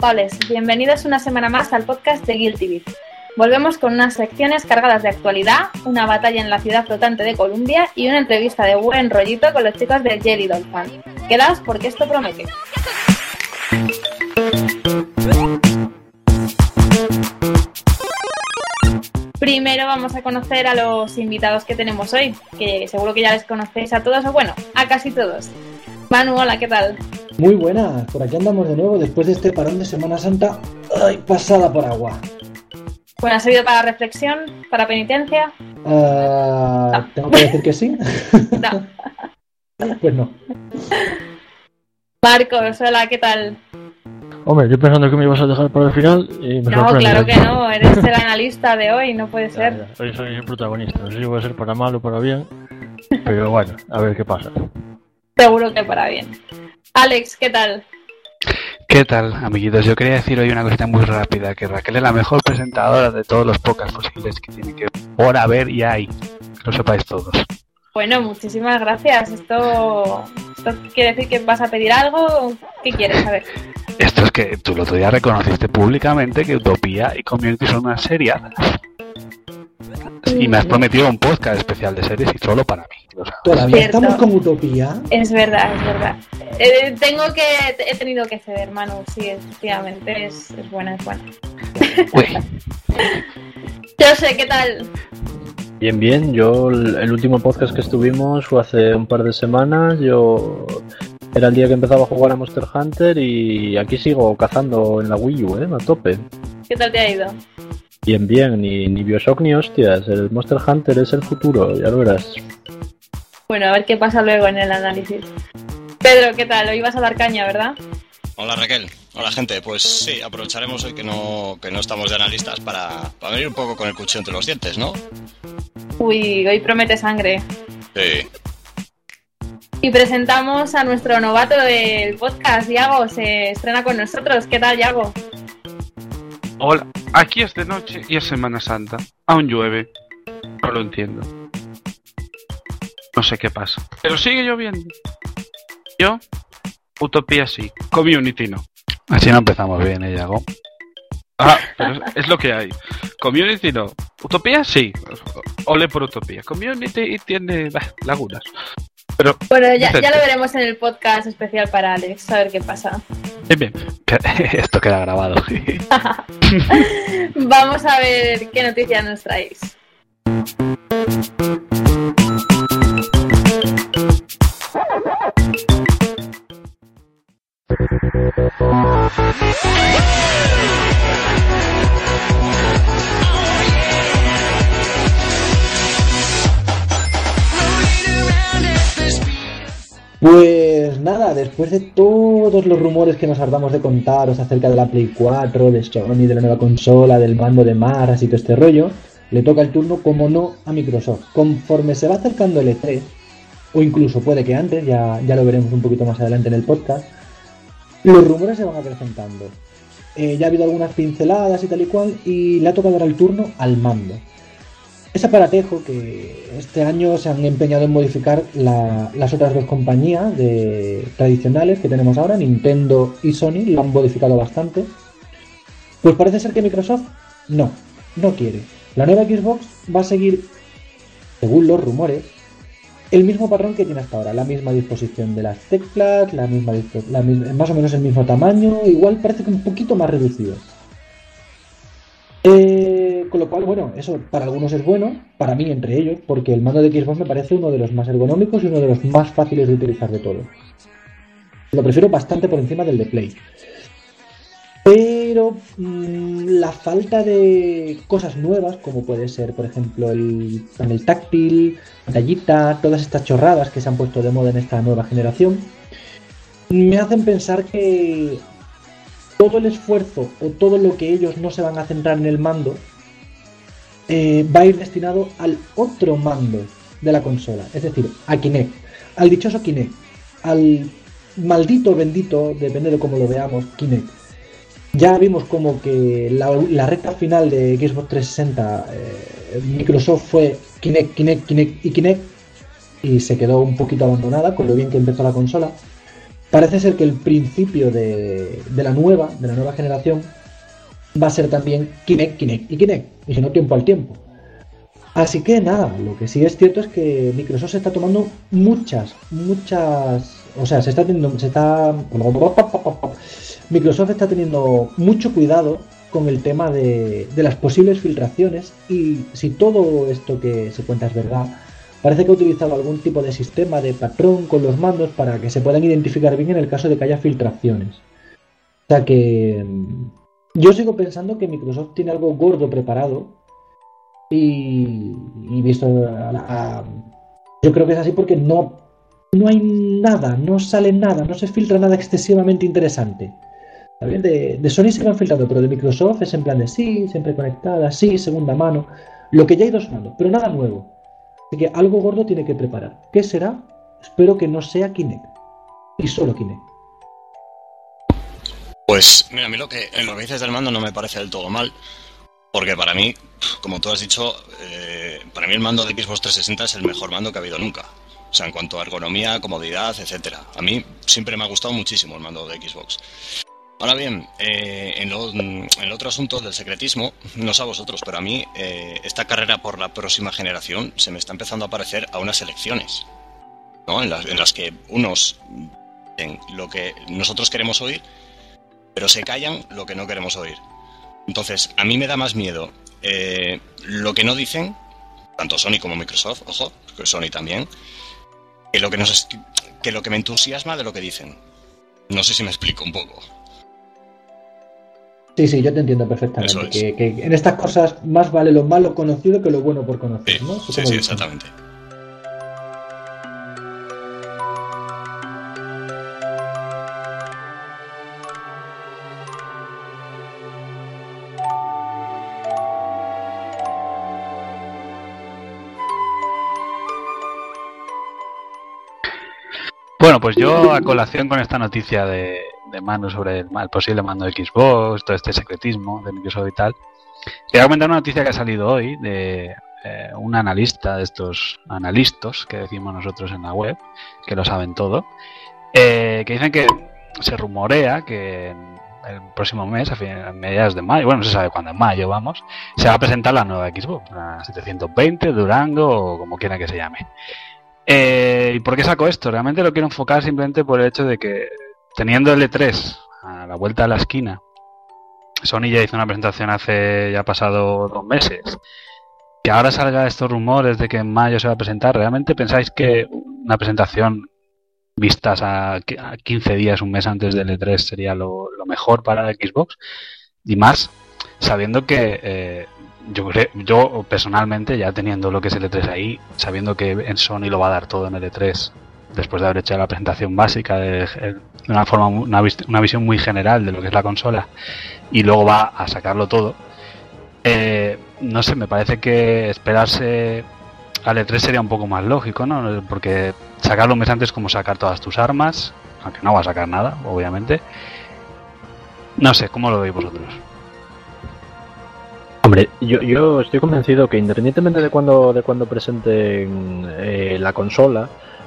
culpables, bienvenidos una semana más al podcast de Guilty Beat. Volvemos con unas secciones cargadas de actualidad, una batalla en la ciudad flotante de Columbia y una entrevista de buen rollito con los chicos de Jelly Doll Fan. Quedaos porque esto promete. Primero vamos a conocer a los invitados que tenemos hoy, que seguro que ya les conocéis a todos, o bueno, a casi todos. Manu, hola, ¿qué tal? Muy buenas, por aquí andamos de nuevo después de este parón de Semana Santa pasada por agua. Bueno, ¿has servido para reflexión, para penitencia? No. ¿Tengo que decir que sí? No. Pues no. Marcos, hola, ¿qué tal? Hombre, yo pensando que me ibas a dejar para el final y me No, sorprende. claro que no, eres el analista de hoy, no puede ser. Ya. Hoy soy el protagonista, no sé si voy a ser para mal o para bien, pero bueno, a ver qué pasa. Seguro que para bien. Alex, ¿qué tal? ¿Qué tal, amiguitos? Yo quería decir hoy una cosita muy rápida, que Raquel es la mejor presentadora de todos los podcasts posibles que tiene que por haber y hay. Que lo sepáis todos. Bueno, muchísimas gracias. ¿Esto quiere decir que vas a pedir algo? ¿Qué quieres saber? Esto es que tú el otro día reconociste públicamente que Utopía y Community son unas series. Y me has prometido un podcast especial de series y solo para mí. O sea, ¿Todavía Cierto. estamos con Utopía? Es verdad, es verdad. He tenido que ceder, Manu, sí, efectivamente, es buena, es buena. uy, Yo sé, ¿qué tal? Bien, yo el último podcast que estuvimos fue hace un par de semanas, era el día que empezaba a jugar a Monster Hunter y aquí sigo cazando en la Wii U, a tope. ¿Qué tal te ha ido? Bien, ni Bioshock ni hostias, el Monster Hunter es el futuro, ya lo verás. Bueno, a ver qué pasa luego en el análisis. Pedro, ¿qué tal? Hoy vas a dar caña, ¿verdad? Hola Raquel, hola gente, pues sí, aprovecharemos hoy que no estamos de analistas para venir un poco con el cuchillo entre los dientes, ¿no? Uy, hoy promete sangre. Sí. Y presentamos a nuestro novato del podcast, Yago, se estrena con nosotros. ¿Qué tal, Yago? Hola, aquí es de noche y es Semana Santa. Aún llueve. No lo entiendo. No sé qué pasa. Pero sigue lloviendo. Yo, Utopía sí, Community no. así no empezamos bien, Yago. Ah, pero es lo que hay. Community no. Utopía sí. Ole por Utopía. Community tiene lagunas. Pero Bueno, ya lo veremos en el podcast especial para Alex, a ver qué pasa. bien. Esto queda grabado. Vamos a ver qué noticias nos traéis. Pues nada, después de todos los rumores que nos hartamos de contaros acerca de la Play 4, de Sony, de la nueva consola, del mando de Mars y todo este rollo, le toca el turno, como no, a Microsoft. Conforme se va acercando el E3, o incluso puede que antes, ya lo veremos un poquito más adelante en el podcast, los rumores se van acrecentando. Ya ha habido algunas pinceladas y tal y cual, y le ha tocado dar el turno al mando. Ese aparatejo que este año se han empeñado en modificar las otras dos compañías tradicionales que tenemos ahora, Nintendo y Sony, lo han modificado bastante. Pues parece ser que Microsoft no quiere. La nueva Xbox va a seguir, según los rumores, el mismo patrón que tiene hasta ahora, la misma disposición de las teclas, más o menos el mismo tamaño, igual parece que un poquito más reducido. Con lo cual, bueno, eso para algunos es bueno, para mí entre ellos, porque el mando de Xbox me parece uno de los más ergonómicos y uno de los más fáciles de utilizar de todos. Lo prefiero bastante por encima del de Play. Pero la falta de cosas nuevas, como puede ser, por ejemplo, el panel táctil, pantallita, todas estas chorradas que se han puesto de moda en esta nueva generación, me hacen pensar que todo el esfuerzo o todo lo que ellos no se van a centrar en el mando va a ir destinado al otro mando de la consola, es decir, a Kinect, al dichoso Kinect, al maldito bendito, depende de cómo lo veamos, Kinect. Ya vimos como que la recta final de Xbox 360 Microsoft fue Kinect y se quedó un poquito abandonada con lo bien que empezó la consola. parece ser que el principio de la nueva generación va a ser también Kinect, y si no, tiempo al tiempo. Así que nada, lo que sí es cierto es que Microsoft se está tomando muchas, o sea, Microsoft está teniendo mucho cuidado con el tema de las posibles filtraciones, y si todo esto que se cuenta es verdad, parece que ha utilizado algún tipo de sistema de patrón con los mandos para que se puedan identificar bien en el caso de que haya filtraciones. O sea que yo sigo pensando que Microsoft tiene algo gordo preparado, y visto yo creo que es así porque no hay nada, no sale nada, no se filtra nada excesivamente interesante. ¿Sabes? De Sony se van filtrando, pero de Microsoft es en plan de sí, siempre conectada, sí, segunda mano, lo que ya ha ido sonando, pero nada nuevo. Así que algo gordo tiene que preparar. ¿Qué será? Espero que no sea Kinect, y solo Kinect. Pues mira, a mí lo que dices del mando no me parece del todo mal, porque para mí, como tú has dicho, para mí el mando de Xbox 360 es el mejor mando que ha habido nunca. O sea, en cuanto a ergonomía, comodidad, etcétera. A mí siempre me ha gustado muchísimo el mando de Xbox. Ahora bien, en el otro asunto del secretismo, no sé a vosotros, pero a mí esta carrera por la próxima generación se me está empezando a parecer a unas elecciones, ¿no? En las que unos dicen lo que nosotros queremos oír, pero se callan lo que no queremos oír. Entonces, a mí me da más miedo lo que no dicen, tanto Sony como Microsoft, ojo, que Sony también, que lo que me entusiasma de lo que dicen. No sé si me explico un poco. Sí, yo te entiendo perfectamente. Que en estas cosas más vale lo malo conocido que lo bueno por conocer, sí, ¿no? Sí, exactamente. Bueno, pues yo a colación con esta noticia de Manu sobre el posible mando de Xbox, todo este secretismo de Microsoft y tal, quería comentar una noticia que ha salido hoy de un analista, de estos analistas que decimos nosotros en la web, que lo saben todo, que dicen que se rumorea que el próximo mes, a mediados de mayo, bueno, no se sabe cuándo, en mayo vamos, se va a presentar la nueva Xbox, la 720, Durango o como quiera que se llame. ¿Y por qué saco esto? Realmente lo quiero enfocar simplemente por el hecho de que, teniendo el E3 a la vuelta de la esquina, Sony ya hizo una presentación hace ya pasado 2 meses, que ahora salga estos rumores de que en mayo se va a presentar. ¿Realmente pensáis que una presentación vistas a 15 días, un mes antes del E3 sería lo mejor para Xbox? Y más sabiendo que yo personalmente, ya teniendo lo que es el E3 ahí, sabiendo que en Sony lo va a dar todo en el E3, después de haber hecho la presentación básica de una visión muy general de lo que es la consola, y luego va a sacarlo todo, no sé, me parece que esperarse al E3 sería un poco más lógico, ¿no? Porque sacarlo un mes antes es como sacar todas tus armas, aunque no va a sacar nada, obviamente. No sé, ¿cómo lo veis vosotros? Hombre, yo estoy convencido que independientemente de cuando presenten la consola,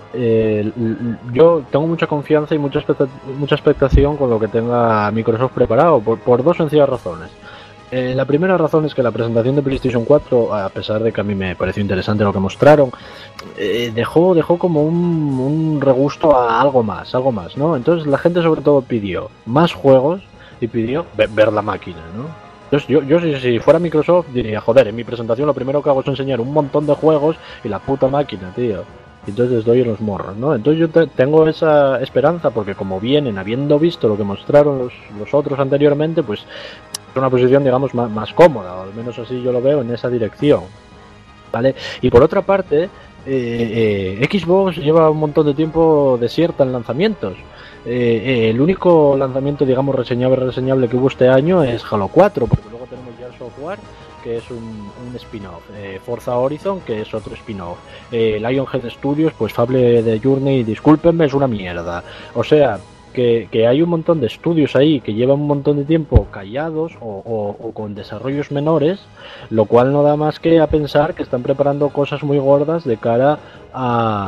yo tengo mucha confianza y mucha expectación con lo que tenga Microsoft preparado, por 2 sencillas razones. La primera razón es que la presentación de PlayStation 4, a pesar de que a mí me pareció interesante lo que mostraron, dejó como un regusto a algo más, ¿no? Entonces la gente sobre todo pidió más juegos y pidió ver la máquina, ¿no? Entonces yo si fuera Microsoft diría, joder, en mi presentación lo primero que hago es enseñar un montón de juegos y la puta máquina, tío. Y entonces les doy en los morros, ¿no? Entonces yo tengo esa esperanza porque como vienen habiendo visto lo que mostraron los otros anteriormente, pues es una posición, digamos, más cómoda, o al menos así yo lo veo en esa dirección, ¿vale? Y por otra parte, Xbox lleva un montón de tiempo desierta en lanzamientos. El único lanzamiento, digamos, reseñable que hubo este año es Halo 4, porque luego tenemos Gears of War, que es un spin-off, Forza Horizon, que es otro spin-off, Lionhead Studios, pues Fable de Journey, discúlpenme, es una mierda. O sea, que hay un montón de estudios ahí que llevan un montón de tiempo callados o con desarrollos menores, lo cual no da más que a pensar que están preparando cosas muy gordas de cara a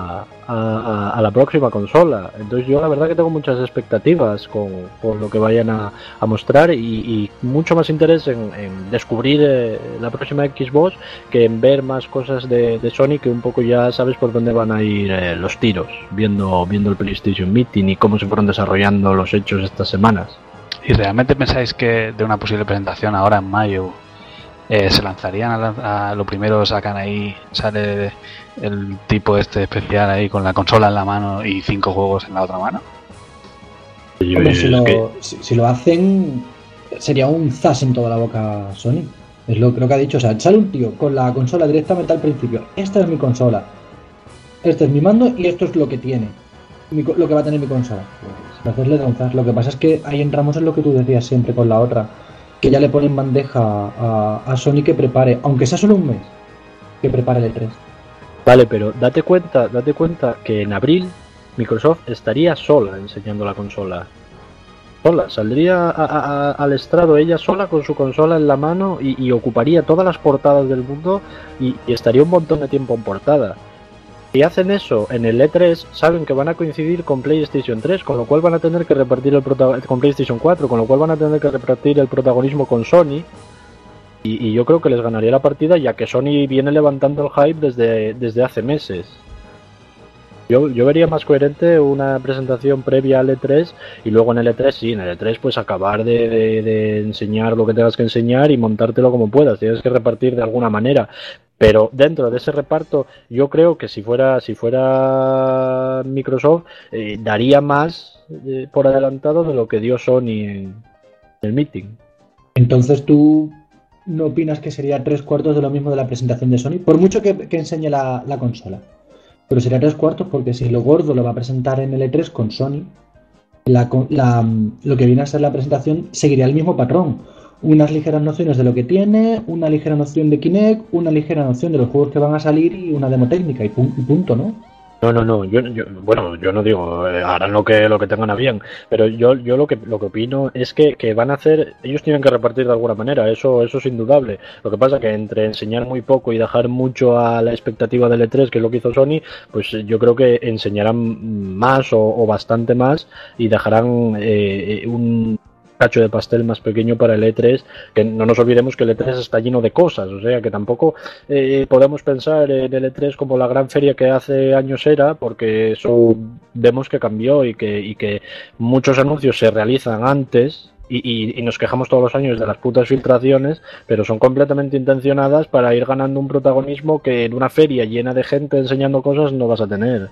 a la próxima consola. Entonces yo la verdad que tengo muchas expectativas con lo que vayan a mostrar y mucho más interés en descubrir la próxima Xbox que en ver más cosas de Sony, que un poco ya sabes por dónde van a ir los tiros, viendo el PlayStation Meeting y cómo se fueron desarrollando los hechos estas semanas. ¿Y realmente pensáis que de una posible presentación ahora en mayo se lanzarían a lo primero, sacan ahí, sale el tipo este especial ahí con la consola en la mano y 5 juegos en la otra mano? Hombre, si lo hacen, sería un zas en toda la boca Sony. Es lo creo que ha dicho. O sea, sale un tío con la consola directamente al principio. Esta es mi consola. Este es mi mando y esto es lo que tiene. Lo que va a tener mi consola. Pues hacerle da un zas. Lo que pasa es que ahí entramos en lo que tú decías siempre con la otra. Que ya le ponen bandeja a Sony que prepare, aunque sea solo un mes, que prepare el E3. Vale, pero date cuenta que en abril Microsoft estaría sola enseñando la consola. Sola, saldría al estrado ella sola con su consola en la mano y ocuparía todas las portadas del mundo y estaría un montón de tiempo en portada. Si hacen eso en el E3, saben que van a coincidir con PlayStation 3, con lo cual van a tener que repartir con PlayStation 4, con lo cual van a tener que repartir el protagonismo con Sony. Y yo creo que les ganaría la partida, ya que Sony viene levantando el hype desde hace meses. Yo vería más coherente una presentación previa al E3 y luego en el E3, sí, en el E3 pues acabar de enseñar lo que tengas que enseñar y montártelo como puedas. Tienes que repartir de alguna manera. Pero dentro de ese reparto, yo creo que si fuera Microsoft, daría más por adelantado de lo que dio Sony en el meeting. Entonces tú no opinas que sería 3/4 de lo mismo de la presentación de Sony, por mucho que enseñe la consola. Pero sería 3/4 porque si lo gordo lo va a presentar en el E3 con Sony, lo que viene a ser la presentación seguiría el mismo patrón. Unas ligeras nociones de lo que tiene, una ligera noción de Kinect, una ligera noción de los juegos que van a salir y una demo técnica y punto, ¿no? No, yo no digo, harán lo que tengan a bien, pero yo lo que opino es que van a hacer, ellos tienen que repartir de alguna manera, eso es indudable. Lo que pasa que entre enseñar muy poco y dejar mucho a la expectativa del E3, que es lo que hizo Sony, pues yo creo que enseñarán más o bastante más y dejarán un cacho de pastel más pequeño para el E3, que no nos olvidemos que el E3 está lleno de cosas, o sea que tampoco podemos pensar en el E3 como la gran feria que hace años era, porque eso vemos que cambió y que muchos anuncios se realizan antes y nos quejamos todos los años de las putas filtraciones, pero son completamente intencionadas para ir ganando un protagonismo que en una feria llena de gente enseñando cosas no vas a tener.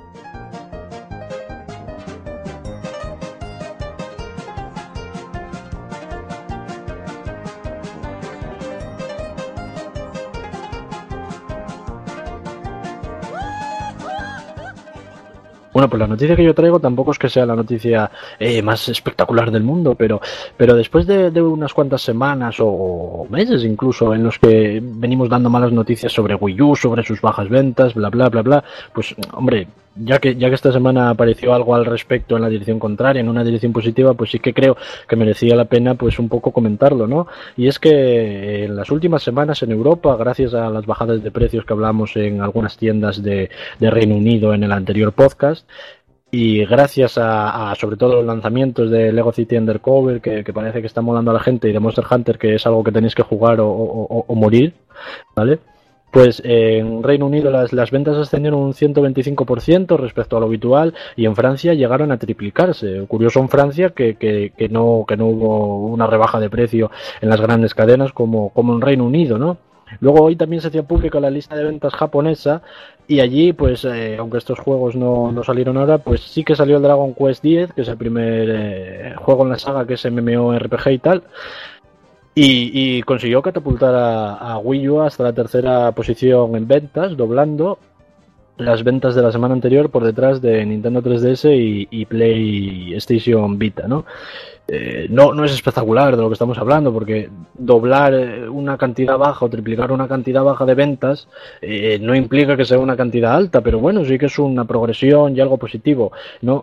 Bueno, pues la noticia que yo traigo tampoco es que sea la noticia más espectacular del mundo, pero después de unas cuantas semanas o meses incluso en los que venimos dando malas noticias sobre Wii U, sobre sus bajas ventas, bla bla bla bla, pues hombre, ya que esta semana apareció algo al respecto en la dirección contraria, en una dirección positiva, pues sí que creo que merecía la pena pues un poco comentarlo, ¿no? Y es que en las últimas semanas en Europa, gracias a las bajadas de precios que hablamos en algunas tiendas de Reino Unido en el anterior podcast, y gracias a sobre todo los lanzamientos de Lego City Undercover, que parece que está molando a la gente, y de Monster Hunter, que es algo que tenéis que jugar o morir, ¿vale? Pues en Reino Unido las ventas ascendieron un 125% respecto a lo habitual y en Francia llegaron a triplicarse. Curioso en Francia que no hubo una rebaja de precio en las grandes cadenas como en Reino Unido, ¿no? Luego hoy también se hacía pública la lista de ventas japonesa y allí, pues, aunque estos juegos no salieron ahora, pues sí que salió el Dragon Quest X, que es el primer juego en la saga que es MMORPG y tal. Y consiguió catapultar a Wii U hasta la tercera posición en ventas, doblando las ventas de la semana anterior por detrás de Nintendo 3DS y PlayStation Vita, ¿no? No es espectacular de lo que estamos hablando, porque doblar una cantidad baja o triplicar una cantidad baja de ventas no implica que sea una cantidad alta, pero bueno, sí que es una progresión y algo positivo, ¿no?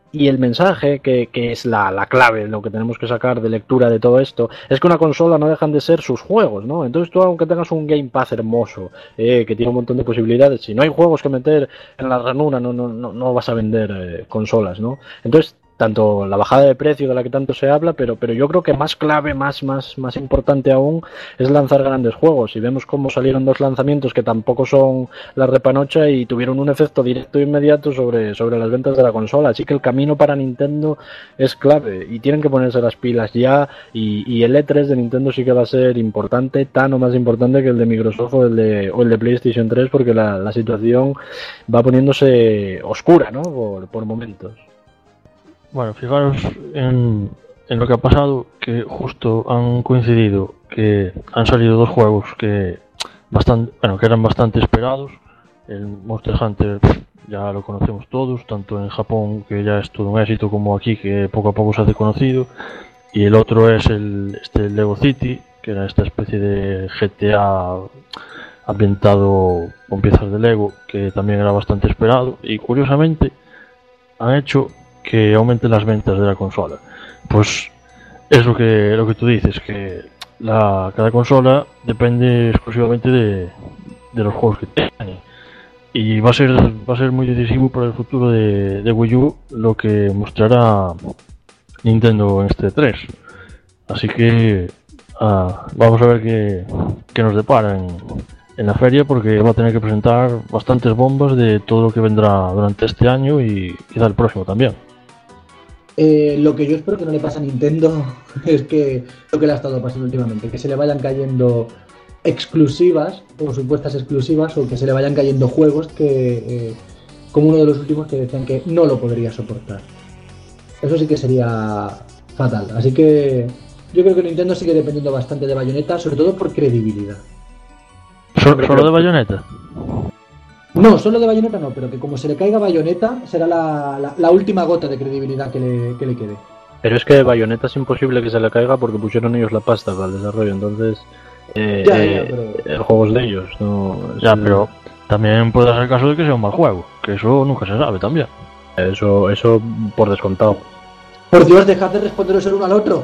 Y el mensaje, que es la clave, lo que tenemos que sacar de lectura de todo esto, es que una consola no dejan de ser sus juegos, ¿no? Entonces tú, aunque tengas un Game Pass hermoso, que tiene un montón de posibilidades, si no hay juegos que meter en la ranura, no vas a vender consolas, ¿no? Entonces, tanto la bajada de precio de la que tanto se habla, pero yo creo que más clave, más importante aún, es lanzar grandes juegos. Y vemos cómo salieron dos lanzamientos que tampoco son la repanocha y tuvieron un efecto directo e inmediato sobre las ventas de la consola. Así que el camino para Nintendo es clave y tienen que ponerse las pilas ya. Y el E3 de Nintendo sí que va a ser importante, tan o más importante que el de Microsoft o el de PlayStation 3, porque la situación va poniéndose oscura, ¿no? Por momentos. Bueno, fijaros en lo que ha pasado, que justo han coincidido que han salido dos juegos que eran bastante esperados. El Monster Hunter ya lo conocemos todos, tanto en Japón, que ya es todo un éxito, como aquí, que poco a poco se hace conocido. Y el otro es el Lego City, que era esta especie de GTA ambientado con piezas de Lego, que también era bastante esperado. Y curiosamente han hecho que aumenten las ventas de la consola. Pues es lo que tú dices, que cada consola depende exclusivamente de los juegos que tiene, y va a ser muy decisivo para el futuro de Wii U lo que mostrará Nintendo en este 3. Así que vamos a ver qué nos depara en la feria, porque va a tener que presentar bastantes bombas de todo lo que vendrá durante este año y quizá el próximo también. Lo que yo espero que no le pase a Nintendo es que lo que le ha estado pasando últimamente, que se le vayan cayendo exclusivas o supuestas exclusivas, o que se le vayan cayendo juegos que, como uno de los últimos, que decían que no lo podría soportar. Eso sí que sería fatal. Así que yo creo que Nintendo sigue dependiendo bastante de Bayonetta, sobre todo por credibilidad. ¿Solo de Bayonetta? No, solo de Bayonetta no, pero que como se le caiga Bayonetta será la última gota de credibilidad que le quede. Pero es que Bayonetta es imposible que se le caiga porque pusieron ellos la pasta para el desarrollo, entonces pero el juego es de ellos, ¿no? Pero también puede ser el caso de que sea un mal juego, que eso nunca se sabe también. Eso por descontado. Por Dios, dejad de responderos el uno al otro.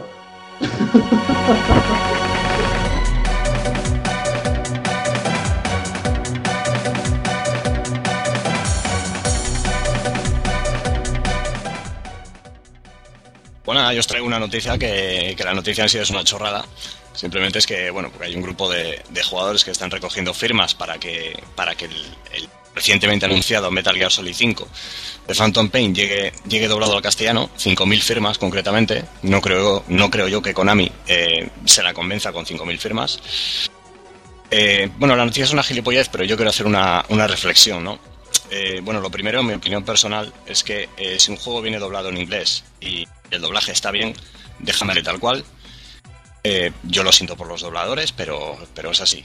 Bueno, yo os traigo una noticia que la noticia en sí es una chorrada. Simplemente es que, bueno, porque hay un grupo de jugadores que están recogiendo firmas para que el recientemente anunciado Metal Gear Solid 5 de Phantom Pain llegue doblado al castellano, 5.000 firmas concretamente. No creo yo que Konami se la convenza con 5.000 firmas. Bueno, la noticia es una gilipollez, pero yo quiero hacer una reflexión, ¿no? Bueno, lo primero, en mi opinión personal, es que si un juego viene doblado en inglés y el doblaje está bien, déjamele tal cual. Yo lo siento por los dobladores, pero es así.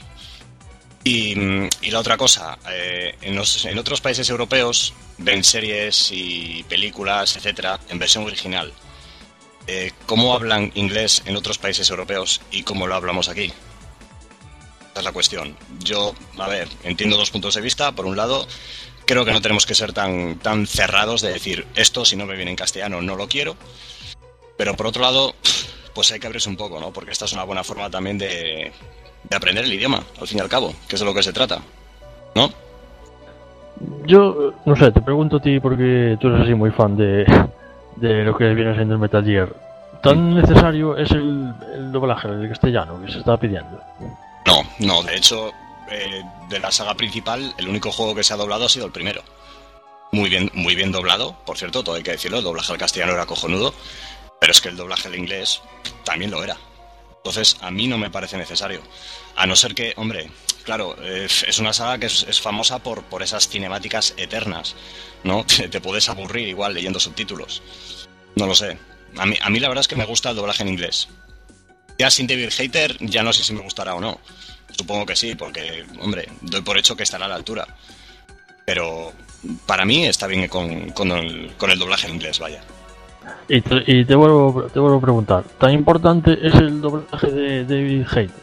Y la otra cosa, en otros países europeos ven series y películas, etcétera, en versión original. ¿Cómo hablan inglés en otros países europeos y cómo lo hablamos aquí? Esa es la cuestión. Yo, entiendo dos puntos de vista. Por un lado, creo que no tenemos que ser tan cerrados de decir esto, si no me viene en castellano no lo quiero. Pero por otro lado, pues hay que abrirse un poco, ¿no? Porque esta es una buena forma también de aprender el idioma, al fin y al cabo, que es de lo que se trata, ¿no? Yo, no sé, te pregunto a ti porque tú eres así muy fan de lo que viene siendo el Metal Gear. ¿Tan necesario es el doblaje del castellano que se está pidiendo? No, de hecho, de la saga principal, el único juego que se ha doblado ha sido el primero. Muy bien doblado, por cierto, todo hay que decirlo, el doblaje al castellano era cojonudo, pero es que el doblaje al inglés también lo era. Entonces, a mí no me parece necesario. A no ser que, hombre, claro, es una saga que es famosa por esas cinemáticas eternas, ¿no? Te puedes aburrir igual leyendo subtítulos. No lo sé. A mí la verdad es que me gusta el doblaje en inglés. Ya sin Devil Hater, ya no sé si me gustará o no. Supongo que sí, porque, hombre, doy por hecho que estará a la altura. Pero para mí está bien con el doblaje en inglés, vaya. Y te vuelvo a preguntar, ¿tan importante es el doblaje de David Hayter?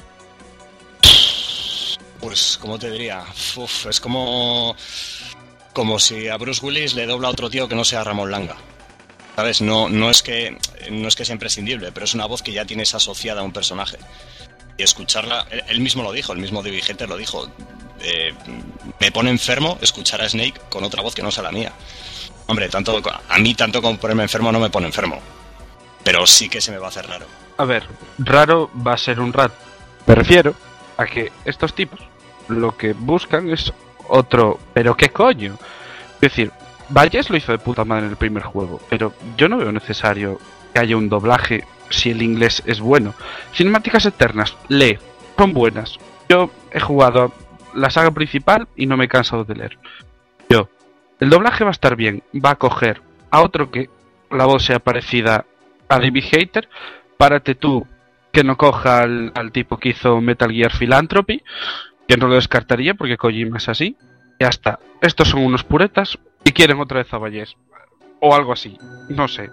Pues, ¿cómo te diría? Es como como si a Bruce Willis le dobla a otro tío que no sea Ramón Langa. ¿Sabes? No es que sea imprescindible, pero es una voz que ya tienes asociada a un personaje. Y escucharla, él mismo lo dijo, el mismo David Hayter lo dijo. Me pone enfermo escuchar a Snake con otra voz que no sea la mía. Hombre, a mí tanto como ponerme enfermo no me pone enfermo. Pero sí que se me va a hacer raro. A ver, raro va a ser un rato. Me refiero a que estos tipos lo que buscan es otro... ¿Pero qué coño? Es decir, Valles lo hizo de puta madre en el primer juego, pero yo no veo necesario que haya un doblaje si el inglés es bueno. Cinemáticas Eternas, lee, son buenas. Yo he jugado a la saga principal y no me he cansado de leer. El doblaje va a estar bien, va a coger a otro que la voz sea parecida a David Hayter. Párate tú que no coja al tipo que hizo Metal Gear Philanthropy, que no lo descartaría porque Kojima es así. Ya está. Estos son unos puretas y quieren otra vez a Vallés. O algo así. No sé.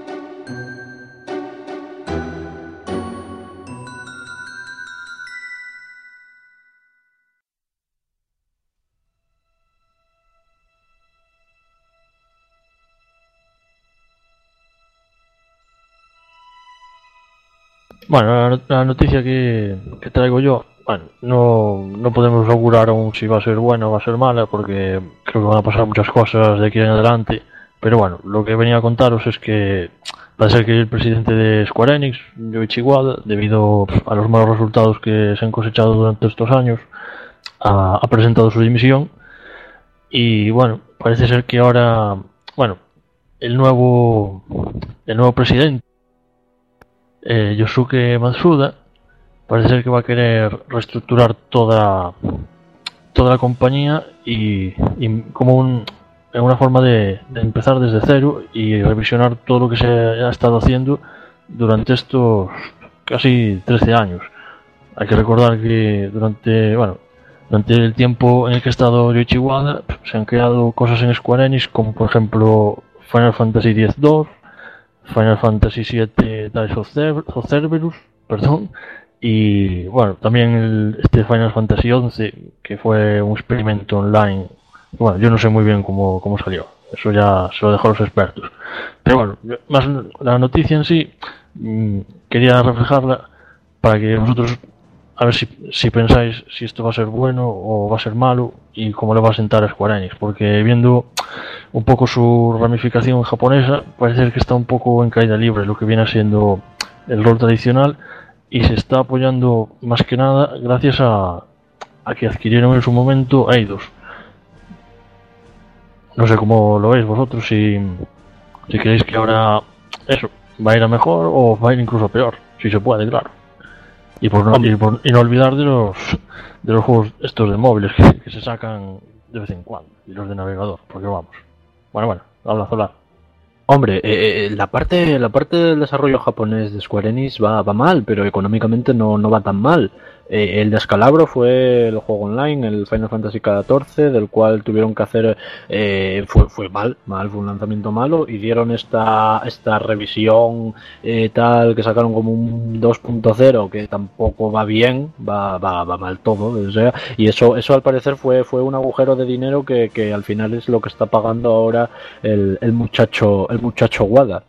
Bueno, la noticia que traigo yo, bueno, no podemos augurar aún si va a ser buena o va a ser mala, porque creo que van a pasar muchas cosas de aquí en adelante. Pero bueno, lo que venía a contaros es que parece ser que el presidente de Square Enix, Yoichi Wada, debido a los malos resultados que se han cosechado durante estos años, ha presentado su dimisión. Y bueno, parece ser que ahora, bueno, el nuevo presidente, Yosuke Matsuda, parece ser que va a querer reestructurar toda la compañía y como en una forma de empezar desde cero y revisionar todo lo que se ha estado haciendo durante estos casi 13 años. Hay que recordar que durante el tiempo en el que ha estado Yoichi Wada se han creado cosas en Square Enix como por ejemplo Final Fantasy X-2, Final Fantasy VII Dice of Cerberus, perdón, y bueno, también este Final Fantasy XI, que fue un experimento online. Bueno, yo no sé muy bien cómo salió, eso ya se lo dejo a los expertos. Pero bueno, más la noticia en sí, quería reflejarla para que vosotros a ver si pensáis si esto va a ser bueno o va a ser malo y cómo le va a sentar a Square Enix, porque viendo un poco su ramificación japonesa, parece que está un poco en caída libre lo que viene siendo el rol tradicional y se está apoyando más que nada gracias a que adquirieron en su momento Eidos. No sé cómo lo veis vosotros, si creéis que ahora eso va a ir a mejor o va a ir incluso a peor, si se puede, claro. Y no olvidar de los juegos estos de móviles que se sacan de vez en cuando, y los de navegador, porque vamos. Bueno, habla. Hombre, la parte del desarrollo japonés de Square Enix va mal, pero económicamente no va tan mal. El descalabro fue el juego online, el Final Fantasy XIV, del cual tuvieron que hacer, fue mal, fue un lanzamiento malo, y dieron esta revisión tal, que sacaron como un 2.0, que tampoco va bien, va mal todo, o sea, y eso al parecer fue un agujero de dinero que al final es lo que está pagando ahora el muchacho Wada.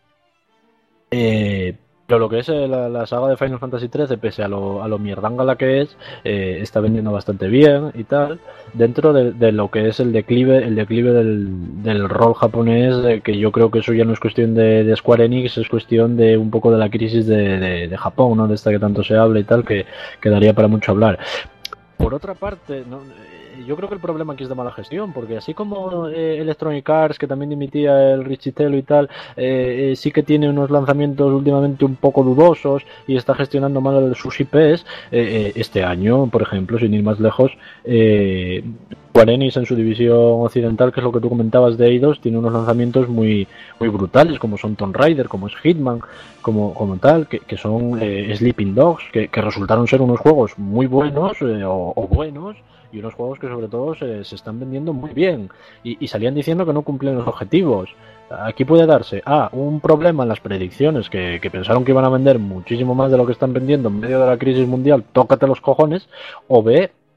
Pero lo que es la saga de Final Fantasy XIII, pese a lo mierdanga que es, está vendiendo bastante bien y tal, dentro de lo que es el declive del rol japonés, que yo creo que eso ya no es cuestión de Square Enix, es cuestión de un poco de la crisis de Japón, ¿no? De esta que tanto se habla y tal, que daría para mucho hablar. Por otra parte, yo creo que el problema aquí es de mala gestión, porque así como Electronic Arts, que también dimitía el Richitello y tal, sí que tiene unos lanzamientos últimamente un poco dudosos y está gestionando mal sus IPs, este año, por ejemplo, sin ir más lejos, Square Enix en su división occidental, que es lo que tú comentabas de Eidos, tiene unos lanzamientos muy brutales, como son Tomb Raider, como es Hitman, como tal, que son Sleeping Dogs, que resultaron ser unos juegos muy buenos o buenos, y unos juegos que sobre todo se están vendiendo muy bien y salían diciendo que no cumplían los objetivos. Aquí puede darse un problema en las predicciones, que pensaron que iban a vender muchísimo más de lo que están vendiendo en medio de la crisis mundial, tócate los cojones, o B,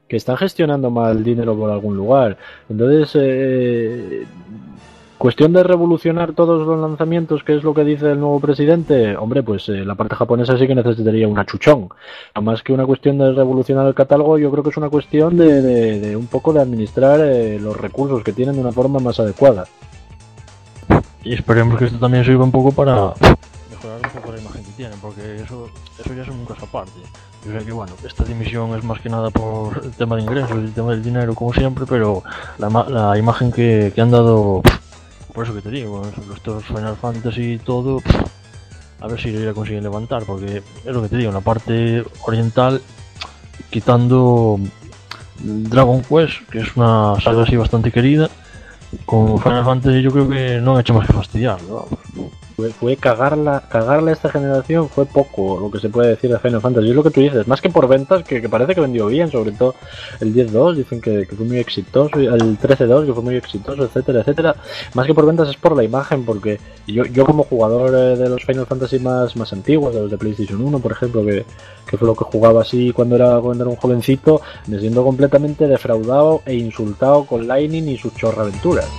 que están gestionando mal dinero por algún lugar. Entonces, cuestión de revolucionar todos los lanzamientos, que es lo que dice el nuevo presidente, hombre, pues la parte japonesa sí que necesitaría un achuchón. No más que una cuestión de revolucionar el catálogo, yo creo que es una cuestión de un poco de administrar los recursos que tienen de una forma más adecuada. Y esperemos que esto también sirva un poco para mejorar un poco la imagen que tienen, porque eso ya es un caso aparte. Yo sé que bueno, esta dimisión es más que nada por el tema de ingresos, el tema del dinero como siempre, pero la imagen que han dado, por eso que te digo, estos Final Fantasy y todo, a ver si la consiguen levantar, porque es lo que te digo, en la parte oriental, quitando Dragon Quest, que es una saga así bastante querida, con Final Fantasy yo creo que no han hecho más que fastidiarlo, vamos. Fue cagarla a esta generación, fue poco lo que se puede decir de Final Fantasy. Es lo que tú dices, más que por ventas, que parece que vendió bien, sobre todo el 10-2, dicen que fue muy exitoso, el 13-2 que fue muy exitoso, etcétera, etcétera. Más que por ventas es por la imagen, porque yo como jugador de los Final Fantasy más antiguos, de los de PlayStation 1, por ejemplo, que fue lo que jugaba así cuando era un jovencito, me siento completamente defraudado e insultado con Lightning y sus chorraventuras.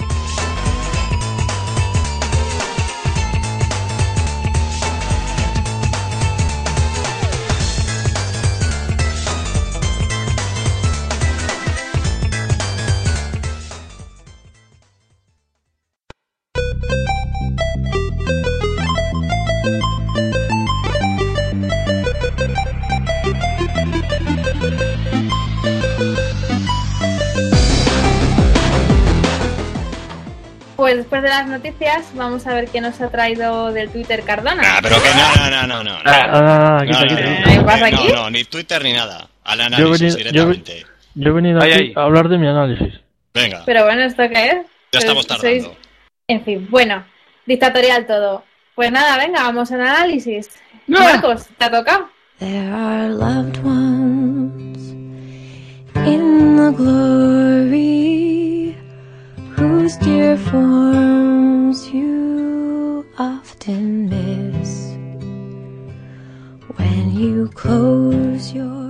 Pues después de las noticias, vamos a ver qué nos ha traído del Twitter Cardona. Pero que no. ¿Qué pasa aquí? No, ni Twitter ni nada. Al análisis directamente. Yo he venido aquí a hablar de mi análisis. Venga. Pero bueno, ¿esto qué es? Ya estamos tardando. En fin, bueno, dictatorial todo. Pues nada, venga, vamos al análisis. Marcos, ¿te ha tocado? There are loved ones in the glory whose dear forms you often miss when you close your...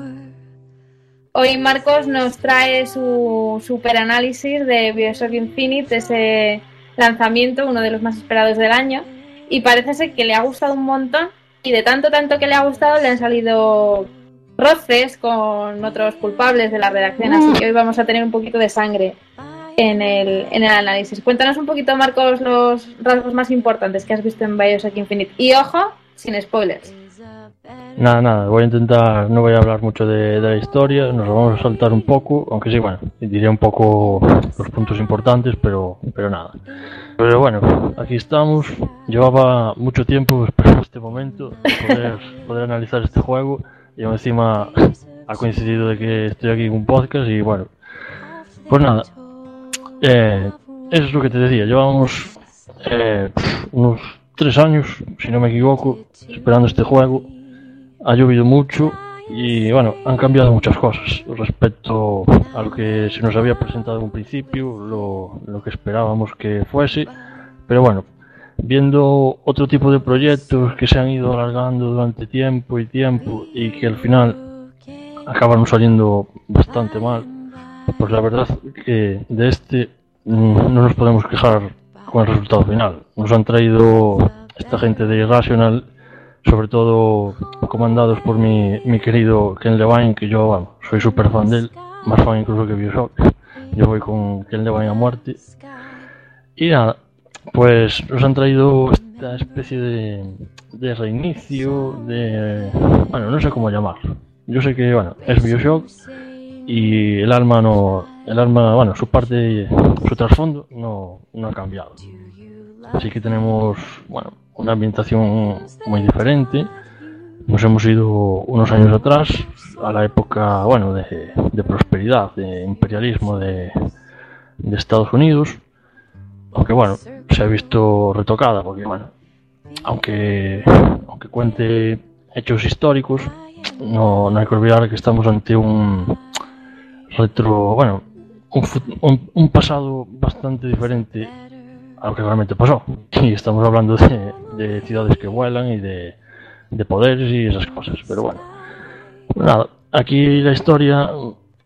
Hoy Marcos nos trae su super análisis de BioShock Infinite, ese lanzamiento, uno de los más esperados del año, y parece ser que le ha gustado un montón, y de tanto que le ha gustado le han salido roces con otros culpables de la redacción, así que hoy vamos a tener un poquito de sangre en el análisis. Cuéntanos un poquito, Marcos, los rasgos más importantes que has visto en BioShock Infinite, y ojo, sin spoilers. Nada, voy a intentar, no voy a hablar mucho de la historia, nos lo vamos a saltar un poco, aunque sí, bueno, diré un poco los puntos importantes, pero nada. Pero bueno, aquí estamos, llevaba mucho tiempo esperando este momento, poder analizar este juego, y aún encima ha coincidido de que estoy aquí en un podcast, y bueno, pues nada, eso es lo que te decía, llevamos unos 3 años, si no me equivoco, esperando este juego. Ha llovido mucho y bueno, han cambiado muchas cosas respecto a lo que se nos había presentado en un principio, lo que esperábamos que fuese, pero bueno, viendo otro tipo de proyectos que se han ido alargando durante tiempo y que al final acabaron saliendo bastante mal, pues la verdad que de este no nos podemos quejar con el resultado final. Nos han traído esta gente de Irrational, sobre todo comandados por mi querido Ken Levine, que yo bueno, soy súper fan de él, más fan incluso que BioShock. Yo voy con Ken Levine a muerte. Y nada, pues nos han traído esta especie de reinicio, bueno, no sé cómo llamarlo. Yo sé que bueno, es BioShock y el alma, bueno, su trasfondo no ha cambiado. Así que tenemos, bueno, una ambientación muy diferente. Nos hemos ido unos años atrás, a la época, bueno, de prosperidad, de imperialismo de Estados Unidos. Aunque bueno, se ha visto retocada, porque bueno, aunque cuente hechos históricos, no hay que olvidar que estamos ante un pasado bastante diferente a lo que realmente pasó. Y estamos hablando de ciudades que vuelan y de poderes y esas cosas. Pero bueno, nada, aquí la historia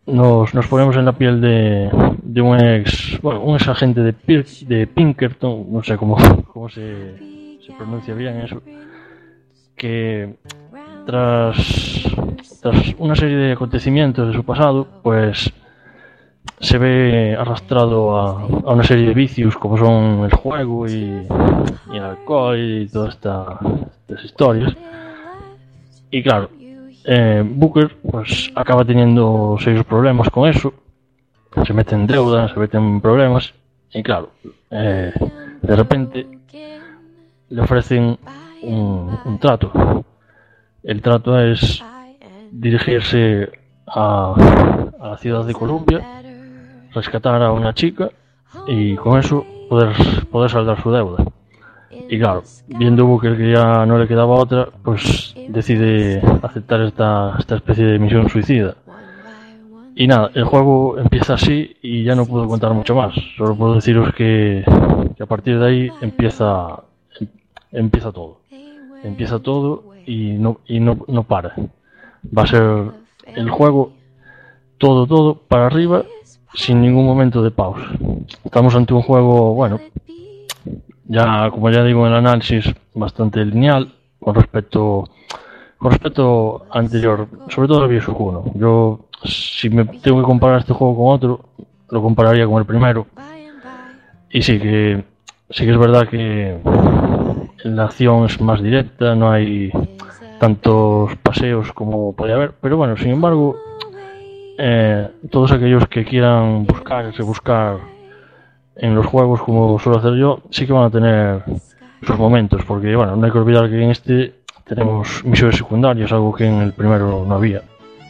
nos ponemos en la piel de un ex agente de Pinkerton, no sé cómo se pronuncia bien eso, que tras una serie de acontecimientos de su pasado, pues se ve arrastrado a una serie de vicios como son el juego y el alcohol y todas estas historias. Y claro, Booker pues acaba teniendo serios problemas con eso, se mete en deuda, se mete en problemas y claro, de repente le ofrecen un trato. El trato es dirigirse a la ciudad de Columbia, rescatar a una chica y con eso poder saldar su deuda. Y claro, viendo Booker que ya no le quedaba otra, pues decide aceptar esta especie de misión suicida. Y nada, el juego empieza así y ya no puedo contar mucho más. Solo puedo deciros que a partir de ahí empieza todo. Empieza todo y no para. Va a ser el juego todo para arriba sin ningún momento de pausa. Estamos ante un juego, bueno, ya como ya digo en el análisis, bastante lineal con respecto anterior, sobre todo al Bioshock 1. Yo, si me tengo que comparar este juego con otro, lo compararía con el primero. Y sí que es verdad que la acción es más directa, no hay tantos paseos como podría haber, pero bueno, sin embargo, todos aquellos que quieran buscar en los juegos como suelo hacer yo, sí que van a tener sus momentos, porque bueno, no hay que olvidar que en este tenemos misiones secundarias, algo que en el primero no había.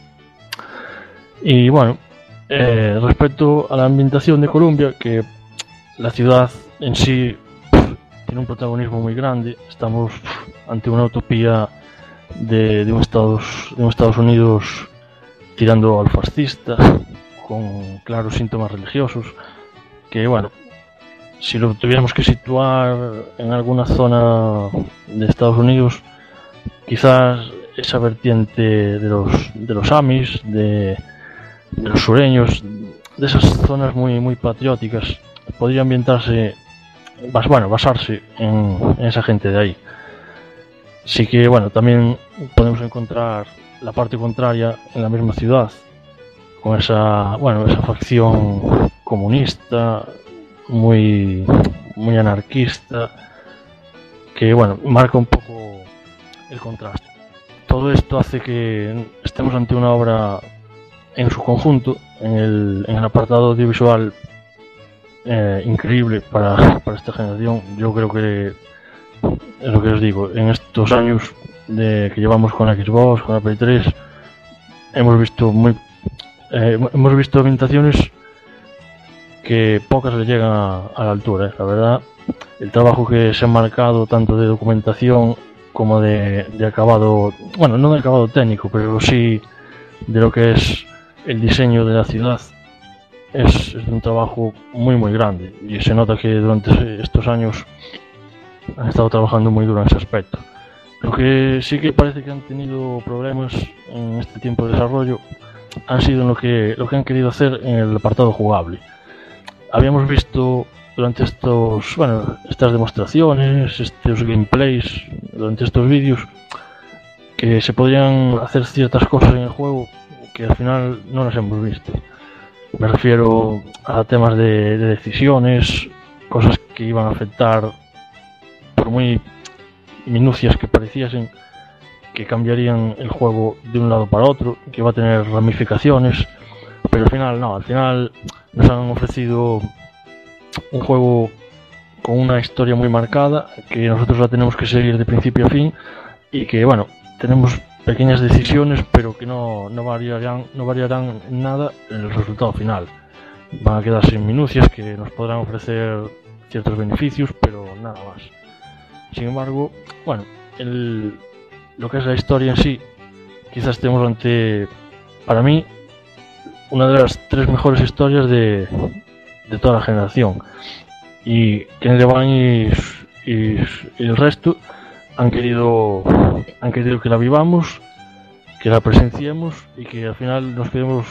Y bueno, respecto a la ambientación de Columbia, que la ciudad en sí tiene un protagonismo muy grande, estamos ante una utopía de un Estados Unidos tirando al fascista, con claros síntomas religiosos, que bueno, si lo tuviéramos que situar en alguna zona de Estados Unidos, quizás esa vertiente de los Amis, de los sureños, de esas zonas muy patrióticas, podría basarse en esa gente de ahí. Sí que bueno, también podemos encontrar la parte contraria en la misma ciudad, con esa facción comunista, muy anarquista, que bueno, marca un poco el contraste. Todo esto hace que estemos ante una obra en su conjunto, en el apartado audiovisual, increíble para esta generación. Yo creo que es lo que os digo, en estos años que llevamos con la Xbox, con la Play 3, hemos visto ambientaciones que pocas le llegan a la altura, la verdad. El trabajo que se ha marcado tanto de documentación como de acabado, bueno, no de acabado técnico, pero sí de lo que es el diseño de la ciudad, es un trabajo muy grande, y se nota que durante estos años han estado trabajando muy duro en ese aspecto. Lo que sí que parece que han tenido problemas en este tiempo de desarrollo han sido en lo que han querido hacer en el apartado jugable. Habíamos visto durante estas demostraciones, estos gameplays, durante estos vídeos, que se podrían hacer ciertas cosas en el juego que al final no las hemos visto. Me refiero a temas de decisiones, cosas que iban a afectar, por muy minucias que pareciesen, que cambiarían el juego de un lado para otro, que va a tener ramificaciones, pero al final nos han ofrecido un juego con una historia muy marcada, que nosotros la tenemos que seguir de principio a fin, y que bueno, tenemos pequeñas decisiones, pero que no variarán nada en el resultado final. Van a quedarse en minucias que nos podrán ofrecer ciertos beneficios, pero nada más. Sin embargo, bueno, lo que es la historia en sí, quizás estemos ante, para mí, una de las 3 mejores historias de toda la generación. Y Ken Levine y el resto han querido que la vivamos, que la presenciemos y que al final nos quedemos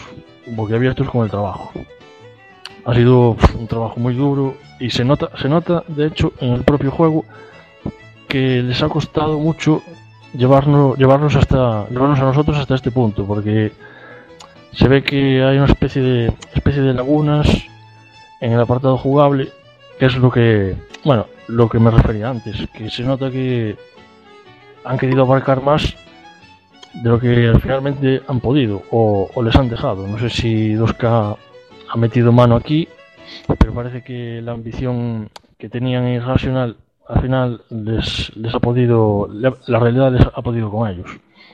boquiabiertos con el trabajo. Ha sido un trabajo muy duro y se nota de hecho en el propio juego que les ha costado mucho llevarnos a nosotros hasta este punto, porque se ve que hay una especie de lagunas en el apartado jugable, que es lo que me refería antes, que se nota que han querido abarcar más de lo que finalmente han podido o les han dejado. No sé si 2K ha metido mano aquí, pero parece que la ambición que tenían en Irrational al final les ha podido, la realidad les ha podido con ellos.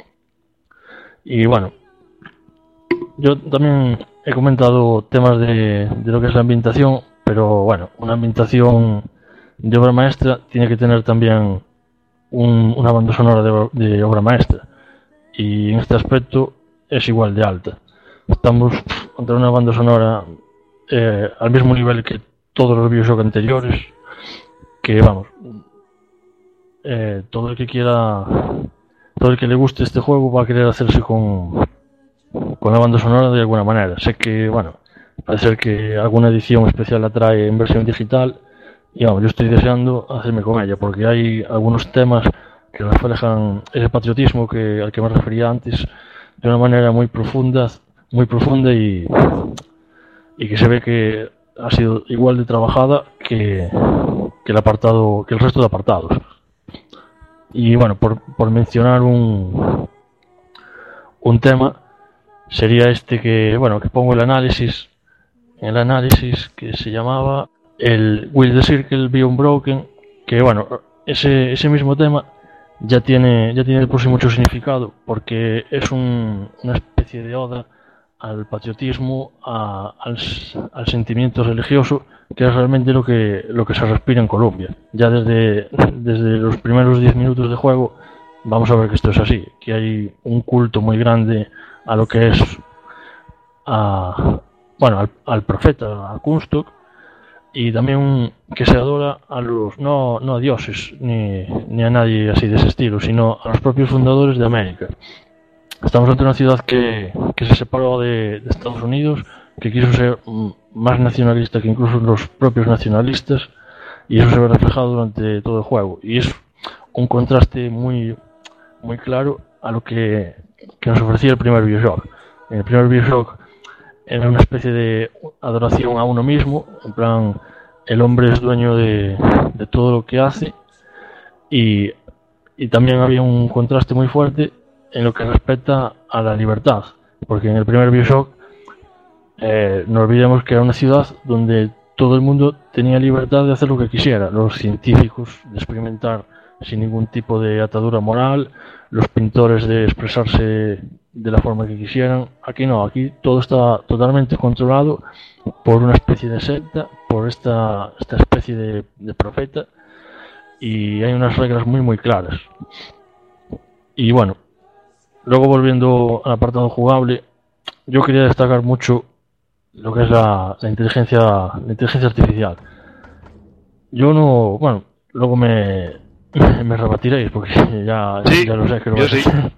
Y bueno, yo también he comentado temas de lo que es la ambientación, pero bueno, una ambientación de obra maestra tiene que tener también una banda sonora de obra maestra, y en este aspecto es igual de alta. Estamos ante una banda sonora al mismo nivel que todos los BioShock anteriores, que vamos, todo el que le guste este juego va a querer hacerse con la banda sonora de alguna manera. Sé que, bueno, parece ser que alguna edición especial la trae en versión digital, y vamos, yo estoy deseando hacerme con ella, porque hay algunos temas que reflejan ese patriotismo al que me refería antes de una manera muy profunda y que se ve que ha sido igual de trabajada que el resto de apartados. Y bueno, por mencionar un tema, sería este que pongo el análisis que se llamaba el Will the Circle Be Unbroken, que bueno, ese mismo tema ya tiene por sí mucho significado, porque es una especie de oda al patriotismo, al sentimiento religioso, que es realmente lo que se respira en Colombia. Ya desde los primeros 10 minutos de juego vamos a ver que esto es así, que hay un culto muy grande a lo que es al profeta, a Comstock, y también que se adora a los no a dioses ni a nadie así de ese estilo, sino a los propios fundadores de América. Estamos ante una ciudad que se separó de Estados Unidos, que quiso ser más nacionalista que incluso los propios nacionalistas, y eso se ve reflejado durante todo el juego, y es un contraste muy muy claro a lo que nos ofrecía el primer BioShock. En el primer BioShock era una especie de adoración a uno mismo, en plan, el hombre es dueño de todo lo que hace, y también había un contraste muy fuerte en lo que respecta a la libertad, porque en el primer BioShock no olvidemos que era una ciudad donde todo el mundo tenía libertad de hacer lo que quisiera, los científicos de experimentar sin ningún tipo de atadura moral, los pintores de expresarse de la forma que quisieran. Aquí no, aquí todo está totalmente controlado por una especie de secta, por esta especie de profeta, y hay unas reglas muy muy claras. Y bueno, luego volviendo al apartado jugable, yo quería destacar mucho lo que es la inteligencia artificial. Yo no, bueno, luego me rebatiréis porque ya lo sé que lo vais a hacer.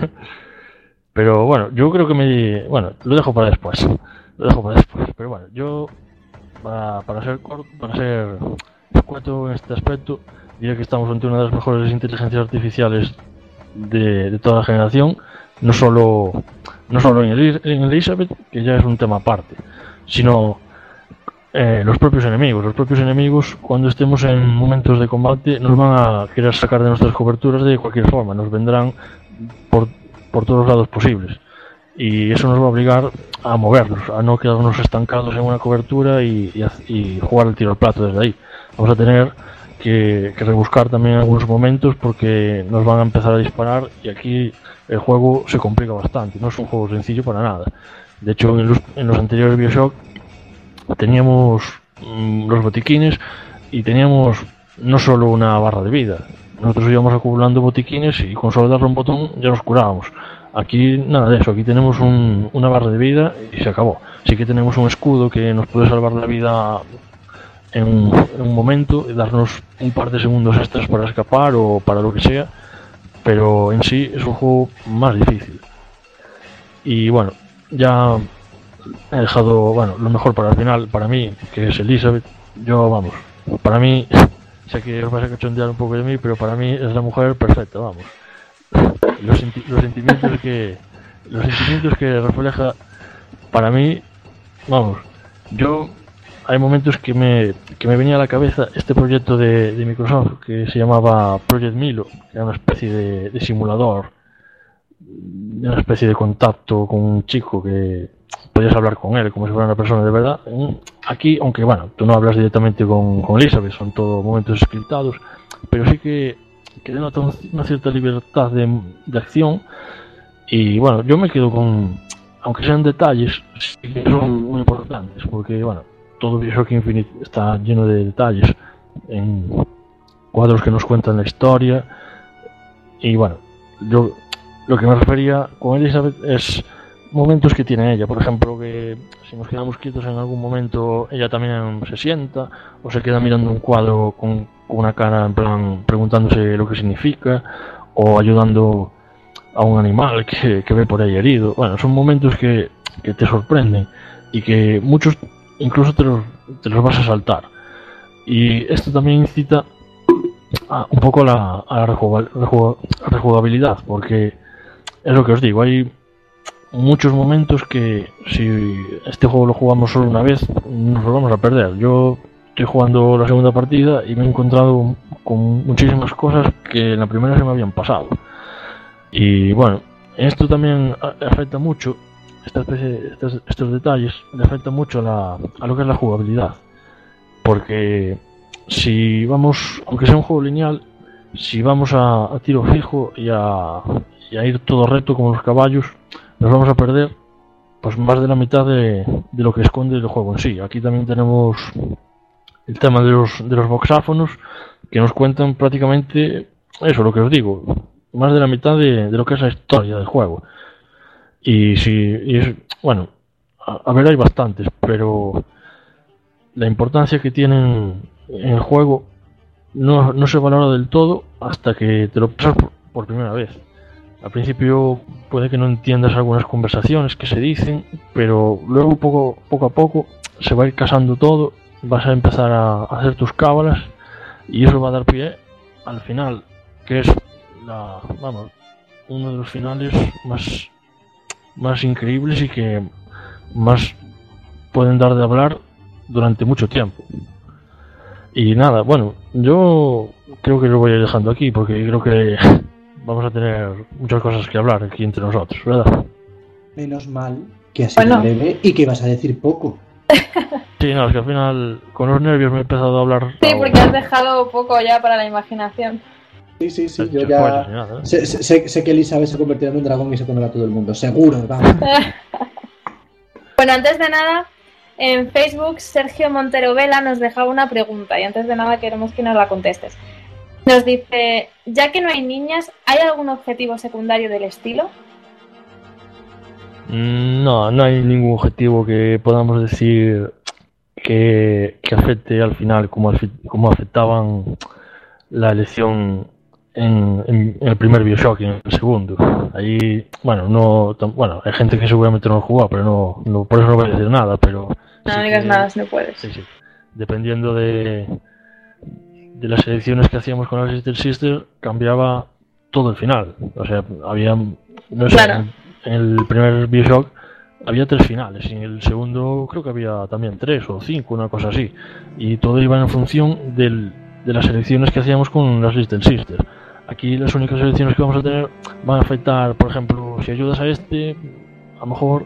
Pero bueno, yo creo que lo dejo para después. Pero bueno, yo para ser escueto en este aspecto, diré que estamos ante una de las mejores inteligencias artificiales de toda la generación, no solo en Elizabeth, que ya es un tema aparte, sino los propios enemigos, cuando estemos en momentos de combate, nos van a querer sacar de nuestras coberturas de cualquier forma, nos vendrán por todos los lados posibles, y eso nos va a obligar a movernos, a no quedarnos estancados en una cobertura y jugar el tiro al plato desde ahí. Vamos a tener que rebuscar también en algunos momentos, porque nos van a empezar a disparar, y aquí el juego se complica bastante, no es un juego sencillo para nada. De hecho, en los anteriores BioShock teníamos los botiquines, y teníamos no solo una barra de vida, nosotros íbamos acumulando botiquines y con solo darle un botón ya nos curábamos. Aquí nada de eso, aquí tenemos una barra de vida y se acabó. Sí que tenemos un escudo que nos puede salvar la vida en un momento y darnos un par de segundos extras para escapar o para lo que sea, pero en sí es un juego más difícil. Y bueno, ya he dejado, bueno, lo mejor para el final, para mí, que es Elizabeth. Yo, vamos, para mí, sé que os vais a cachondear un poco de mí, pero para mí es la mujer perfecta, vamos. Los sentimientos que refleja, para mí, vamos, yo hay momentos que me venía a la cabeza este proyecto de Microsoft que se llamaba Project Milo, que era una especie de simulador, una especie de contacto con un chico que podías hablar con él como si fuera una persona de verdad. Aquí, aunque bueno, tú no hablas directamente con Elizabeth, son todos momentos scriptados, pero sí que denota una cierta libertad de acción. Y bueno, yo me quedo con, aunque sean detalles, sí que son muy importantes, porque bueno, todo Bioshock Infinite está lleno de detalles, en cuadros que nos cuentan la historia. Y bueno, yo lo que me refería con Elizabeth es momentos que tiene ella, por ejemplo, que si nos quedamos quietos en algún momento, ella también se sienta o se queda mirando un cuadro con una cara en plan preguntándose lo que significa, o ayudando a un animal que ve por ahí herido. Bueno, son momentos que te sorprenden y que muchos incluso te los vas a saltar. Y esto también incita un poco a la rejugabilidad, porque es lo que os digo, hay muchos momentos que si este juego lo jugamos solo una vez nos lo vamos a perder. Yo estoy jugando la segunda partida y me he encontrado con muchísimas cosas que en la primera se me habían pasado. Y bueno, esto también afecta mucho, estos detalles le afectan mucho a lo que es la jugabilidad, porque si vamos, aunque sea un juego lineal, si vamos a tiro fijo y a ir todo recto como los caballos, nos vamos a perder pues más de la mitad de lo que esconde el juego en sí. Aquí también tenemos el tema de los boxáfonos, que nos cuentan prácticamente eso, lo que os digo, más de la mitad de lo que es la historia del juego. Y bueno, a ver, hay bastantes, pero la importancia que tienen en el juego no se valora del todo hasta que te lo pasas por primera vez. Al principio puede que no entiendas algunas conversaciones que se dicen, pero luego poco a poco se va a ir casando todo, vas a empezar a hacer tus cábalas y eso va a dar pie al final, que es uno de los finales más increíbles y que más pueden dar de hablar durante mucho tiempo. Y nada, bueno, yo creo que lo voy a ir dejando aquí porque creo que vamos a tener muchas cosas que hablar aquí entre nosotros, ¿verdad? Menos mal que ha sido breve y que vas a decir poco. Sí, no, es que al final con los nervios me he empezado a hablar. Sí, porque has dejado poco ya para la imaginación. Sí, yo ya sé que Elizabeth se convertirá en un dragón y se comerá a todo el mundo, seguro, vamos. Bueno, antes de nada, en Facebook Sergio Montero Vela nos dejaba una pregunta y antes de nada queremos que nos la contestes. Nos dice, ya que no hay niñas, ¿hay algún objetivo secundario del estilo? No hay ningún objetivo que podamos decir que afecte al final como afectaban la elección en el primer Bioshock y en el segundo. Ahí, bueno, hay gente que seguramente no lo jugó, pero no por eso no voy a decir nada, pero... No digas nada si no puedes. Sí. Dependiendo de las elecciones que hacíamos con las Little Sisters, cambiaba todo el final. O sea, había... No sé, claro. En el primer Bioshock había 3 finales, y en el segundo creo que había también 3 o 5, una cosa así. Y todo iba en función de las elecciones que hacíamos con las Little Sisters. Aquí las únicas elecciones que vamos a tener van a afectar, por ejemplo, si ayudas a a lo mejor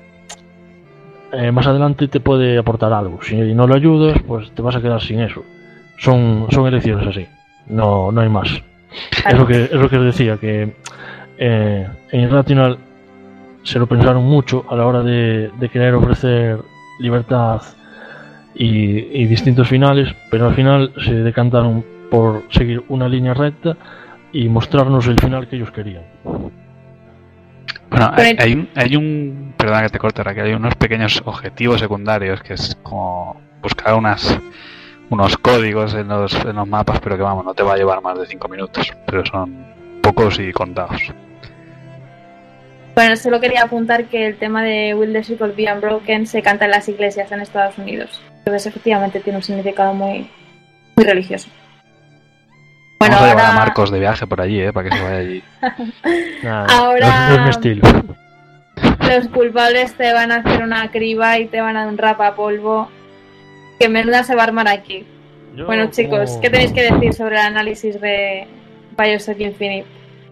más adelante te puede aportar algo. Si no lo ayudas, pues te vas a quedar sin eso. Son elecciones así, no hay más. Es lo que os decía, que en Irrational se lo pensaron mucho a la hora de querer ofrecer libertad y distintos finales, pero al final se decantaron por seguir una línea recta y mostrarnos el final que ellos querían. Bueno, hay un perdona que te corte ahora, que hay unos pequeños objetivos secundarios que es como buscar unos códigos en los mapas, pero que vamos, no te va a llevar más de 5 minutos, pero son pocos y contados. Bueno, solo quería apuntar que el tema de Will the Circle Be Unbroken se canta en las iglesias en Estados Unidos. Entonces, efectivamente, tiene un significado muy, muy religioso. Bueno, Vamos a llevar a Marcos de viaje por allí, para que se vaya allí. Ahora no es mi estilo. Los culpables te van a hacer una criba y te van a dar un rapapolvo. Que menuda se va a armar aquí. Bueno, chicos, ¿qué tenéis que decir sobre el análisis de Bioshock Infinite?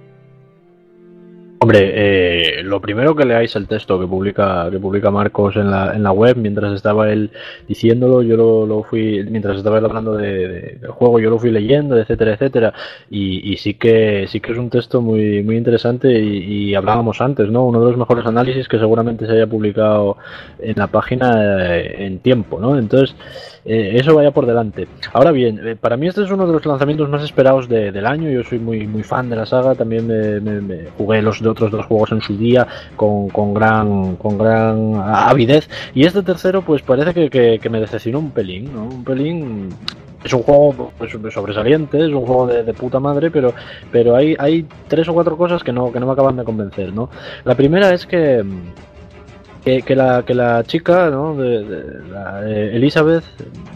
Hombre, lo primero que leáis el texto que publica Marcos en la web, mientras estaba él diciéndolo, yo lo fui, mientras estaba él hablando del juego, yo lo fui leyendo, etcétera, etcétera, y sí que es un texto muy, muy interesante y hablábamos antes, ¿no? Uno de los mejores análisis que seguramente se haya publicado en la página en tiempo, ¿no? Entonces, eso vaya por delante. Ahora bien, para mí este es uno de los lanzamientos más esperados del año. Yo soy muy, muy fan de la saga. También me jugué los otros dos juegos en su día con gran avidez. Y este tercero, pues parece que me decepcionó un pelín, ¿no? Un pelín. Es un juego pues, sobresaliente, es un juego de puta madre, pero hay 3 o 4 cosas que no me acaban de convencer, ¿no? La primera es que la chica, ¿no? Elizabeth,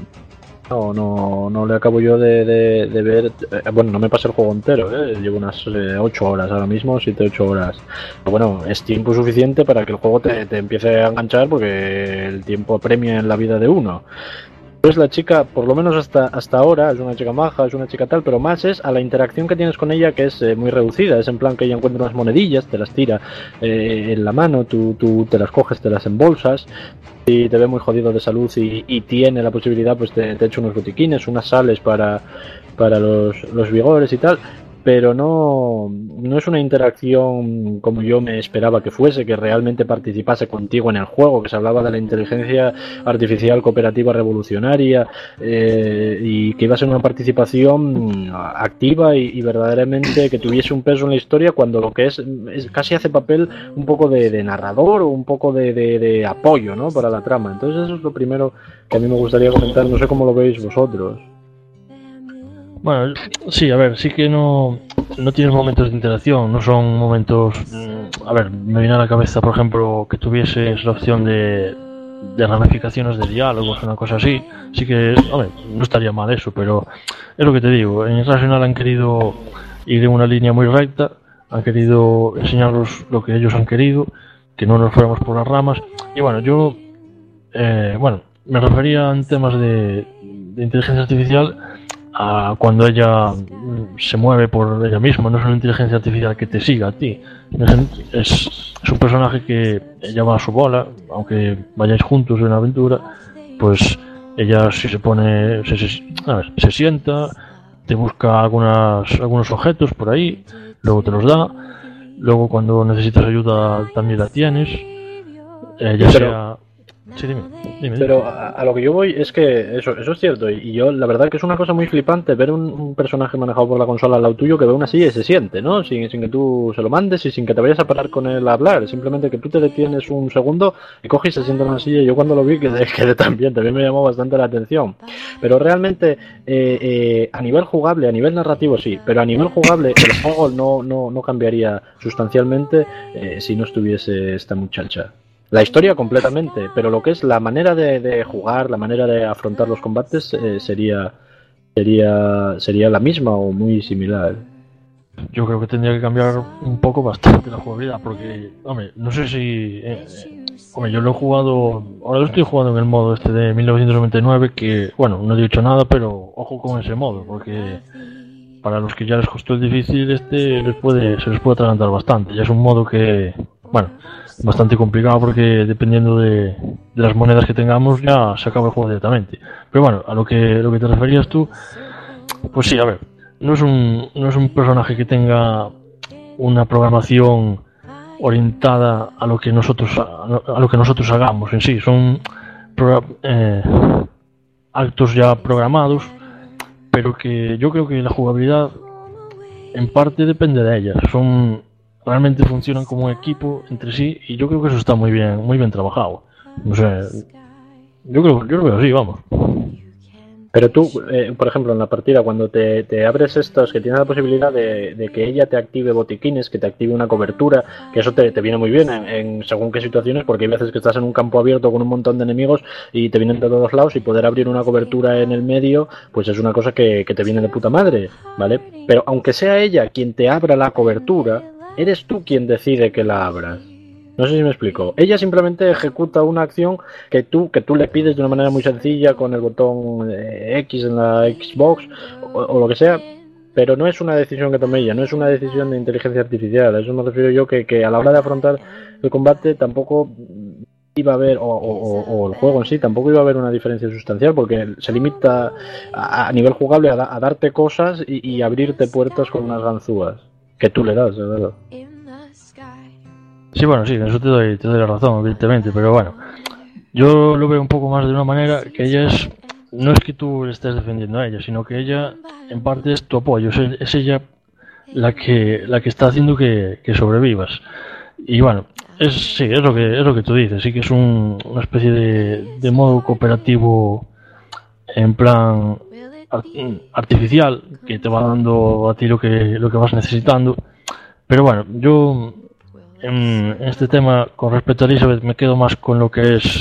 no le acabo yo de ver. Bueno, no me pasé el juego entero, llevo unas 8 horas ahora mismo, 7-8 horas. Pero bueno, es tiempo suficiente para que el juego te empiece a enganchar, porque el tiempo apremia en la vida de uno. Pues la chica, por lo menos hasta ahora, es una chica maja, es una chica tal, pero más es a la interacción que tienes con ella, que es muy reducida. Es en plan que ella encuentra unas monedillas, te las tira en la mano, tú te las coges, te las embolsas, y te ve muy jodido de salud y tiene la posibilidad, pues te echa unos botiquines, unas sales para los vigores y tal. Pero no es una interacción como yo me esperaba que fuese, que realmente participase contigo en el juego, que se hablaba de la inteligencia artificial cooperativa revolucionaria, y que iba a ser una participación activa y verdaderamente que tuviese un peso en la historia, cuando lo que es casi hace papel un poco de narrador o un poco de apoyo, ¿no? Para la trama. Entonces eso es lo primero que a mí me gustaría comentar. No sé cómo lo veis vosotros. Bueno, sí, a ver, sí que no tienes momentos de interacción, no son momentos... A ver, me viene a la cabeza, por ejemplo, que tuvieses la opción de ramificaciones de diálogos, una cosa así. Sí que, a ver, no estaría mal eso, pero es lo que te digo, en Irrational han querido ir en una línea muy recta, han querido enseñarnos lo que ellos han querido, que no nos fuéramos por las ramas. Y bueno, yo, me refería en temas de inteligencia artificial a cuando ella se mueve por ella misma. No es una inteligencia artificial que te siga a ti, es un personaje que ella va a su bola, aunque vayáis juntos en una aventura, pues ella si se pone, se sienta, te busca algunos objetos por ahí, luego te los da, luego cuando necesitas ayuda también la tienes, sea... Sí, dime. Pero a lo que yo voy es que eso es cierto, y yo la verdad que es una cosa muy flipante ver un personaje manejado por la consola al lado tuyo, que ve una silla y se siente, ¿no? Sin que tú se lo mandes y sin que te vayas a parar con él a hablar, simplemente que tú te detienes un segundo y coges y se sienta en una silla. Y yo cuando lo vi quedé también me llamó bastante la atención. Pero realmente a nivel jugable, a nivel narrativo sí, pero a nivel jugable el juego no cambiaría sustancialmente si no estuviese esta muchacha. La historia completamente, pero lo que es la manera de jugar, la manera de afrontar los combates sería la misma o muy similar. Yo creo que tendría que cambiar un poco bastante la jugabilidad, porque, hombre, no sé si... yo lo he jugado... Ahora lo estoy jugando en el modo este de 1999, que, bueno, no he dicho nada, pero ojo con ese modo, porque para los que ya les costó el difícil, se les puede atragantar bastante. Ya es un modo que, bueno, bastante complicado, porque dependiendo de las monedas que tengamos ya se acaba el juego directamente. Pero bueno, a lo que te referías tú, pues sí, a ver, no es un personaje que tenga una programación orientada a lo que nosotros hagamos en sí. Son actos ya programados, pero que yo creo que la jugabilidad en parte depende de ellas. Realmente funcionan como un equipo entre sí, y yo creo que eso está muy bien trabajado. No sé, yo creo que sí, vamos. Pero tú, por ejemplo, en la partida, cuando te abres estos, que tienes la posibilidad de que ella te active botiquines, que te active una cobertura, que eso te viene muy bien en según qué situaciones, porque hay veces que estás en un campo abierto con un montón de enemigos y te vienen de todos lados, y poder abrir una cobertura en el medio, pues es una cosa que te viene de puta madre, ¿vale? Pero aunque sea ella quien te abra la cobertura, eres tú quien decide que la abras. No sé si me explico. Ella simplemente ejecuta una acción que tú le pides de una manera muy sencilla con el botón X en la Xbox o lo que sea, pero no es una decisión que tome ella, no es una decisión de inteligencia artificial. A eso me refiero yo, que a la hora de afrontar el combate tampoco iba a haber, o el juego en sí, tampoco iba a haber una diferencia sustancial, porque se limita a nivel jugable a darte cosas y abrirte puertas con unas ganzúas que tú le das, de verdad. Sí, bueno, sí, en eso te doy la razón, evidentemente, pero bueno, yo lo veo un poco más de una manera que ella no es que tú le estés defendiendo a ella, sino que ella en parte es tu apoyo, es ella la que está haciendo que sobrevivas. Y bueno, es lo que tú dices, sí que es una especie de modo cooperativo en plan artificial, que te va dando a ti lo que vas necesitando. Pero bueno, yo en este tema, con respecto a Elizabeth, me quedo más con lo que es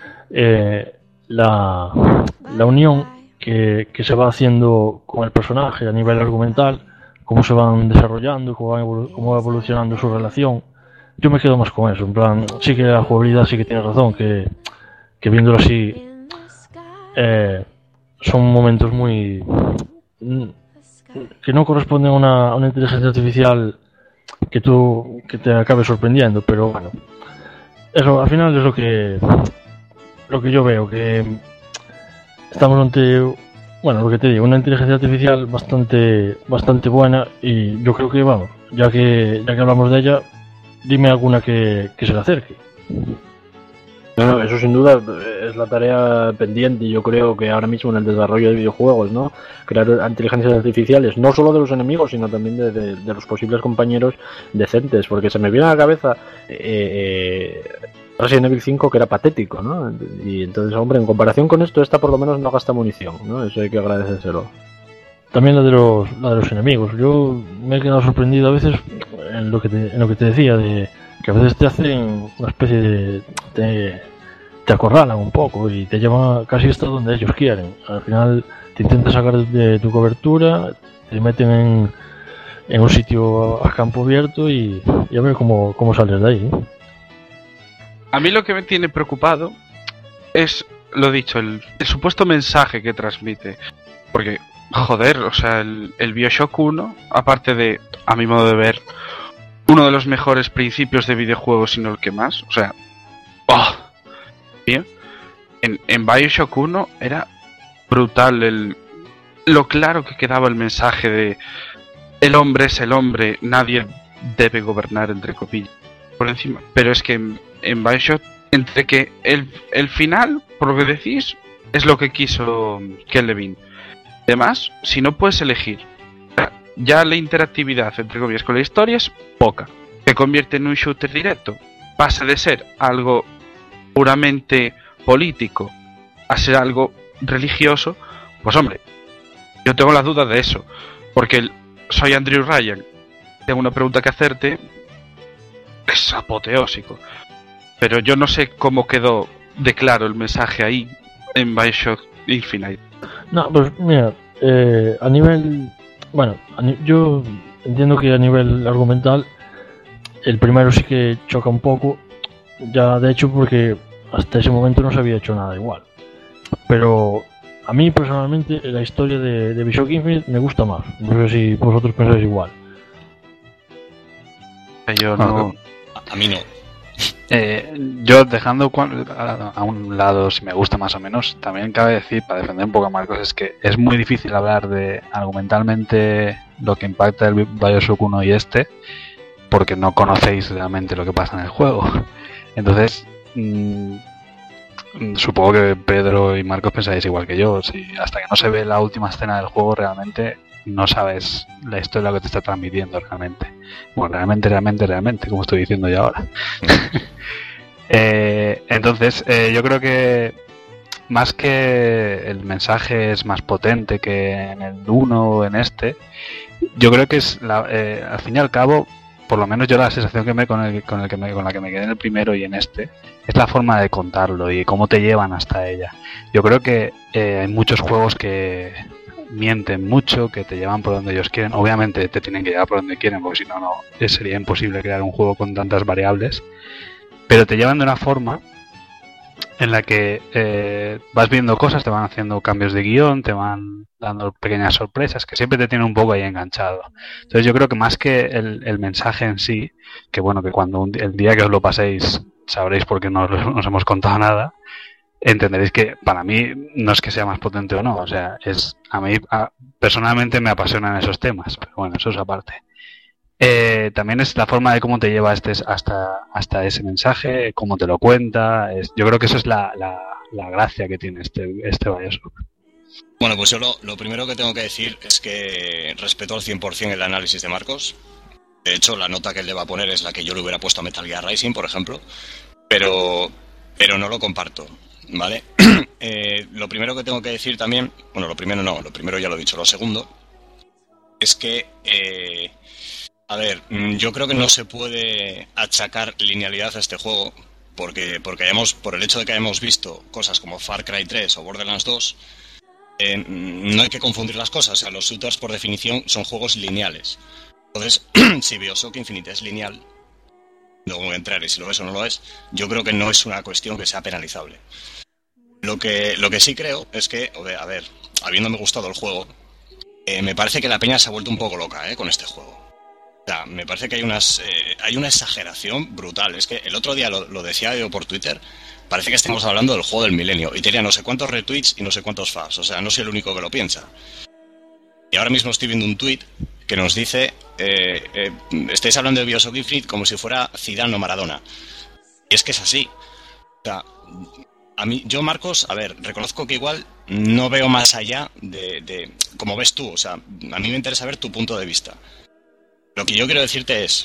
la unión que se va haciendo con el personaje a nivel argumental, cómo se van desarrollando, cómo va evolucionando su relación. Yo me quedo más con eso, en plan, sí que la jugabilidad sí que tiene razón, que viéndolo así son momentos muy que no corresponden a una inteligencia artificial que te acabe sorprendiendo, pero bueno, eso al final es lo que yo veo, que estamos ante, bueno, lo que te digo, una inteligencia artificial bastante buena, y yo creo que vamos, ya que hablamos de ella, dime alguna que se le acerque. No, eso sin duda es la tarea pendiente. Yo creo que ahora mismo en el desarrollo de videojuegos, ¿no? Crear inteligencias artificiales, no solo de los enemigos, sino también de los posibles compañeros decentes, porque se me viene a la cabeza Resident Evil 5, que era patético, ¿no? Y entonces, hombre, en comparación con esto, esta por lo menos no gasta munición, ¿no? Eso hay que agradecérselo. También la de los enemigos. Yo me he quedado sorprendido a veces en lo que te decía, de que a veces te hacen una especie te acorralan un poco y te llevan casi hasta donde ellos quieren. Al final te intentan sacar de tu cobertura, te meten en un sitio a campo abierto y a ver cómo sales de ahí, ¿eh? A mí lo que me tiene preocupado es, lo dicho, el supuesto mensaje que transmite. Porque, joder, o sea, el BioShock 1, aparte de, a mi modo de ver, uno de los mejores principios de videojuegos, sino el que más, o sea, bien, en BioShock 1 era brutal lo claro que quedaba el mensaje de el hombre es el hombre, nadie debe gobernar, entre comillas, por encima. Pero es que en BioShock, entre que el final, por lo que decís, es lo que quiso Ken Levine. Además, si no puedes elegir, ya la interactividad, entre comillas, con la historia es poca. Se convierte en un shooter directo. Pasa de ser algo puramente político a ser algo religioso. Pues hombre, yo tengo las dudas de eso. Porque soy Andrew Ryan. Tengo una pregunta que hacerte. Es apoteósico. Pero yo no sé cómo quedó de claro el mensaje ahí en BioShock Infinite. No, pues mira, a nivel... Bueno, yo entiendo que a nivel argumental el primero sí que choca un poco, ya de hecho porque hasta ese momento no se había hecho nada igual. Pero a mí personalmente la historia de BioShock Infinite me gusta más. No sé si vosotros pensáis igual. Yo no... A mí no. Yo dejando a un lado si me gusta más o menos, también cabe decir, para defender un poco a Marcos, es que es muy difícil hablar de argumentalmente lo que impacta el BioShock 1 y porque no conocéis realmente lo que pasa en el juego. Entonces supongo que Pedro y Marcos pensáis igual que yo. Hasta que no se ve la última escena del juego realmente no sabes la historia que te está transmitiendo realmente. Bueno, realmente, como estoy diciendo yo ahora. Entonces, yo creo que más que el mensaje es más potente que en el 1 o en este, yo creo que es al fin y al cabo, por lo menos yo la sensación que con la que me quedé en el primero y en este, es la forma de contarlo y cómo te llevan hasta ella. Yo creo que hay muchos juegos que mienten mucho, que te llevan por donde ellos quieren. Obviamente te tienen que llevar por donde quieren, porque si no, sería imposible crear un juego con tantas variables. Pero te llevan de una forma en la que vas viendo cosas, te van haciendo cambios de guión, te van dando pequeñas sorpresas que siempre te tienen un poco ahí enganchado. Entonces yo creo que más que el mensaje en sí, que bueno, que cuando el día que os lo paséis sabréis por qué no os hemos contado nada, entenderéis que para mí no es que sea más potente o no, o sea, a mí personalmente me apasionan esos temas, pero bueno, eso es aparte. También es la forma de cómo te lleva hasta ese mensaje, cómo te lo cuenta. Yo creo que eso es la gracia que tiene este Bioshock. Bueno, pues yo lo primero que tengo que decir es que respeto al 100% el análisis de Marcos. De hecho, la nota que él le va a poner es la que yo le hubiera puesto a Metal Gear Rising, por ejemplo, pero no lo comparto, ¿vale? Lo primero que tengo que decir también, bueno, lo primero ya lo he dicho, lo segundo es que a ver, yo creo que no se puede achacar linealidad a este juego porque por el hecho de que hayamos visto cosas como Far Cry 3 o Borderlands 2, no hay que confundir las cosas. O sea, los shooters por definición son juegos lineales. Entonces, si Bioshock Infinite es lineal, luego voy a entrar y si lo es o no lo es, yo creo que no es una cuestión que sea penalizable. Lo que sí creo es que, a ver, habiéndome gustado el juego, me parece que la peña se ha vuelto un poco loca con este juego. O sea, me parece que hay una exageración brutal. Es que el otro día lo decía yo por Twitter, parece que estamos hablando del juego del milenio y tenía no sé cuántos retweets y no sé cuántos faps. O sea, no soy el único que lo piensa. Y ahora mismo estoy viendo un tweet que nos dice estáis hablando de Bioshock Infinite como si fuera Zidane o Maradona. Y es que es así. O sea, yo, Marcos, a ver, reconozco que igual no veo más allá de como ves tú. O sea, a mí me interesa ver tu punto de vista. Lo que yo quiero decirte es,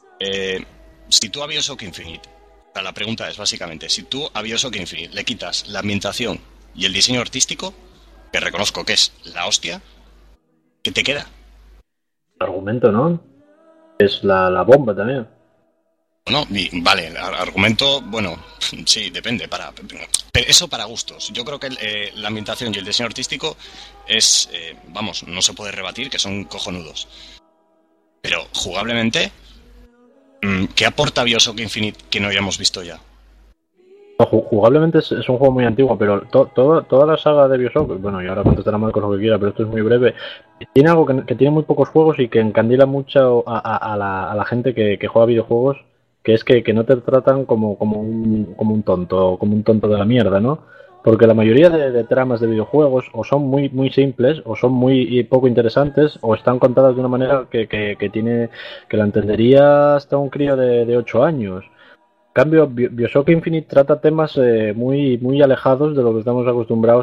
si tú a Bioshock Infinite, o sea, la pregunta es básicamente, si tú a Bioshock Infinite le quitas la ambientación y el diseño artístico, que reconozco que es la hostia, ¿qué te queda? El argumento, ¿no? Es la bomba también. No, vale, el argumento, bueno, sí, depende, pero eso para gustos. Yo creo que la ambientación y el diseño artístico es, vamos, no se puede rebatir, que son cojonudos. Pero, jugablemente, ¿qué aporta Bioshock Infinite que no hayamos visto ya? Jugablemente es un juego muy antiguo, pero toda la saga de Bioshock, bueno, y ahora contestará Marcos lo que quiera, pero esto es muy breve, tiene algo que tiene muy pocos juegos y que encandila mucho a la gente que juega videojuegos, que es que no te tratan como un tonto de la mierda, ¿no? Porque la mayoría de tramas de videojuegos o son muy muy simples, o son muy poco interesantes, o están contadas de una manera que la entendería hasta un crío de 8 años. En cambio, Bioshock Infinite trata temas muy muy alejados de lo que estamos acostumbrados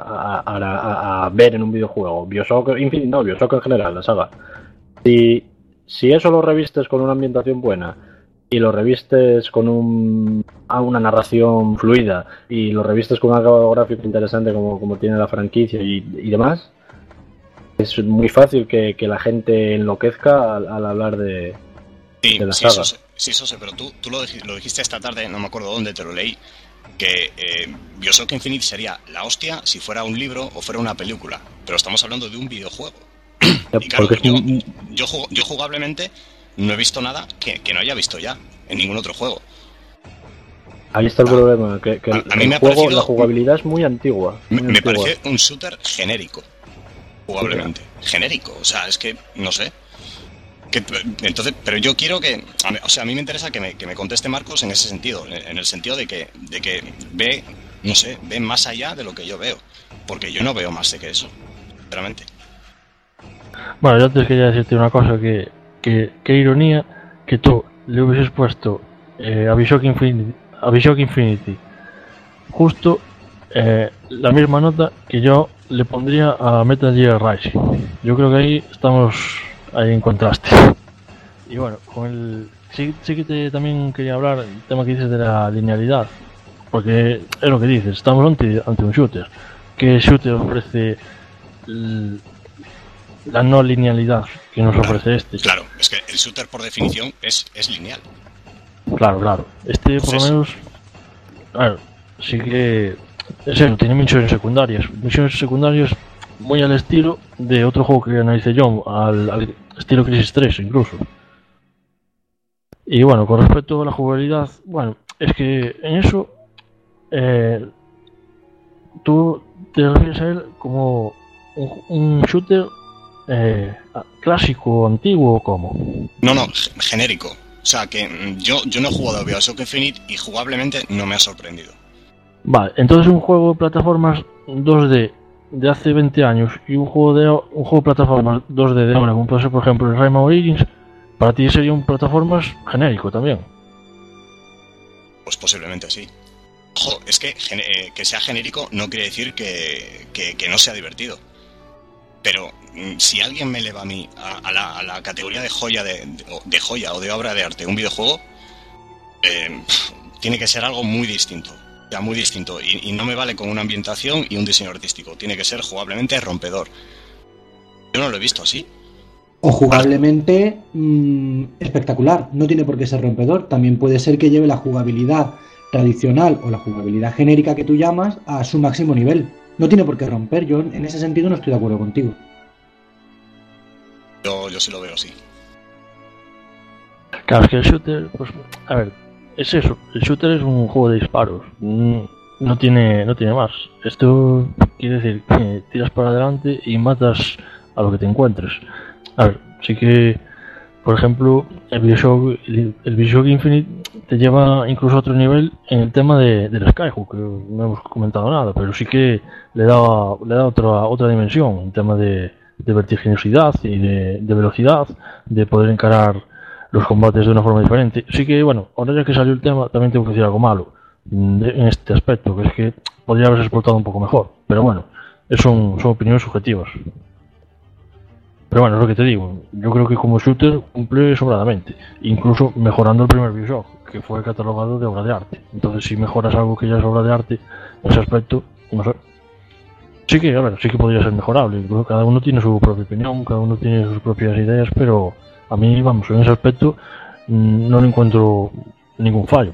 a ver en un videojuego. Bioshock Infinite no, Bioshock en general, la saga. Si eso lo revistes con una ambientación buena y lo revistes con una narración fluida y lo revistes con un acabado gráfico interesante como tiene la franquicia y demás, es muy fácil que la gente enloquezca al hablar de la saga. Sí, eso sé, pero tú lo dijiste esta tarde, no me acuerdo dónde, te lo leí, que Bioshock Infinite sería la hostia si fuera un libro o fuera una película, pero estamos hablando de un videojuego. Y claro, yo jugablemente no he visto nada que no haya visto ya en ningún otro juego. Ahí está el problema, que la jugabilidad es muy antigua. Me parece un shooter genérico, jugablemente. Genérico, o sea, es que, no sé. Entonces, pero yo quiero a mí me interesa que me conteste Marcos en ese sentido, en el sentido de que ve más allá de lo que yo veo. Porque yo no veo más de que eso, sinceramente. Bueno, yo antes quería decirte una cosa, que qué ironía que tú le hubieses puesto a Bioshock Infinity justo la misma nota que yo le pondría a Metal Gear Rising. Yo creo que ahí estamos en contraste. Y bueno, sí que también quería hablar del tema que dices de la linealidad. porque es lo que dices, estamos ante un shooter. ¿Qué shooter ofrece la no linealidad que nos ofrece este? Claro, es que el shooter por definición es lineal. Claro. Este por lo menos, a ver, sí que es eso, tiene misiones secundarias muy al estilo de otro juego que analicé yo, al estilo Crisis 3 incluso. Y bueno, con respecto a la jugabilidad, bueno, es que en eso tú te refieres a él como un shooter clásico, antiguo, ¿cómo? No, genérico. O sea, que yo no he jugado a Bioshock Infinite y jugablemente no me ha sorprendido. Vale, entonces un juego de plataformas 2D de hace 20 años y un juego de plataformas 2D de ahora, como puede ser por ejemplo el Rayman Origins, para ti sería un plataformas genérico también. Pues posiblemente sí. Ojo, es que sea genérico no quiere decir que no sea divertido. Pero si alguien me eleva a mí a la categoría de joya de joya o de obra de arte un videojuego, tiene que ser algo muy distinto. Ya muy distinto. Y no me vale con una ambientación y un diseño artístico. Tiene que ser jugablemente rompedor. Yo no lo he visto así. O jugablemente espectacular. No tiene por qué ser rompedor. También puede ser que lleve la jugabilidad tradicional o la jugabilidad genérica que tú llamas a su máximo nivel. No tiene por qué romper. Yo en ese sentido no estoy de acuerdo contigo. Yo sí lo veo así. Claro, es que el shooter, pues, a ver, es eso. El shooter es un juego de disparos. No tiene más. Esto quiere decir que tiras para adelante y matas a lo que te encuentres. A ver, sí que, por ejemplo, el Bioshock Infinite te lleva incluso a otro nivel en el tema del Skyhook, que no hemos comentado nada, pero sí que le da otra dimensión, en tema de vertiginosidad y de velocidad, de poder encarar los combates de una forma diferente. Sí que, bueno, ahora ya que salió el tema, también tengo que decir algo malo en este aspecto, que es que podría haberse explotado un poco mejor, pero bueno, son opiniones subjetivas. Pero bueno, es lo que te digo, yo creo que como shooter cumple sobradamente, incluso mejorando el primer Bioshock, que fue catalogado de obra de arte. Entonces si mejoras algo que ya es obra de arte, en ese aspecto, no sé. Sí que, a ver, sí que podría ser mejorable, cada uno tiene su propia opinión, cada uno tiene sus propias ideas, pero a mí, vamos, en ese aspecto no le encuentro ningún fallo.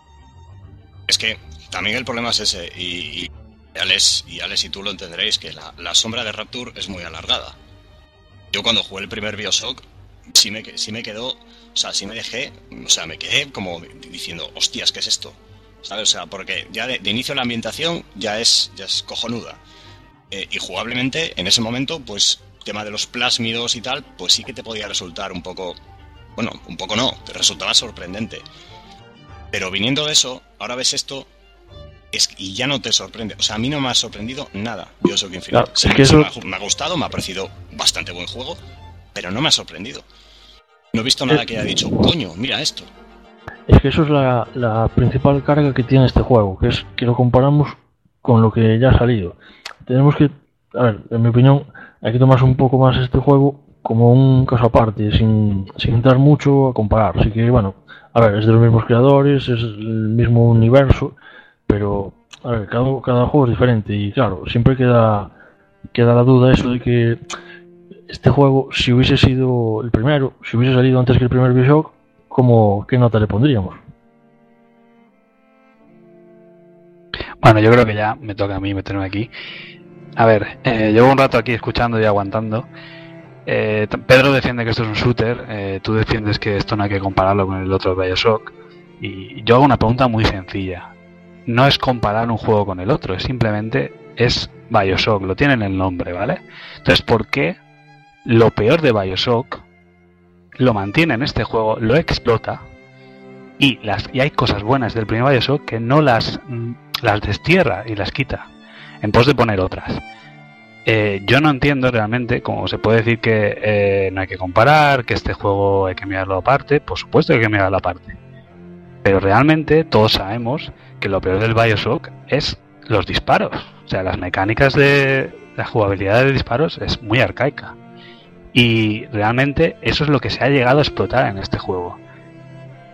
Es que también el problema es ese, y Alex y tú lo entenderéis, que la sombra de Rapture es muy alargada. Yo cuando jugué el primer Bioshock, sí me quedó, o sea, sí me dejé, o sea, me quedé como diciendo, hostias, ¿qué es esto? ¿Sabes? O sea, porque ya de inicio la ambientación ya es cojonuda. Y jugablemente, en ese momento, pues, tema de los plásmidos y tal, pues sí que te podía resultar un poco, bueno, un poco no, te resultaba sorprendente. Pero viniendo de eso, ahora ves esto y ya no te sorprende. O sea, a mí no me ha sorprendido nada Bioshock Infinite. Claro, sí, es que eso... me ha gustado, me ha parecido bastante buen juego, pero no me ha sorprendido. No he visto nada que haya dicho, coño, mira esto. Es que eso es la principal carga que tiene este juego, que es que lo comparamos con lo que ya ha salido. Tenemos que, a ver, en mi opinión, hay que tomarse un poco más este juego como un caso aparte, sin entrar mucho a comparar. Así que, bueno, a ver, es de los mismos creadores, es el mismo universo, pero, a ver, cada juego es diferente y, claro, siempre queda la duda eso de que este juego, si hubiese sido el primero, si hubiese salido antes que el primer Bioshock, ¿qué nota le pondríamos? Bueno, yo creo que ya me toca a mí meterme aquí. A ver, llevo un rato aquí escuchando y aguantando. Pedro defiende que esto es un shooter, tú defiendes que esto no hay que compararlo con el otro Bioshock, y yo hago una pregunta muy sencilla. No es comparar un juego con el otro, es Bioshock, lo tiene en el nombre, ¿vale? Entonces, ¿por qué lo peor de Bioshock lo mantiene en este juego, lo explota, y hay cosas buenas del primer Bioshock que no las destierra y las quita en pos de poner otras? Yo no entiendo realmente cómo se puede decir que no hay que comparar, que este juego hay que mirarlo aparte. Por supuesto que hay que mirarlo aparte, pero realmente todos sabemos que lo peor del Bioshock es los disparos. O sea, las mecánicas de la jugabilidad de disparos es muy arcaica, y realmente eso es lo que se ha llegado a explotar en este juego.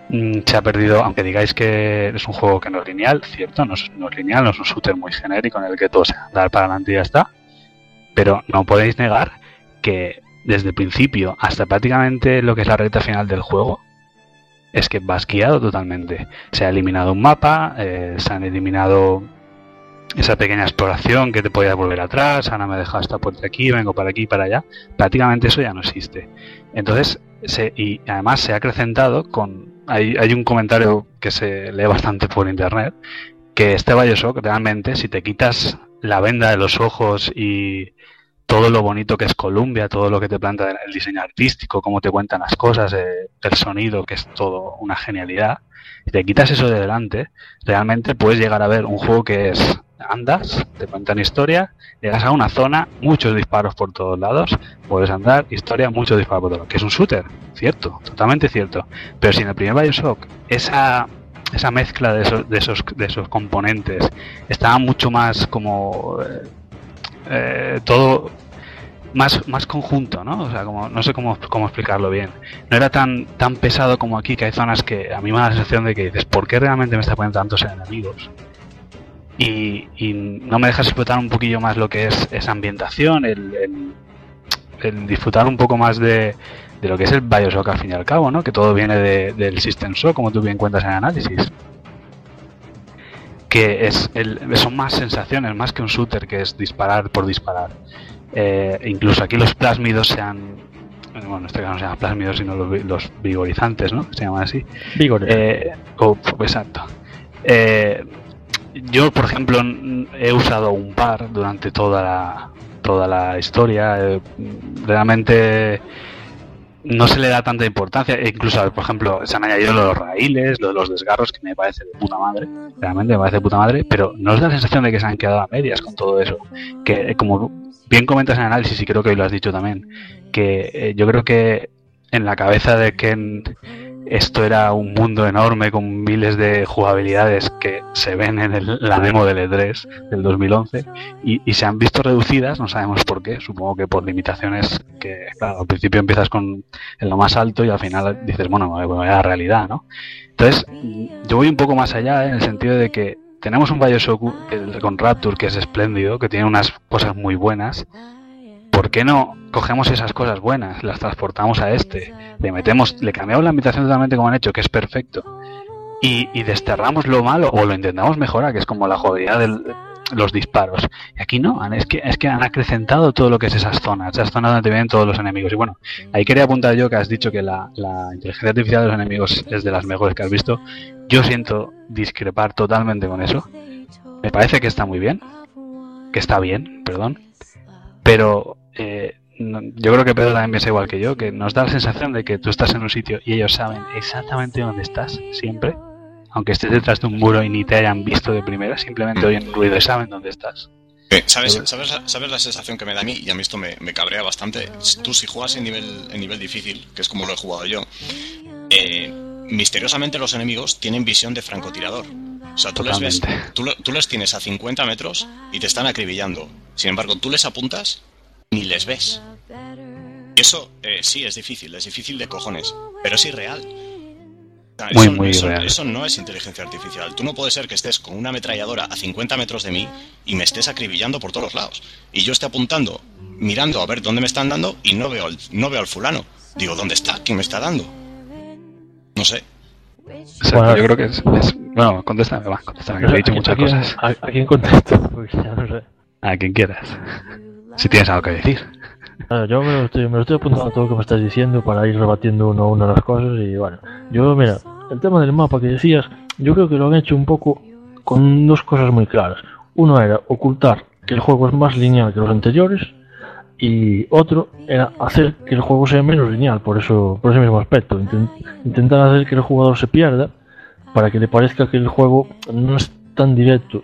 se ha perdido, aunque digáis que es un juego que no es lineal, cierto, no es lineal, no es un shooter muy genérico en el que todo se dar para adelante y ya está, pero no podéis negar que desde el principio hasta prácticamente lo que es la recta final del juego es que vas guiado totalmente. Se ha eliminado un mapa, se han eliminado esa pequeña exploración que te podías volver atrás, ahora me he dejado esta puerta aquí, vengo para aquí y para allá. Prácticamente eso ya no existe. Entonces, y además se ha acrecentado con... Hay un comentario que se lee bastante por internet, que este BioShock realmente, si te quitas la venda de los ojos y todo lo bonito que es Columbia, todo lo que te planta el diseño artístico, cómo te cuentan las cosas, el sonido, que es todo una genialidad, si te quitas eso de delante, realmente puedes llegar a ver un juego que es... Andas, te cuentan historia, llegas a una zona, muchos disparos por todos lados, puedes andar, historia, muchos disparos por todos lados, que es un shooter, cierto, totalmente cierto, pero si en el primer BioShock esa mezcla de esos componentes estaba mucho más como todo más conjunto, ¿no? O sea, como no sé cómo explicarlo bien. No era tan pesado como aquí, que hay zonas que a mí me da la sensación de que dices, ¿por qué realmente me está poniendo tantos enemigos? Y no me dejas explotar un poquillo más lo que es esa ambientación, el disfrutar un poco más de lo que es el BioShock al fin y al cabo, ¿no? Que todo viene del System Shock, como tú bien cuentas en el análisis. Que son más sensaciones, más que un shooter, que es disparar por disparar. Incluso aquí los plásmidos bueno, en este caso no se llaman plásmidos, sino los vigorizantes, ¿no? Se llaman así. Vigores. Exacto. Yo, por ejemplo, he usado un par durante toda la historia. Realmente no se le da tanta importancia. Incluso, por ejemplo, se han añadido los raíles, lo de los desgarros, que me parece de puta madre. Realmente me parece de puta madre. Pero no os da la sensación de que se han quedado a medias con todo eso. Que, como bien comentas en el análisis, y creo que hoy lo has dicho también, que yo creo que en la cabeza de Ken esto era un mundo enorme con miles de jugabilidades que se ven en la demo del E3 del 2011 y se han visto reducidas, no sabemos por qué, supongo que por limitaciones que, claro, al principio empiezas en lo más alto y al final dices, bueno, me voy a la realidad, ¿no? Entonces, yo voy un poco más allá, en el sentido de que tenemos un BioShock con Rapture que es espléndido, que tiene unas cosas muy buenas. ¿Por qué no cogemos esas cosas buenas, las transportamos a le cambiamos la ambientación totalmente como han hecho, que es perfecto, y desterramos lo malo o lo intentamos mejorar, que es como la jodida de los disparos? Y aquí no, es que han acrecentado todo lo que es esas zonas donde te vienen todos los enemigos. Y bueno, ahí quería apuntar yo que has dicho que la inteligencia artificial de los enemigos es de las mejores que has visto. Yo siento discrepar totalmente con eso. Me parece que está muy bien, pero yo creo que Pedro también piensa igual que yo, que nos da la sensación de que tú estás en un sitio y ellos saben exactamente dónde estás, siempre, aunque estés detrás de un muro y ni te hayan visto de primera, simplemente oyen ruido y saben dónde estás. ¿Sabes la sensación que me da a mí? Y a mí esto me cabrea bastante. Tú, si juegas en nivel difícil, que es como lo he jugado yo, misteriosamente los enemigos tienen visión de francotirador. O sea, tú les tienes a 50 metros y te están acribillando. Sin embargo, tú les apuntas ni les ves. Y eso sí es difícil de cojones, pero es irreal. O sea, muy irreal. Eso no es inteligencia artificial. Tú no puedes ser que estés con una ametralladora a 50 metros de mí y me estés acribillando por todos los lados. Y yo esté apuntando, mirando a ver dónde me están dando y no veo al fulano. Digo, ¿dónde está? ¿Quién me está dando? No sé. Bueno, yo creo que es... Bueno, contéstame, que te he dicho muchas cosas. ¿A quién contesto? Pues ya no sé. A quien quieras. Si tienes algo que decir. Bueno, yo me lo estoy apuntando a todo lo que me estás diciendo para ir rebatiendo uno a uno las cosas. Y bueno, yo, mira, el tema del mapa que decías, yo creo que lo han hecho un poco con dos cosas muy claras. Uno era ocultar que el juego es más lineal que los anteriores, y otro era hacer que el juego sea menos lineal, por ese mismo aspecto. Intentar hacer que el jugador se pierda para que le parezca que el juego no es tan directo.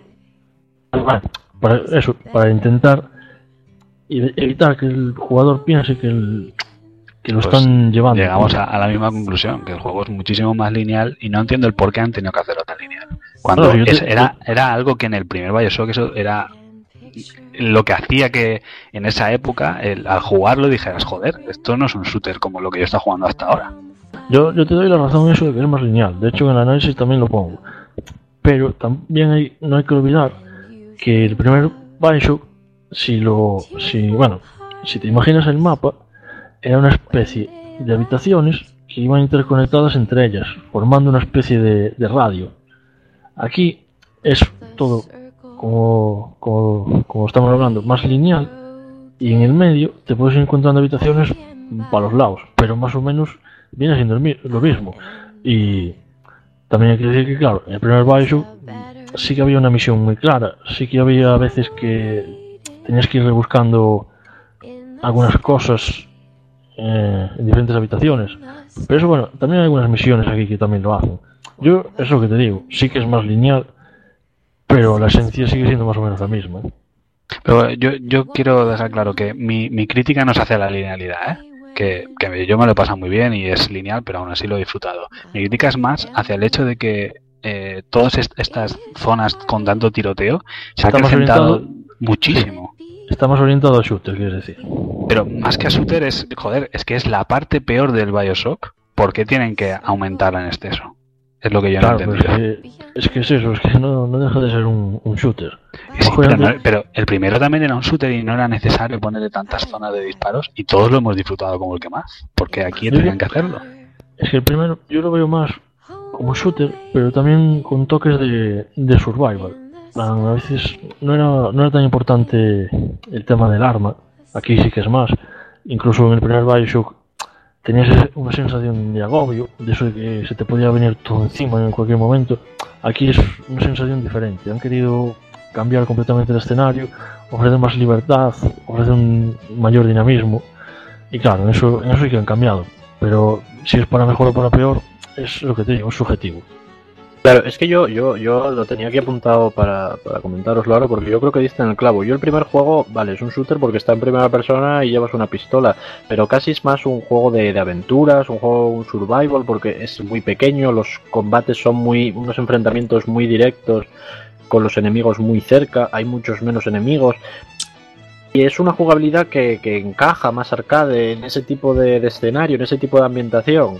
Para intentar evitar que el jugador piense que lo están llevando. Llegamos a la misma conclusión, que el juego es muchísimo más lineal y no entiendo el por qué han tenido que hacerlo tan lineal. Cuando era algo que en el primer BioShock eso era lo que hacía que en esa época al jugarlo dijeras, joder, esto no es un shooter como lo que yo estaba jugando hasta ahora. Yo te doy la razón en eso de que es más lineal. De hecho, en el análisis también lo pongo. Pero también no hay que olvidar que el primer Bioshock, si te imaginas el mapa, era una especie de habitaciones que iban interconectadas entre ellas, formando una especie de radio. Aquí es todo, como estamos hablando, más lineal, y en el medio te puedes ir encontrando habitaciones para los lados, pero más o menos viene siendo lo mismo. Y también hay que decir que, claro, en el primer Bioshock sí que había una misión muy clara, sí que había veces que tenías que ir rebuscando algunas cosas en diferentes habitaciones, pero eso, bueno, también hay algunas misiones aquí que también lo hacen. Yo, es lo que te digo, sí que es más lineal, pero la esencia sigue siendo más o menos la misma, ¿eh? Pero yo quiero dejar claro que mi crítica no es hacia la linealidad, ¿eh? Que yo me lo he pasado muy bien y es lineal, pero aún así lo he disfrutado. Mi crítica es más hacia el hecho de que todas estas zonas con tanto tiroteo se ha acrecentado muchísimo. Está más orientado a shooter, quieres decir. Pero más que a shooter es que es la parte peor del Bioshock. ¿Por qué tienen que aumentarla en exceso? Es lo que yo no he entendido. Es que no deja de ser un shooter. Sí, pero el primero también era un shooter y no era necesario ponerle tantas zonas de disparos y todos lo hemos disfrutado como el que más. Porque aquí tenían que hacerlo. Es que el primero yo lo veo más como shooter, pero también con toques de survival. A veces no era tan importante el tema del arma. Aquí sí que es más. Incluso en el primer Bioshock tenías una sensación de agobio, de eso de que se te podía venir todo encima en cualquier momento. Aquí es una sensación diferente. Han querido cambiar completamente el escenario, ofrecer más libertad, ofrecer un mayor dinamismo. Y claro, en eso sí que han cambiado. Pero si es para mejor o para peor, es lo que te digo, es subjetivo. Claro, es que yo lo tenía aquí apuntado para comentároslo ahora, porque yo creo que diste en el clavo. Yo el primer juego, vale, es un shooter porque está en primera persona y llevas una pistola, pero casi es más un juego de aventuras, un survival, porque es muy pequeño, los combates son unos enfrentamientos muy directos, con los enemigos muy cerca, hay muchos menos enemigos, y es una jugabilidad que encaja más arcade en ese tipo de escenario, en ese tipo de ambientación.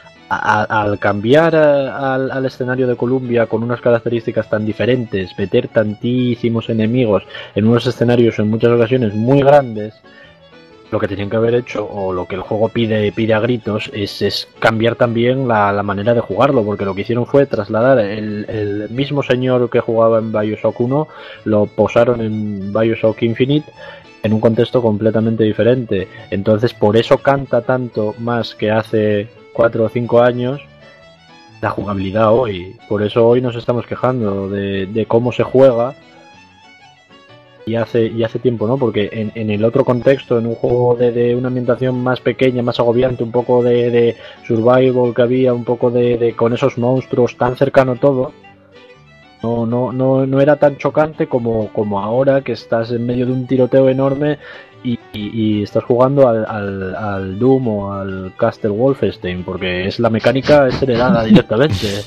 Al cambiar al escenario de Columbia con unas características tan diferentes, meter tantísimos enemigos en unos escenarios en muchas ocasiones muy grandes, lo que tenían que haber hecho, o lo que el juego pide a gritos, es cambiar también la manera de jugarlo, porque lo que hicieron fue trasladar el mismo señor que jugaba en Bioshock 1, lo posaron en Bioshock Infinite en un contexto completamente diferente. Entonces por eso canta tanto más que hace 4 o 5 años la jugabilidad hoy. Por eso hoy nos estamos quejando de cómo se juega y hace tiempo, ¿no? Porque en el otro contexto, en un juego de una ambientación más pequeña, más agobiante, un poco de survival que había, un poco de con esos monstruos tan cercano todo, no era tan chocante como ahora que estás en medio de un tiroteo enorme y estás jugando al Doom o al Castle Wolfenstein, porque la mecánica es heredada directamente.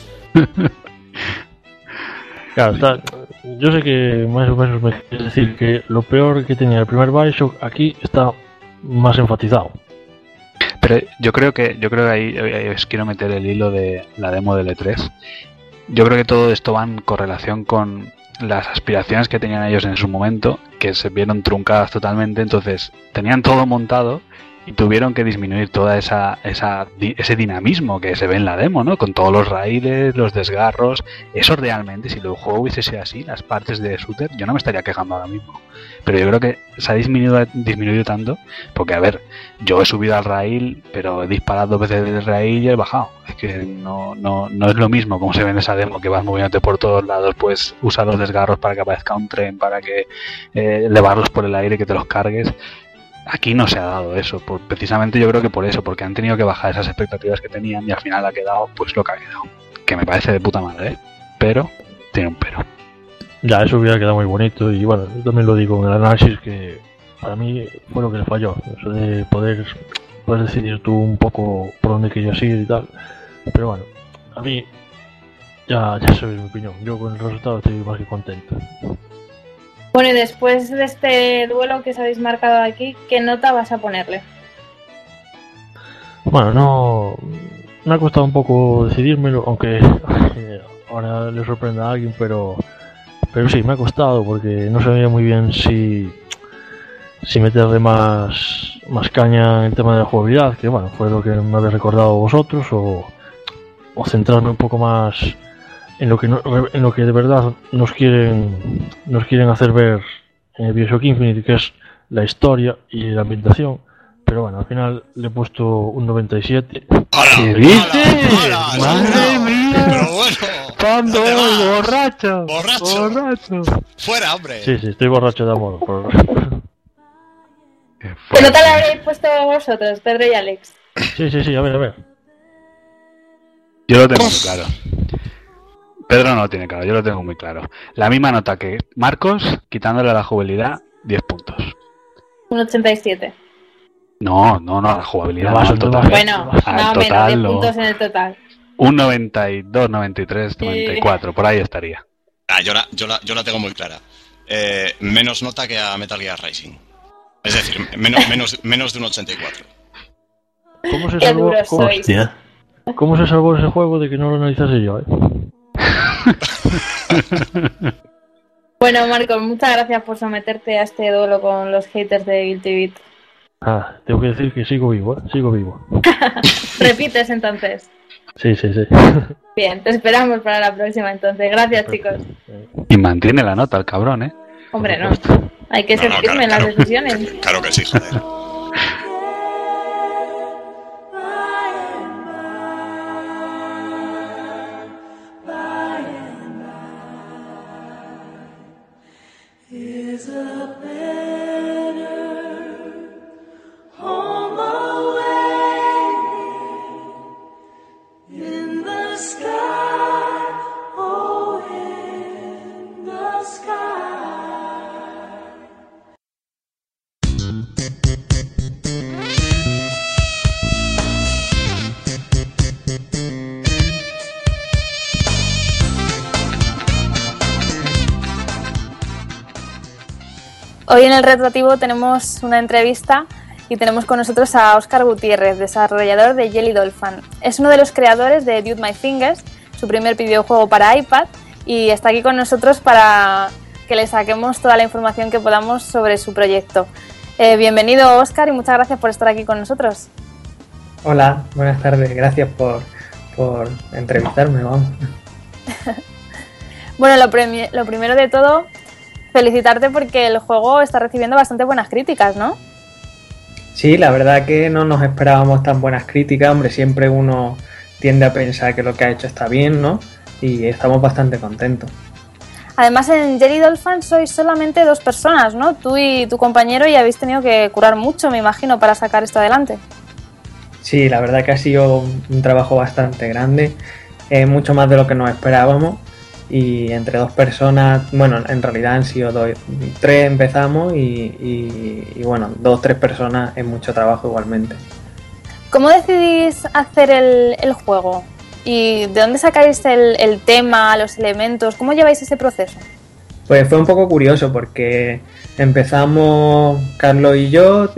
Claro, yo sé que más o menos me quieres decir que lo peor que tenía el primer Bioshock aquí está más enfatizado. Pero yo creo que ahí os quiero meter el hilo de la demo del E3. Yo creo que todo esto va en correlación con las aspiraciones que tenían ellos en su momento, que se vieron truncadas totalmente. Entonces tenían todo montado y tuvieron que disminuir toda ese dinamismo que se ve en la demo, ¿no? Con todos los raíles, los desgarros. Eso realmente, si el juego hubiese sido así, las partes de shooter, yo no me estaría quejando ahora mismo. Pero yo creo que se ha disminuido tanto, porque a ver, yo he subido al raíl, pero he disparado 2 veces del raíl y he bajado. Es que no es lo mismo como se ve en esa demo, que vas moviéndote por todos lados, pues usar los desgarros para que aparezca un tren, para que elevarlos por el aire y que te los cargues. Aquí no se ha dado eso, precisamente yo creo que por eso, porque han tenido que bajar esas expectativas que tenían y al final ha quedado pues lo que ha quedado, que me parece de puta madre, ¿eh? Pero tiene un pero. Ya, eso hubiera quedado muy bonito y bueno, yo también lo digo en el análisis que para mí fue lo que le falló, eso de poder decidir tú un poco por dónde querías ir y tal, pero bueno, a mí ya sabéis mi opinión, yo con el resultado estoy más que contento. Bueno, y después de este duelo que os habéis marcado aquí, ¿qué nota vas a ponerle? Bueno, no me ha costado un poco decidírmelo, aunque ahora le sorprenda a alguien, pero sí, me ha costado porque no sabía muy bien si meterle más caña en el tema de la jugabilidad, que bueno, fue lo que me habéis recordado vosotros, o centrarme un poco más en lo que de verdad nos quieren hacer ver en Bioshock Infinite, que es la historia y la ambientación. Pero bueno, al final le he puesto un 97. ¿Qué dices? ¡Hala! ¡Madre mía! Pero bueno. ¡Pando, ¿dónde va? borracho! ¡Borracho! ¡Fuera, hombre! Sí, estoy borracho de amor. ¿Qué nota le habréis puesto vosotros, Pedro y Alex? Sí, a ver. Yo lo tengo muy claro. Pedro no lo tiene claro, yo lo tengo muy claro. La misma nota que Marcos, quitándole la jugabilidad, 10 puntos. Un 87. No, la jugabilidad No, más no, total. Bueno, Al más o menos, total, 10 no. puntos en el total. Un 92, 93, 94, por ahí estaría. Yo la tengo muy clara. Menos nota que a Metal Gear Rising. Es decir, menos de un 84. ¿Cómo se Qué salvó? duros sois. Hostia. ¿Cómo se salvó ese juego de que no lo analizase yo? Bueno, Marcos, muchas gracias por someterte a este duelo con los haters de Guilty Beat. Tengo que decir que sigo vivo, sigo vivo. Repites entonces. Sí. Bien, te esperamos para la próxima entonces. Gracias, chicos. Y mantiene la nota el cabrón, ¿eh? Hombre, no. Hay que ser No, firme en las decisiones. Claro que sí, joder. Hoy en el Retroactivo tenemos una entrevista y tenemos con nosotros a Óscar Gutiérrez, desarrollador de Jelly Dolphin. Es uno de los creadores de Dude My Fingers, su primer videojuego para iPad, y está aquí con nosotros para que le saquemos toda la información que podamos sobre su proyecto. Bienvenido, Óscar, y muchas gracias por estar aquí con nosotros. Hola, buenas tardes, gracias por entrevistarme, vamos. Bueno, lo primero de todo, felicitarte porque el juego está recibiendo bastante buenas críticas, ¿no? Sí, la verdad que no nos esperábamos tan buenas críticas, hombre, siempre uno tiende a pensar que lo que ha hecho está bien, ¿no? Y estamos bastante contentos. Además, en Jelly Dolphin sois solamente 2 personas, ¿no? Tú y tu compañero, y habéis tenido que curar mucho, me imagino, para sacar esto adelante. Sí, la verdad que ha sido un trabajo bastante grande, mucho más de lo que nos esperábamos. Y entre 2 personas, bueno, en realidad han sido 3 empezamos y bueno, 2-3 personas es mucho trabajo igualmente. ¿Cómo decidís hacer el juego? ¿Y de dónde sacáis el tema, los elementos? ¿Cómo lleváis ese proceso? Pues fue un poco curioso porque empezamos Carlos y yo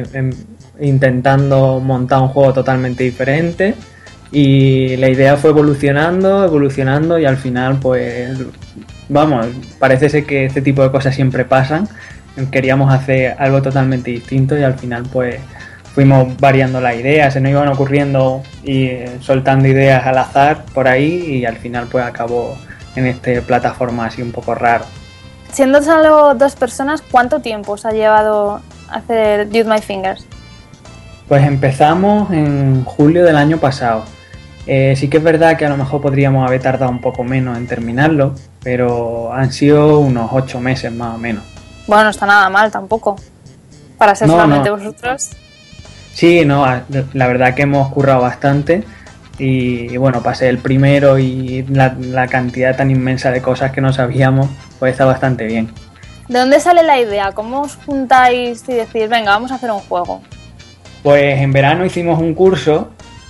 intentando montar un juego totalmente diferente. Y la idea fue evolucionando y al final pues vamos, parece ser que este tipo de cosas siempre pasan. Queríamos hacer algo totalmente distinto y al final pues fuimos variando las ideas, se nos iban ocurriendo y soltando ideas al azar por ahí y al final pues acabó en esta plataforma así un poco raro. Siendo solo 2 personas, ¿cuánto tiempo os ha llevado hacer Dude My Fingers? Pues empezamos en julio del año pasado. Sí que es verdad que a lo mejor podríamos haber tardado un poco menos en terminarlo, pero han sido unos 8 meses más o menos. Bueno, no está nada mal tampoco, para ser solamente vosotros. Sí, no, la verdad que hemos currado bastante y bueno, pasé el primero y la cantidad tan inmensa de cosas que no sabíamos, pues está bastante bien. ¿De dónde sale la idea? ¿Cómo os juntáis y decís, venga, vamos a hacer un juego? Pues en verano hicimos un curso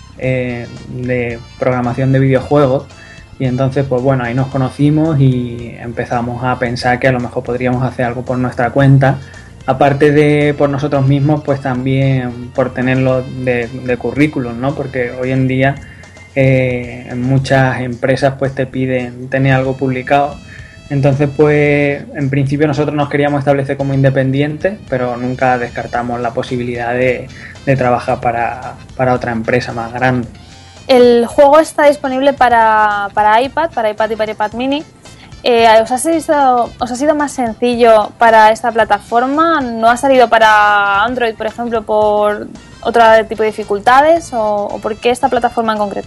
de programación de videojuegos y entonces pues bueno, ahí nos conocimos y empezamos a pensar que a lo mejor podríamos hacer algo por nuestra cuenta, aparte de por nosotros mismos, pues también por tenerlo de currículum, ¿no? Porque hoy en día en muchas empresas pues te piden tener algo publicado. Entonces pues en principio nosotros nos queríamos establecer como independientes, pero nunca descartamos la posibilidad de trabajar para otra empresa más grande. El juego está disponible para iPad y para iPad mini. ¿Os ha sido más sencillo para esta plataforma? ¿No ha salido para Android, por ejemplo, por otro tipo de dificultades? ¿O por qué esta plataforma en concreto?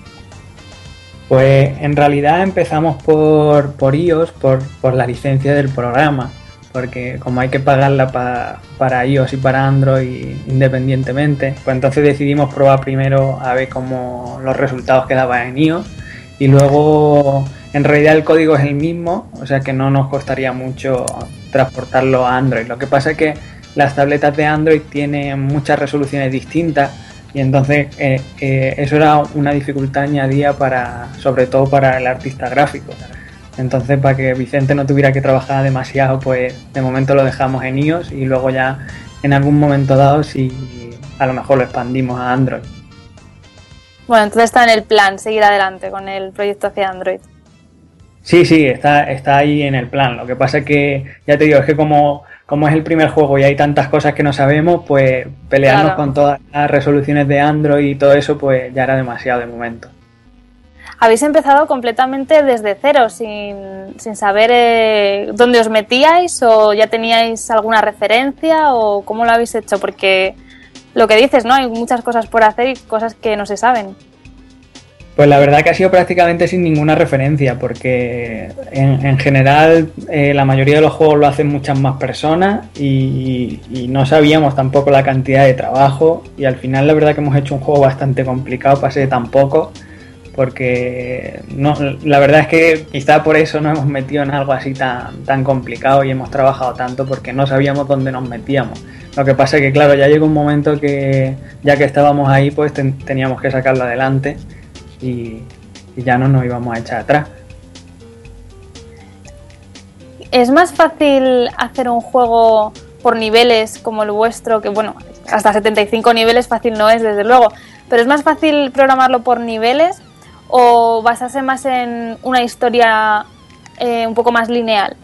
Pues en realidad empezamos por iOS, por la licencia del programa, porque como hay que pagarla para iOS y para Android independientemente, pues entonces decidimos probar primero a ver cómo los resultados quedaban en iOS, y luego en realidad el código es el mismo, o sea que no nos costaría mucho transportarlo a Android. Lo que pasa es que las tabletas de Android tienen muchas resoluciones distintas, y entonces eso era una dificultad añadida sobre todo para el artista gráfico. Entonces, para que Vicente no tuviera que trabajar demasiado, pues de momento lo dejamos en iOS, y luego ya en algún momento dado sí, a lo mejor lo expandimos a Android. Bueno, entonces está en el plan seguir adelante con el proyecto hacia Android. Sí, está ahí en el plan. Lo que pasa es que, ya te digo, es que como es el primer juego y hay tantas cosas que no sabemos, pues pelearnos con todas las resoluciones de Android y todo eso, pues ya era demasiado de momento. Habéis empezado completamente desde cero, sin saber dónde os metíais, o ya teníais alguna referencia, o cómo lo habéis hecho, porque lo que dices, ¿no? Hay muchas cosas por hacer y cosas que no se saben. Pues la verdad que ha sido prácticamente sin ninguna referencia, porque en general la mayoría de los juegos lo hacen muchas más personas y no sabíamos tampoco la cantidad de trabajo, y al final la verdad que hemos hecho un juego bastante complicado para ser tan poco, porque no, la verdad es que quizá por eso nos hemos metido en algo así tan complicado y hemos trabajado tanto, porque no sabíamos dónde nos metíamos. Lo que pasa es que claro, ya llegó un momento que ya que estábamos ahí, pues teníamos que sacarlo adelante. Y ya no nos íbamos a echar atrás. ¿Es más fácil hacer un juego por niveles como el vuestro? Que bueno, hasta 75 niveles fácil no es, desde luego. ¿Pero es más fácil programarlo por niveles o basarse más en una historia un poco más lineal?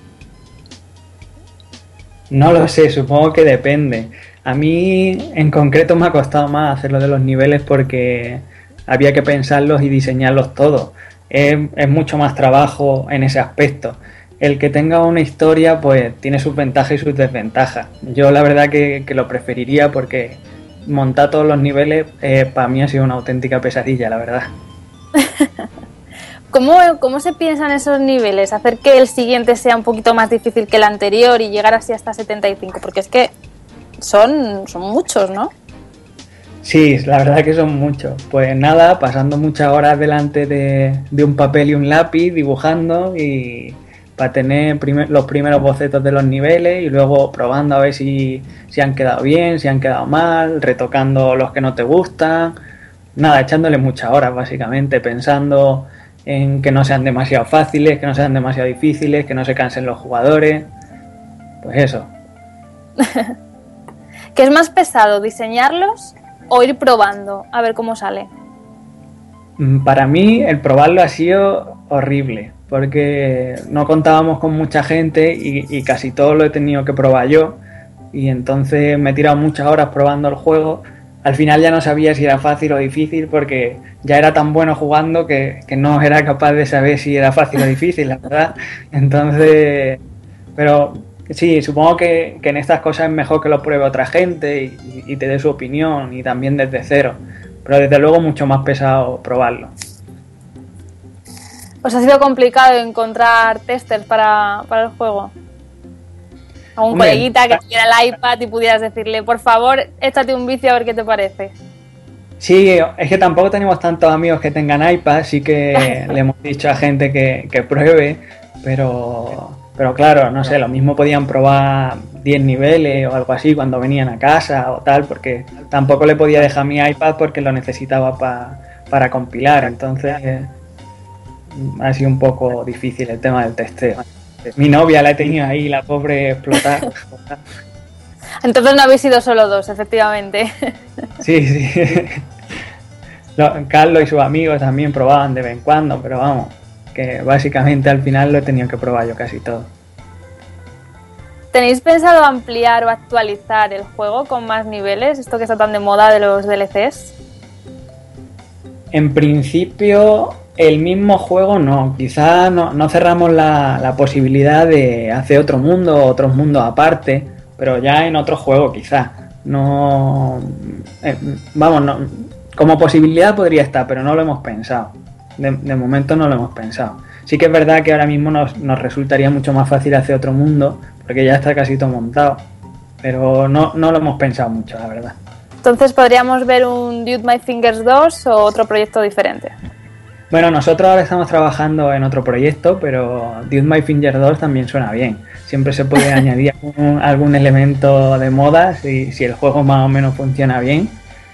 No lo sé, supongo que depende. A mí en concreto me ha costado más hacerlo de los niveles porque había que pensarlos y diseñarlos todos. Es mucho más trabajo en ese aspecto. El que tenga una historia pues tiene sus ventajas y sus desventajas. Yo la verdad que lo preferiría, porque montar todos los niveles para mí ha sido una auténtica pesadilla, la verdad. ¿Cómo se piensan esos niveles? Hacer que el siguiente sea un poquito más difícil que el anterior y llegar así hasta 75, porque es que son muchos, ¿no? Sí, la verdad que son muchos. Pues nada, pasando muchas horas delante de un papel y un lápiz, dibujando, y para tener los primeros bocetos de los niveles, y luego probando a ver si han quedado bien, si han quedado mal, retocando los que no te gustan. Nada, echándole muchas horas básicamente, pensando en que no sean demasiado fáciles, que no sean demasiado difíciles, que no se cansen los jugadores. Pues eso. ¿Qué es más pesado, diseñarlos o ir probando a ver cómo sale? Para mí el probarlo ha sido horrible, porque no contábamos con mucha gente y casi todo lo he tenido que probar yo, y entonces me he tirado muchas horas probando el juego. Al final ya no sabía si era fácil o difícil, porque ya era tan bueno jugando que no era capaz de saber si era fácil o difícil, la verdad. Entonces, pero sí, supongo que en estas cosas es mejor que lo pruebe otra gente y te dé su opinión, y también desde cero. Pero desde luego mucho más pesado probarlo. ¿Os ha sido complicado encontrar testers para el juego? A un coleguita que tuviera el iPad y pudieras decirle, por favor, échate un vicio a ver qué te parece. Sí, es que tampoco tenemos tantos amigos que tengan iPad, sí que le hemos dicho a gente que pruebe, pero claro, no sé, lo mismo podían probar 10 niveles o algo así cuando venían a casa o tal, porque tampoco le podía dejar mi iPad porque lo necesitaba para compilar, entonces ha sido un poco difícil el tema del testeo. Mi novia la he tenido ahí, la pobre, explotar. Entonces no habéis sido solo dos, efectivamente. Sí. Carlos y sus amigos también probaban de vez en cuando, pero vamos, que básicamente al final lo he tenido que probar yo casi todo. ¿Tenéis pensado ampliar o actualizar el juego con más niveles? Esto que está tan de moda de los DLCs. En principio, el mismo juego no. Quizás no cerramos la posibilidad de hacer otros mundos aparte, pero ya en otro juego quizás. No, vamos, no, como posibilidad podría estar, pero no lo hemos pensado. De momento no lo hemos pensado. Sí que es verdad que ahora mismo nos resultaría mucho más fácil hacer otro mundo, porque ya está casi todo montado. Pero no lo hemos pensado mucho, la verdad. Entonces, ¿podríamos ver un Dude My Fingers 2 o otro proyecto diferente? Bueno, nosotros ahora estamos trabajando en otro proyecto, pero Dude My Fingers 2 también suena bien. Siempre se puede añadir algún elemento de moda si el juego más o menos funciona bien.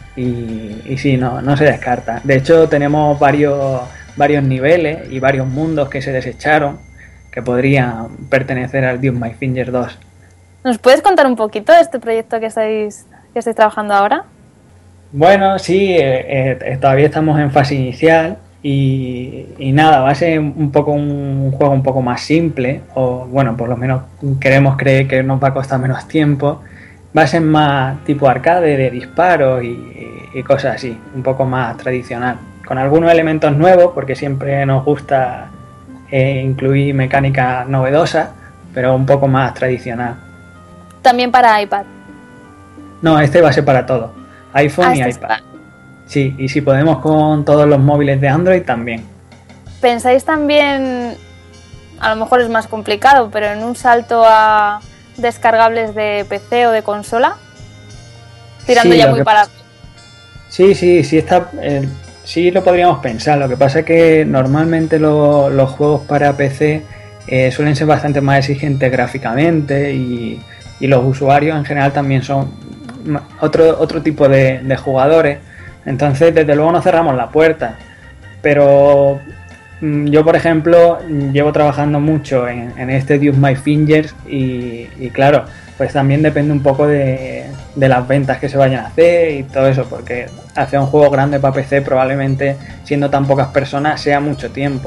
Y sí, no se descarta. De hecho, tenemos varios niveles y varios mundos que se desecharon que podrían pertenecer al Dude My Fingers 2. ¿Nos puedes contar un poquito de este proyecto que estáis trabajando ahora? Bueno, sí, todavía estamos en fase inicial y nada, va a ser un juego un poco más simple, o bueno, por lo menos queremos creer que nos va a costar menos tiempo. Va a ser más tipo arcade, de disparos y cosas así, un poco más tradicional, con algunos elementos nuevos, porque siempre nos gusta incluir mecánicas novedosas, pero un poco más tradicional. También para iPad. No, este va a ser para todo, iPhone y iPad. Sí, y si podemos con todos los móviles de Android también. ¿Pensáis también, a lo mejor es más complicado, pero en un salto a descargables de PC o de consola? Tirando Sí, ya muy para... Sí, está, sí lo podríamos pensar. Lo que pasa es que normalmente los juegos para PC suelen ser bastante más exigentes gráficamente y los usuarios en general también son otro tipo de jugadores. Entonces, desde luego no cerramos la puerta. Pero yo, por ejemplo, llevo trabajando mucho en este Dude My Fingers y claro, pues también depende un poco de las ventas que se vayan a hacer y todo eso, porque hacer un juego grande para PC probablemente, siendo tan pocas personas, sea mucho tiempo.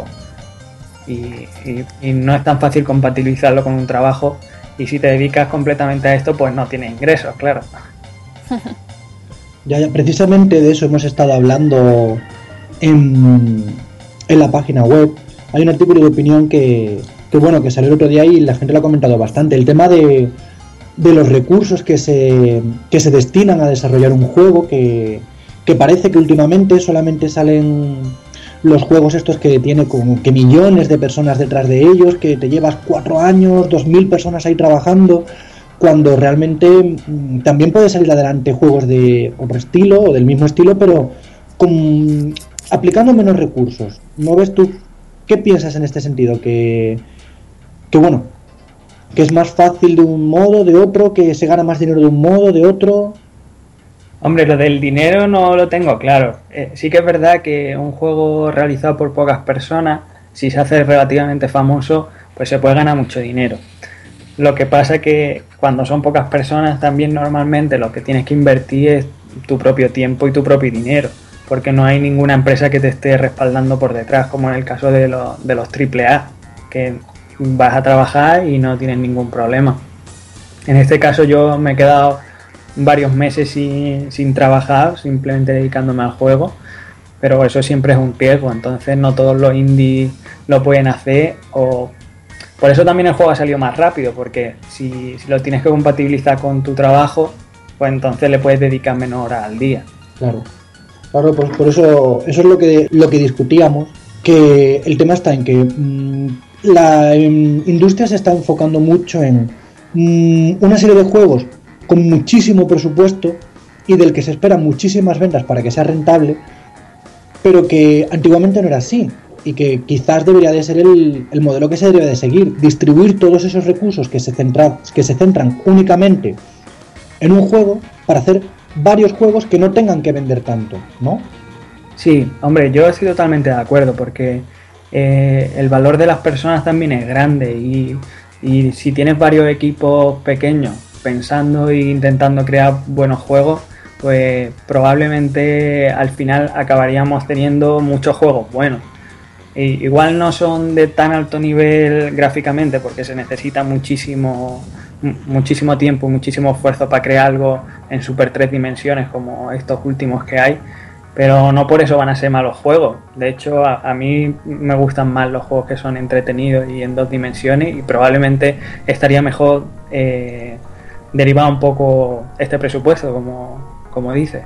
Y no es tan fácil compatibilizarlo con un trabajo, y si te dedicas completamente a esto, pues no tienes ingresos, claro. Ya, precisamente de eso hemos estado hablando en la página web. Hay un artículo de opinión que salió el otro día y la gente lo ha comentado bastante. El tema de los recursos que se destinan a desarrollar un juego, que parece que últimamente solamente salen los juegos estos que tiene como que millones de personas detrás de ellos, que te llevas 4 años, 2000 personas ahí trabajando, cuando realmente también puede salir adelante juegos de otro estilo o del mismo estilo, pero aplicando menos recursos. ¿No ves tú? ¿Qué piensas en este sentido? Que es más fácil de un modo, de otro, que se gana más dinero de un modo, de otro. Hombre, lo del dinero no lo tengo claro. Sí que es verdad que un juego realizado por pocas personas, si se hace relativamente famoso, pues se puede ganar mucho dinero. Lo que pasa es que cuando son pocas personas también normalmente lo que tienes que invertir es tu propio tiempo y tu propio dinero, porque no hay ninguna empresa que te esté respaldando por detrás, como en el caso de los AAA, que vas a trabajar y no tienes ningún problema. En este caso yo me he quedado varios meses sin trabajar, simplemente dedicándome al juego, pero eso siempre es un riesgo, entonces no todos los indies lo pueden hacer, o por eso también el juego ha salido más rápido, porque si lo tienes que compatibilizar con tu trabajo, pues entonces le puedes dedicar menos horas al día. Claro, pues por eso es lo que discutíamos, que el tema está en que la industria se está enfocando mucho en una serie de juegos con muchísimo presupuesto y del que se esperan muchísimas ventas para que sea rentable, pero que antiguamente no era así, y que quizás debería de ser el modelo que se debe de seguir, distribuir todos esos recursos que se centran únicamente en un juego para hacer varios juegos que no tengan que vender tanto, ¿no? Sí, hombre, yo estoy totalmente de acuerdo, porque el valor de las personas también es grande, y si tienes varios equipos pequeños pensando e intentando crear buenos juegos, pues probablemente al final acabaríamos teniendo muchos juegos buenos. Igual no son de tan alto nivel gráficamente porque se necesita muchísimo tiempo, muchísimo esfuerzo para crear algo en Super 3 dimensiones como estos últimos que hay, pero no por eso van a ser malos juegos. De hecho, a mí me gustan más los juegos que son entretenidos y en 2 dimensiones, y probablemente estaría mejor derivar un poco este presupuesto, como dice.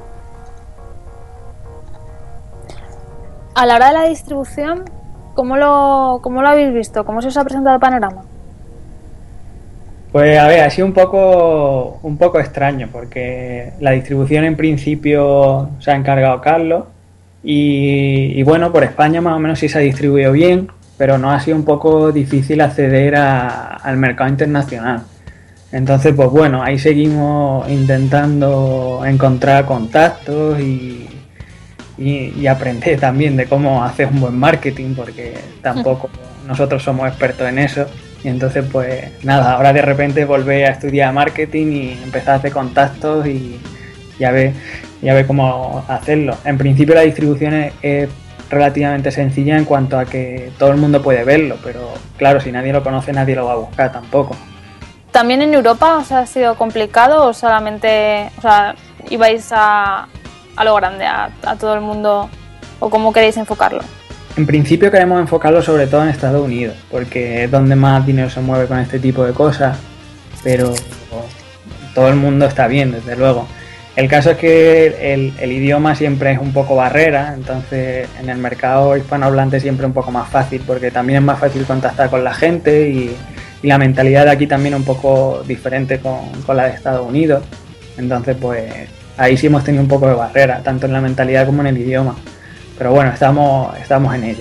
A la hora de la distribución, ¿cómo lo habéis visto? ¿Cómo se os ha presentado el panorama? Pues a ver, ha sido un poco extraño, porque la distribución en principio se ha encargado Carlos y bueno, por España más o menos sí se ha distribuido bien, pero nos ha sido un poco difícil acceder al mercado internacional. Entonces, pues bueno, ahí seguimos intentando encontrar contactos y aprender también de cómo hacer un buen marketing, porque tampoco nosotros somos expertos en eso. Y entonces, pues nada, ahora de repente volver a estudiar marketing y empezar a hacer contactos y a ver cómo hacerlo. En principio la distribución es relativamente sencilla en cuanto a que todo el mundo puede verlo, pero claro, si nadie lo conoce, nadie lo va a buscar tampoco. ¿También en Europa os ha sido complicado o solamente, ibais a lo grande, a todo el mundo, o cómo queréis enfocarlo? En principio queremos enfocarlo sobre todo en Estados Unidos, porque es donde más dinero se mueve con este tipo de cosas, pero todo el mundo está bien, desde luego. El caso es que el idioma siempre es un poco barrera, entonces en el mercado hispanohablante siempre es un poco más fácil, porque también es más fácil contactar con la gente y la mentalidad de aquí también es un poco diferente con la de Estados Unidos. Entonces, pues ahí sí hemos tenido un poco de barrera, tanto en la mentalidad como en el idioma. Pero bueno, estamos en ello.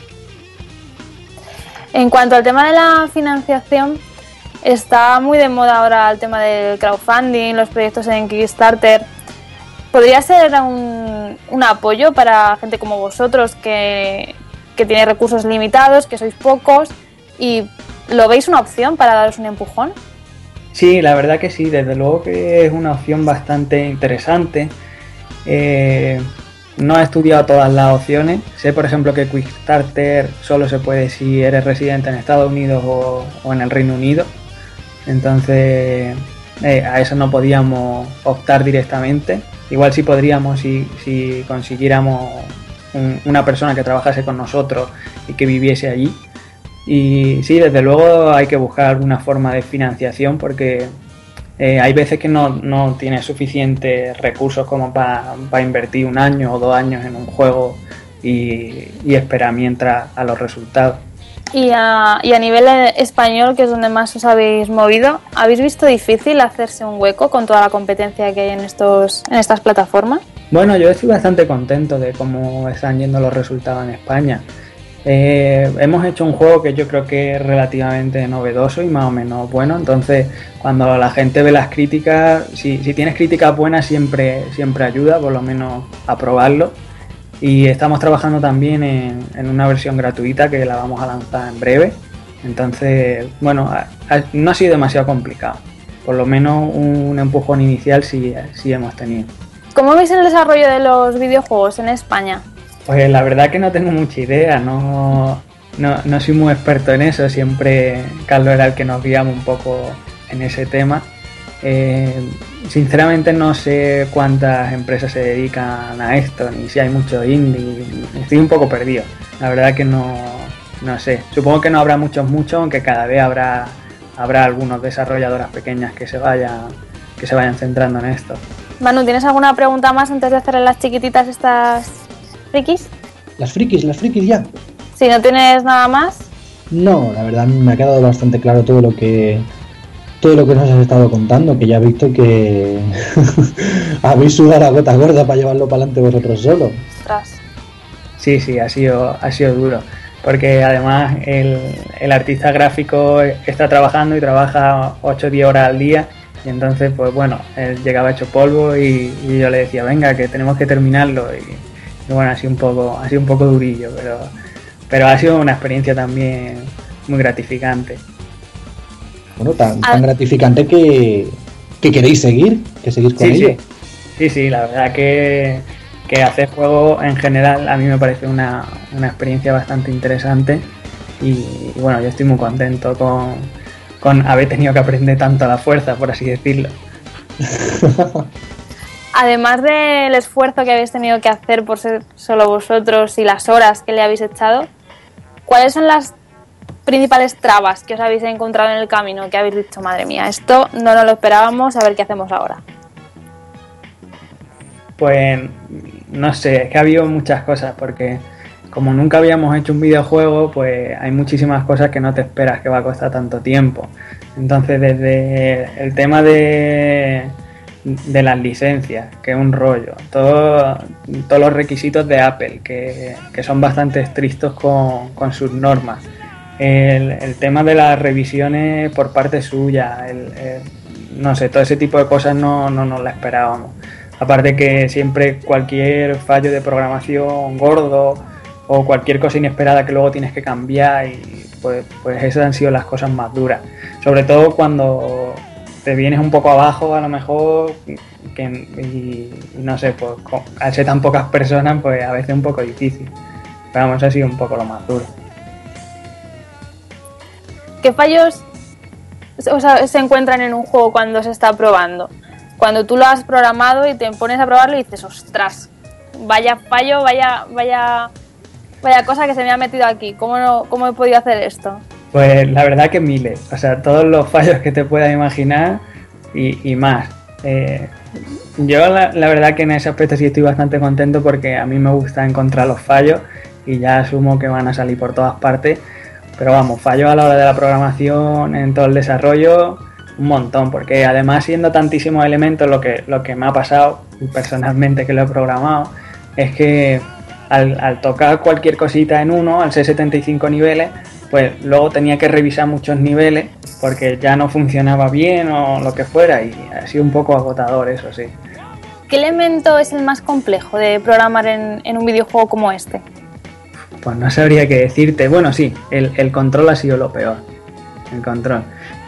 En cuanto al tema de la financiación, está muy de moda ahora el tema del crowdfunding, los proyectos en Kickstarter. ¿Podría ser un apoyo para gente como vosotros que tiene recursos limitados, que sois pocos, y lo veis una opción para daros un empujón? Sí, la verdad que sí, desde luego que es una opción bastante interesante. No he estudiado todas las opciones. Sé, por ejemplo, que Kickstarter solo se puede si eres residente en Estados Unidos o en el Reino Unido. Entonces, a eso no podíamos optar directamente. Igual sí podríamos si consiguiéramos una persona que trabajase con nosotros y que viviese allí. Y sí, desde luego hay que buscar alguna forma de financiación, porque hay veces que no tienes suficientes recursos como para invertir 1 año o 2 años en un juego y esperar mientras a los resultados. Y a nivel español, que es donde más os habéis movido, ¿habéis visto difícil hacerse un hueco con toda la competencia que hay en estas plataformas? Bueno, yo estoy bastante contento de cómo están yendo los resultados en España. Hemos hecho un juego que yo creo que es relativamente novedoso y más o menos bueno, entonces cuando la gente ve las críticas, si tienes críticas buenas siempre ayuda por lo menos a probarlo, y estamos trabajando también en una versión gratuita que la vamos a lanzar en breve, entonces bueno, no ha sido demasiado complicado, por lo menos un empujón inicial sí hemos tenido. ¿Cómo veis el desarrollo de los videojuegos en España? Pues la verdad que no tengo mucha idea, no soy muy experto en eso, siempre Carlos era el que nos guiaba un poco en ese tema. Sinceramente no sé cuántas empresas se dedican a esto, ni si hay mucho indie, estoy un poco perdido, la verdad que no sé, supongo que no habrá muchos, aunque cada vez habrá algunos desarrolladoras pequeñas que se vayan centrando en esto. Manu, ¿tienes alguna pregunta más antes de hacer las chiquititas estas frikis? Las frikis ya. Si no tienes nada más. No, la verdad me ha quedado bastante claro todo lo que nos has estado contando, que ya he visto que habéis sudado la gota gorda para llevarlo para adelante vosotros solos. Ostras. Sí, ha sido duro, porque además el artista gráfico está trabajando y trabaja 8 o 10 horas al día, y entonces pues bueno, él llegaba hecho polvo y yo le decía, venga, que tenemos que terminarlo, y bueno, ha sido un poco durillo, pero ha sido una experiencia también muy gratificante. Bueno, tan gratificante que queréis seguir con ello. Sí, la verdad que hacer juegos en general a mí me parece una experiencia bastante interesante y bueno, yo estoy muy contento con haber tenido que aprender tanto a la fuerza, por así decirlo. Además del esfuerzo que habéis tenido que hacer por ser solo vosotros y las horas que le habéis echado, ¿cuáles son las principales trabas que os habéis encontrado en el camino? Que habéis dicho, madre mía, esto no nos lo esperábamos, a ver qué hacemos ahora. Pues no sé, es que ha habido muchas cosas, porque como nunca habíamos hecho un videojuego, pues hay muchísimas cosas que no te esperas que va a costar tanto tiempo. Entonces, desde el tema de las licencias, que es un rollo, todos los requisitos de Apple, que son bastante estrictos con sus normas, el tema de las revisiones por parte suya, no sé, todo ese tipo de cosas no nos la esperábamos. Aparte que siempre cualquier fallo de programación gordo o cualquier cosa inesperada que luego tienes que cambiar, y pues esas han sido las cosas más duras. Sobre todo cuando te vienes un poco abajo, a lo mejor, y no sé, pues al ser tan pocas personas, pues a veces es un poco difícil. Pero vamos, ha sido un poco lo más duro. ¿Qué fallos se encuentran en un juego cuando se está probando? Cuando tú lo has programado y te pones a probarlo y dices, ostras, vaya fallo, vaya cosa que se me ha metido aquí. ¿Cómo he podido hacer esto? Pues la verdad que miles, o sea, todos los fallos que te puedas imaginar y más. Yo la verdad que en ese aspecto sí estoy bastante contento, porque a mí me gusta encontrar los fallos y ya asumo que van a salir por todas partes. Pero vamos, fallos a la hora de la programación, en todo el desarrollo, un montón, porque además siendo tantísimos elementos, lo que me ha pasado personalmente que lo he programado es que al tocar cualquier cosita en uno, al ser 75 niveles, pues luego tenía que revisar muchos niveles porque ya no funcionaba bien o lo que fuera, y ha sido un poco agotador, eso sí. ¿Qué elemento es el más complejo de programar en un videojuego como este? Pues no sabría qué decirte. Bueno, sí, el control ha sido lo peor. El control.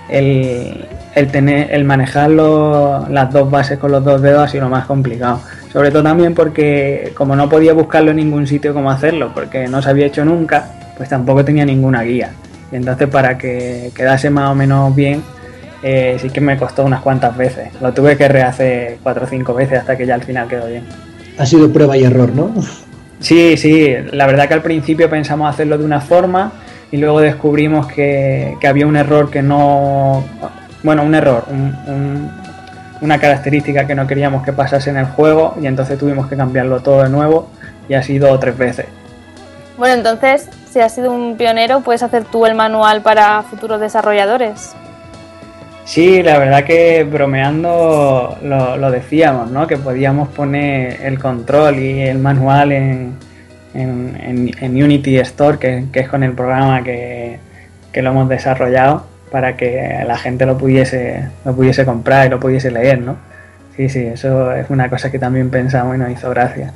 El manejar las dos bases con los dos dedos ha sido lo más complicado. Sobre todo también porque como no podía buscarlo en ningún sitio cómo hacerlo, porque no se había hecho nunca, pues tampoco tenía ninguna guía. Y entonces para que quedase más o menos bien, sí que me costó unas cuantas veces. Lo tuve que rehacer 4 o 5 veces hasta que ya al final quedó bien. Ha sido prueba y error, ¿no? Sí, la verdad que al principio pensamos hacerlo de una forma y luego descubrimos que había un error que no... Bueno, un error, una característica que no queríamos que pasase en el juego, y entonces tuvimos que cambiarlo todo de nuevo, y ha sido 2 o 3 veces. Bueno, entonces, si has sido un pionero, puedes hacer tú el manual para futuros desarrolladores. Sí, la verdad que bromeando lo decíamos, ¿no? Que podíamos poner el control y el manual en Unity Store, que es con el programa que lo hemos desarrollado, para que la gente lo pudiese comprar y lo pudiese leer, ¿no? Sí, eso es una cosa que también pensamos y nos hizo gracia.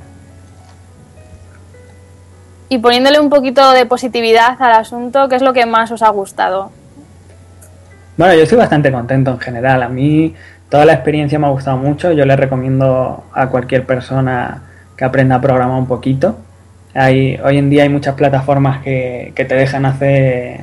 Y poniéndole un poquito de positividad al asunto, ¿qué es lo que más os ha gustado? Bueno, yo estoy bastante contento en general. A mí toda la experiencia me ha gustado mucho. Yo le recomiendo a cualquier persona que aprenda a programar un poquito. Hoy en día hay muchas plataformas que te dejan hacer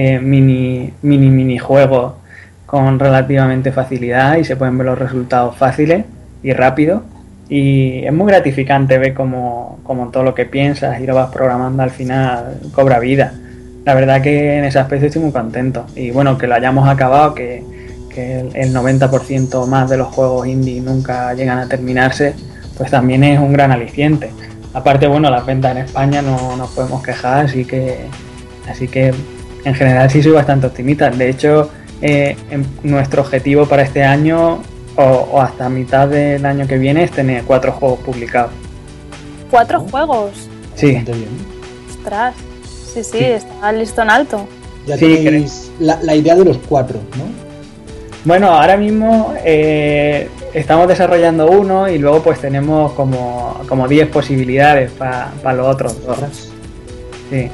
mini juegos con relativamente facilidad, y se pueden ver los resultados fáciles y rápido. Y es muy gratificante ver cómo todo lo que piensas y lo vas programando al final cobra vida. La verdad que en ese aspecto estoy muy contento. Y bueno, que lo hayamos acabado, que el 90% más de los juegos indie nunca llegan a terminarse, pues también es un gran aliciente. Aparte, bueno, las ventas en España no nos podemos quejar, así que en general sí soy bastante optimista. De hecho, nuestro objetivo para este año o hasta mitad del año que viene es tener 4 juegos publicados. ¿4 juegos? Sí. Bastante bien. Ostras, sí, está el listón alto. Ya tenéis la idea de los 4, ¿no? Bueno, ahora mismo estamos desarrollando uno y luego pues tenemos como 10 posibilidades para los otros 2. Sí,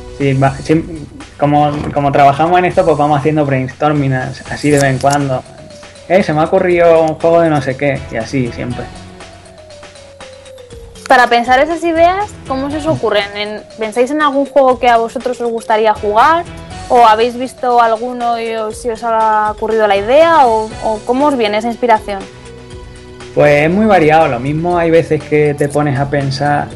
como trabajamos en esto, pues vamos haciendo brainstorming así de vez en cuando. Se me ha ocurrido un juego de no sé qué, y así siempre. Para pensar esas ideas, ¿cómo se os ocurren? ¿Pensáis en algún juego que a vosotros os gustaría jugar? ¿O habéis visto alguno y si os ha ocurrido la idea? ¿O cómo os viene esa inspiración? Pues es muy variado. Lo mismo hay veces que te pones a pensar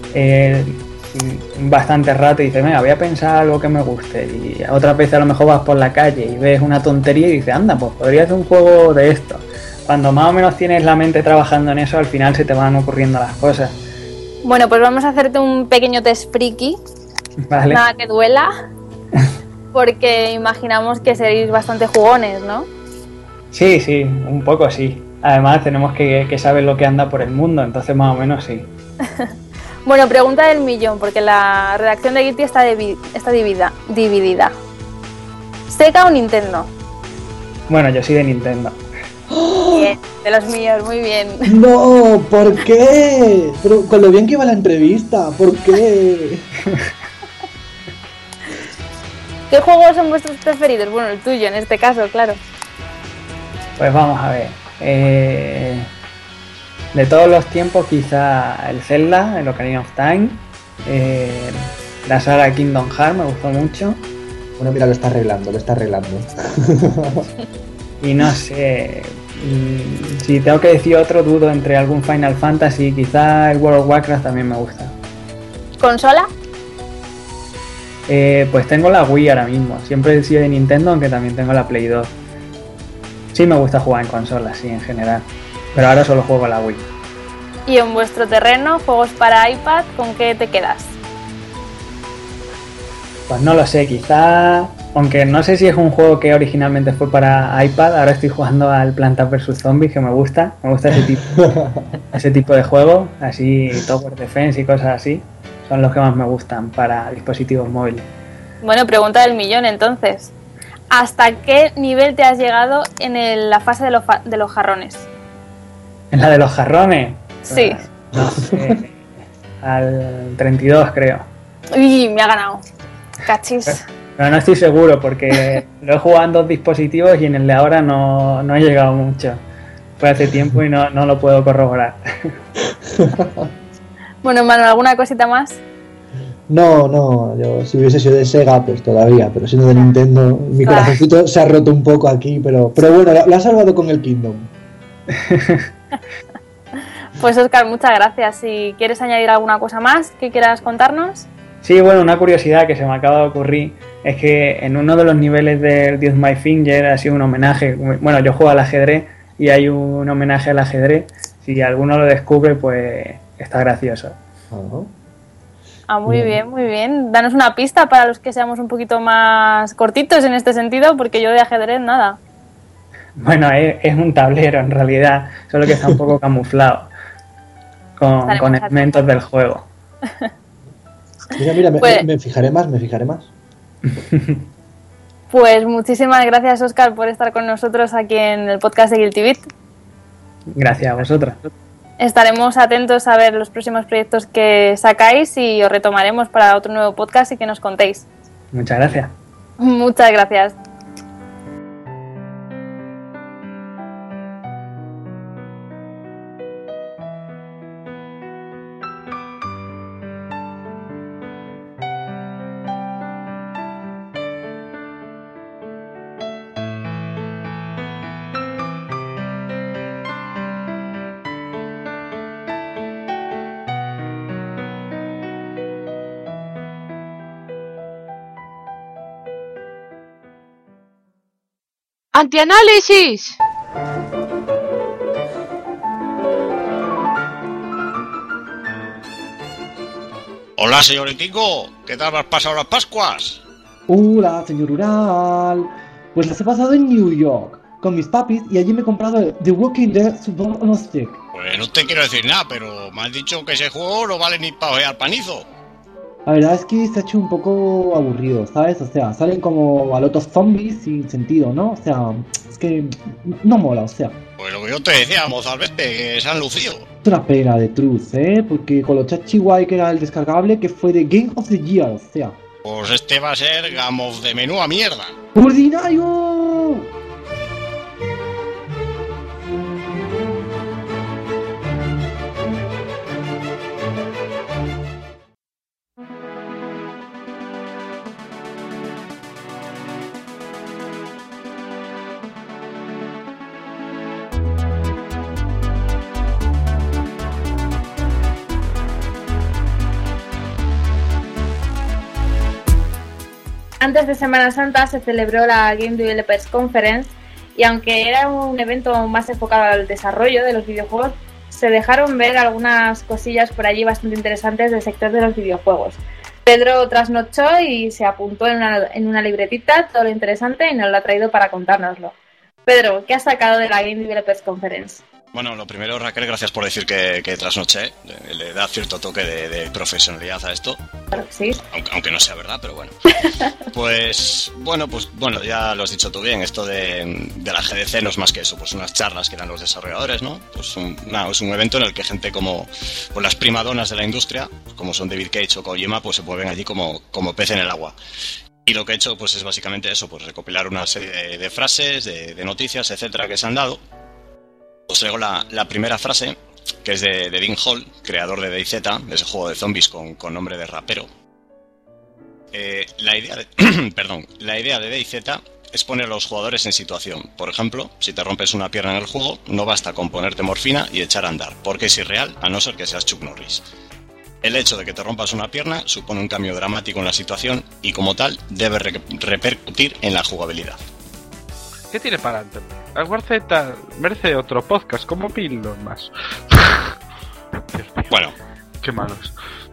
bastante rato y dices, venga, voy a pensar algo que me guste. Y otras veces a lo mejor vas por la calle y ves una tontería y dices, anda, pues podría ser un juego de esto. Cuando más o menos tienes la mente trabajando en eso, al final se te van ocurriendo las cosas. Bueno, pues vamos a hacerte un pequeño test friki. Vale. Nada que duela. Porque imaginamos que seréis bastante jugones, ¿no? Sí, un poco sí. Además tenemos que saber lo que anda por el mundo, entonces más o menos sí. Bueno, pregunta del millón, porque la redacción de Guilty está dividida. ¿Sega o Nintendo? Bueno, yo soy de Nintendo. Bien, de los míos, muy bien. No, ¿por qué? Pero con lo bien que iba la entrevista, ¿por qué? ¿Qué juegos son vuestros preferidos? Bueno, el tuyo en este caso, claro. Pues vamos a ver. De todos los tiempos, quizá el Zelda, el Ocarina of Time, la saga Kingdom Hearts me gustó mucho. Bueno, mira, lo está arreglando. Y no sé, si tengo que decir otro, dudo entre algún Final Fantasy, quizá el World of Warcraft también me gusta. ¿Consola? Pues tengo la Wii ahora mismo, siempre he sido de Nintendo, aunque también tengo la Play 2. Sí me gusta jugar en consolas, sí, en general, pero ahora solo juego a la Wii. Y en vuestro terreno, juegos para iPad, ¿con qué te quedas? Pues no lo sé, quizá, aunque no sé si es un juego que originalmente fue para iPad, ahora estoy jugando al Plantas vs Zombies, que me gusta ese tipo de juego, así Tower Defense y cosas así, son los que más me gustan para dispositivos móviles. Bueno, pregunta del millón entonces. ¿Hasta qué nivel te has llegado en la fase de los jarrones? ¿En la de los jarrones? Sí. No sé, al 32 creo. Uy, me ha ganado. Cachis. Pero no estoy seguro porque lo he jugado en 2 dispositivos y en el de ahora no he llegado mucho. Fue hace tiempo y no lo puedo corroborar. Bueno, Manu, ¿alguna cosita más? No, yo si hubiese sido de Sega, pues todavía, pero siendo de Nintendo, mi corazoncito se ha roto un poco aquí, pero bueno, lo ha salvado con el Kingdom. Pues Óscar, muchas gracias. Si quieres añadir alguna cosa más que quieras contarnos. Sí, bueno, una curiosidad que se me acaba de ocurrir es que en uno de los niveles del Use My Finger ha sido un homenaje. Bueno, yo juego al ajedrez y hay un homenaje al ajedrez. Si alguno lo descubre, pues está gracioso. Muy bien, muy bien. Danos una pista para los que seamos un poquito más cortitos en este sentido, porque yo de ajedrez nada. Bueno, es un tablero en realidad, solo que está un poco camuflado con elementos del juego. Mira, me fijaré más. Pues muchísimas gracias, Óscar, por estar con nosotros aquí en el podcast de Guilty Beat. Gracias a vosotros. Estaremos atentos a ver los próximos proyectos que sacáis y os retomaremos para otro nuevo podcast y que nos contéis. Muchas gracias. Muchas gracias. ¡Antianálisis! Hola, señoritico. ¿Qué tal has pasado las Pascuas? Hola, señor Ural. Pues las he pasado en New York con mis papis y allí me he comprado The Walking Dead Super on a Stick. Pues no te quiero decir nada, pero me has dicho que ese juego no vale ni para ojear panizo. La verdad es que se ha hecho un poco aburrido, ¿sabes? O sea, salen como a lotos zombies sin sentido, ¿no? O sea, es que no mola, o sea. Pues lo que yo te decía, mozalbete, que se han lucido. Es una pena de Truth, porque con lo chachi guay que era el descargable, que fue de Game of the Year, o sea. Pues este va a ser Game of the Menú a mierda. ¡Ordinario! Antes de Semana Santa se celebró la Game Developers Conference y aunque era un evento más enfocado al desarrollo de los videojuegos, se dejaron ver algunas cosillas por allí bastante interesantes del sector de los videojuegos. Pedro trasnochó y se apuntó en una libretita todo lo interesante y nos lo ha traído para contárnoslo. Pedro, ¿qué has sacado de la Game Developers Conference? Bueno, lo primero, Raquel, gracias por decir que trasnoché. Le da cierto toque de profesionalidad a esto. Claro que sí. Aunque no sea verdad, pero bueno. Pues bueno, ya lo has dicho tú bien. Esto de la GDC no es más que eso, pues unas charlas que dan los desarrolladores, ¿no? Pues es un evento en el que gente como pues las primadonas de la industria, como son David Cage o Kojima, pues se mueven allí como pez en el agua. Y lo que he hecho pues es básicamente eso, pues recopilar una serie de frases, de noticias, etcétera, que se han dado. Os traigo la primera frase, que es de Dean Hall, creador de DayZ, ese juego de zombies con nombre de rapero. La idea de DayZ es poner a los jugadores en situación. Por ejemplo, si te rompes una pierna en el juego, no basta con ponerte morfina y echar a andar, porque es irreal a no ser que seas Chuck Norris. El hecho de que te rompas una pierna supone un cambio dramático en la situación y como tal debe repercutir en la jugabilidad. ¿Qué tiene para adelante? La Guarceta merece otro podcast como Pilon más. Bueno. Qué malos.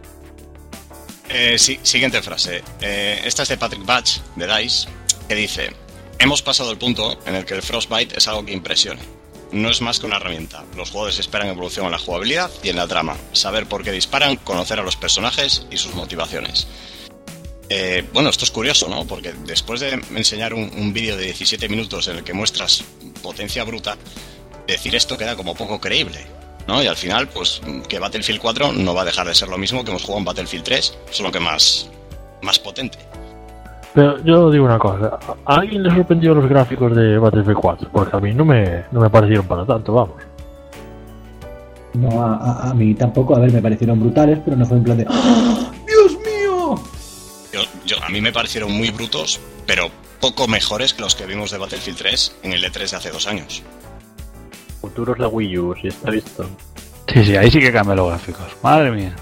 Siguiente frase. Esta es de Patrick Batch, de DICE, que dice: hemos pasado el punto en el que el Frostbite es algo que impresione. No es más que una herramienta. Los jugadores esperan evolución en la jugabilidad y en la trama. Saber por qué disparan, conocer a los personajes y sus motivaciones. Bueno, esto es curioso, ¿no? Porque después de enseñar un vídeo de 17 minutos en el que muestras potencia bruta, decir esto queda como poco creíble, ¿no? Y al final, pues que Battlefield 4 no va a dejar de ser lo mismo que hemos jugado en Battlefield 3, solo que más potente. Pero yo digo una cosa, ¿a alguien le sorprendió los gráficos de Battlefield 4? Porque a mí no me parecieron para tanto, vamos. No, a mí tampoco, a ver, me parecieron brutales, pero no fue en plan de ¡oh, Dios mío! A mí me parecieron muy brutos, pero poco mejores que los que vimos de Battlefield 3 en el E3 de hace 2 años. Futuros de Wii U, si está visto. Sí, ahí sí que cambian los gráficos. Madre mía.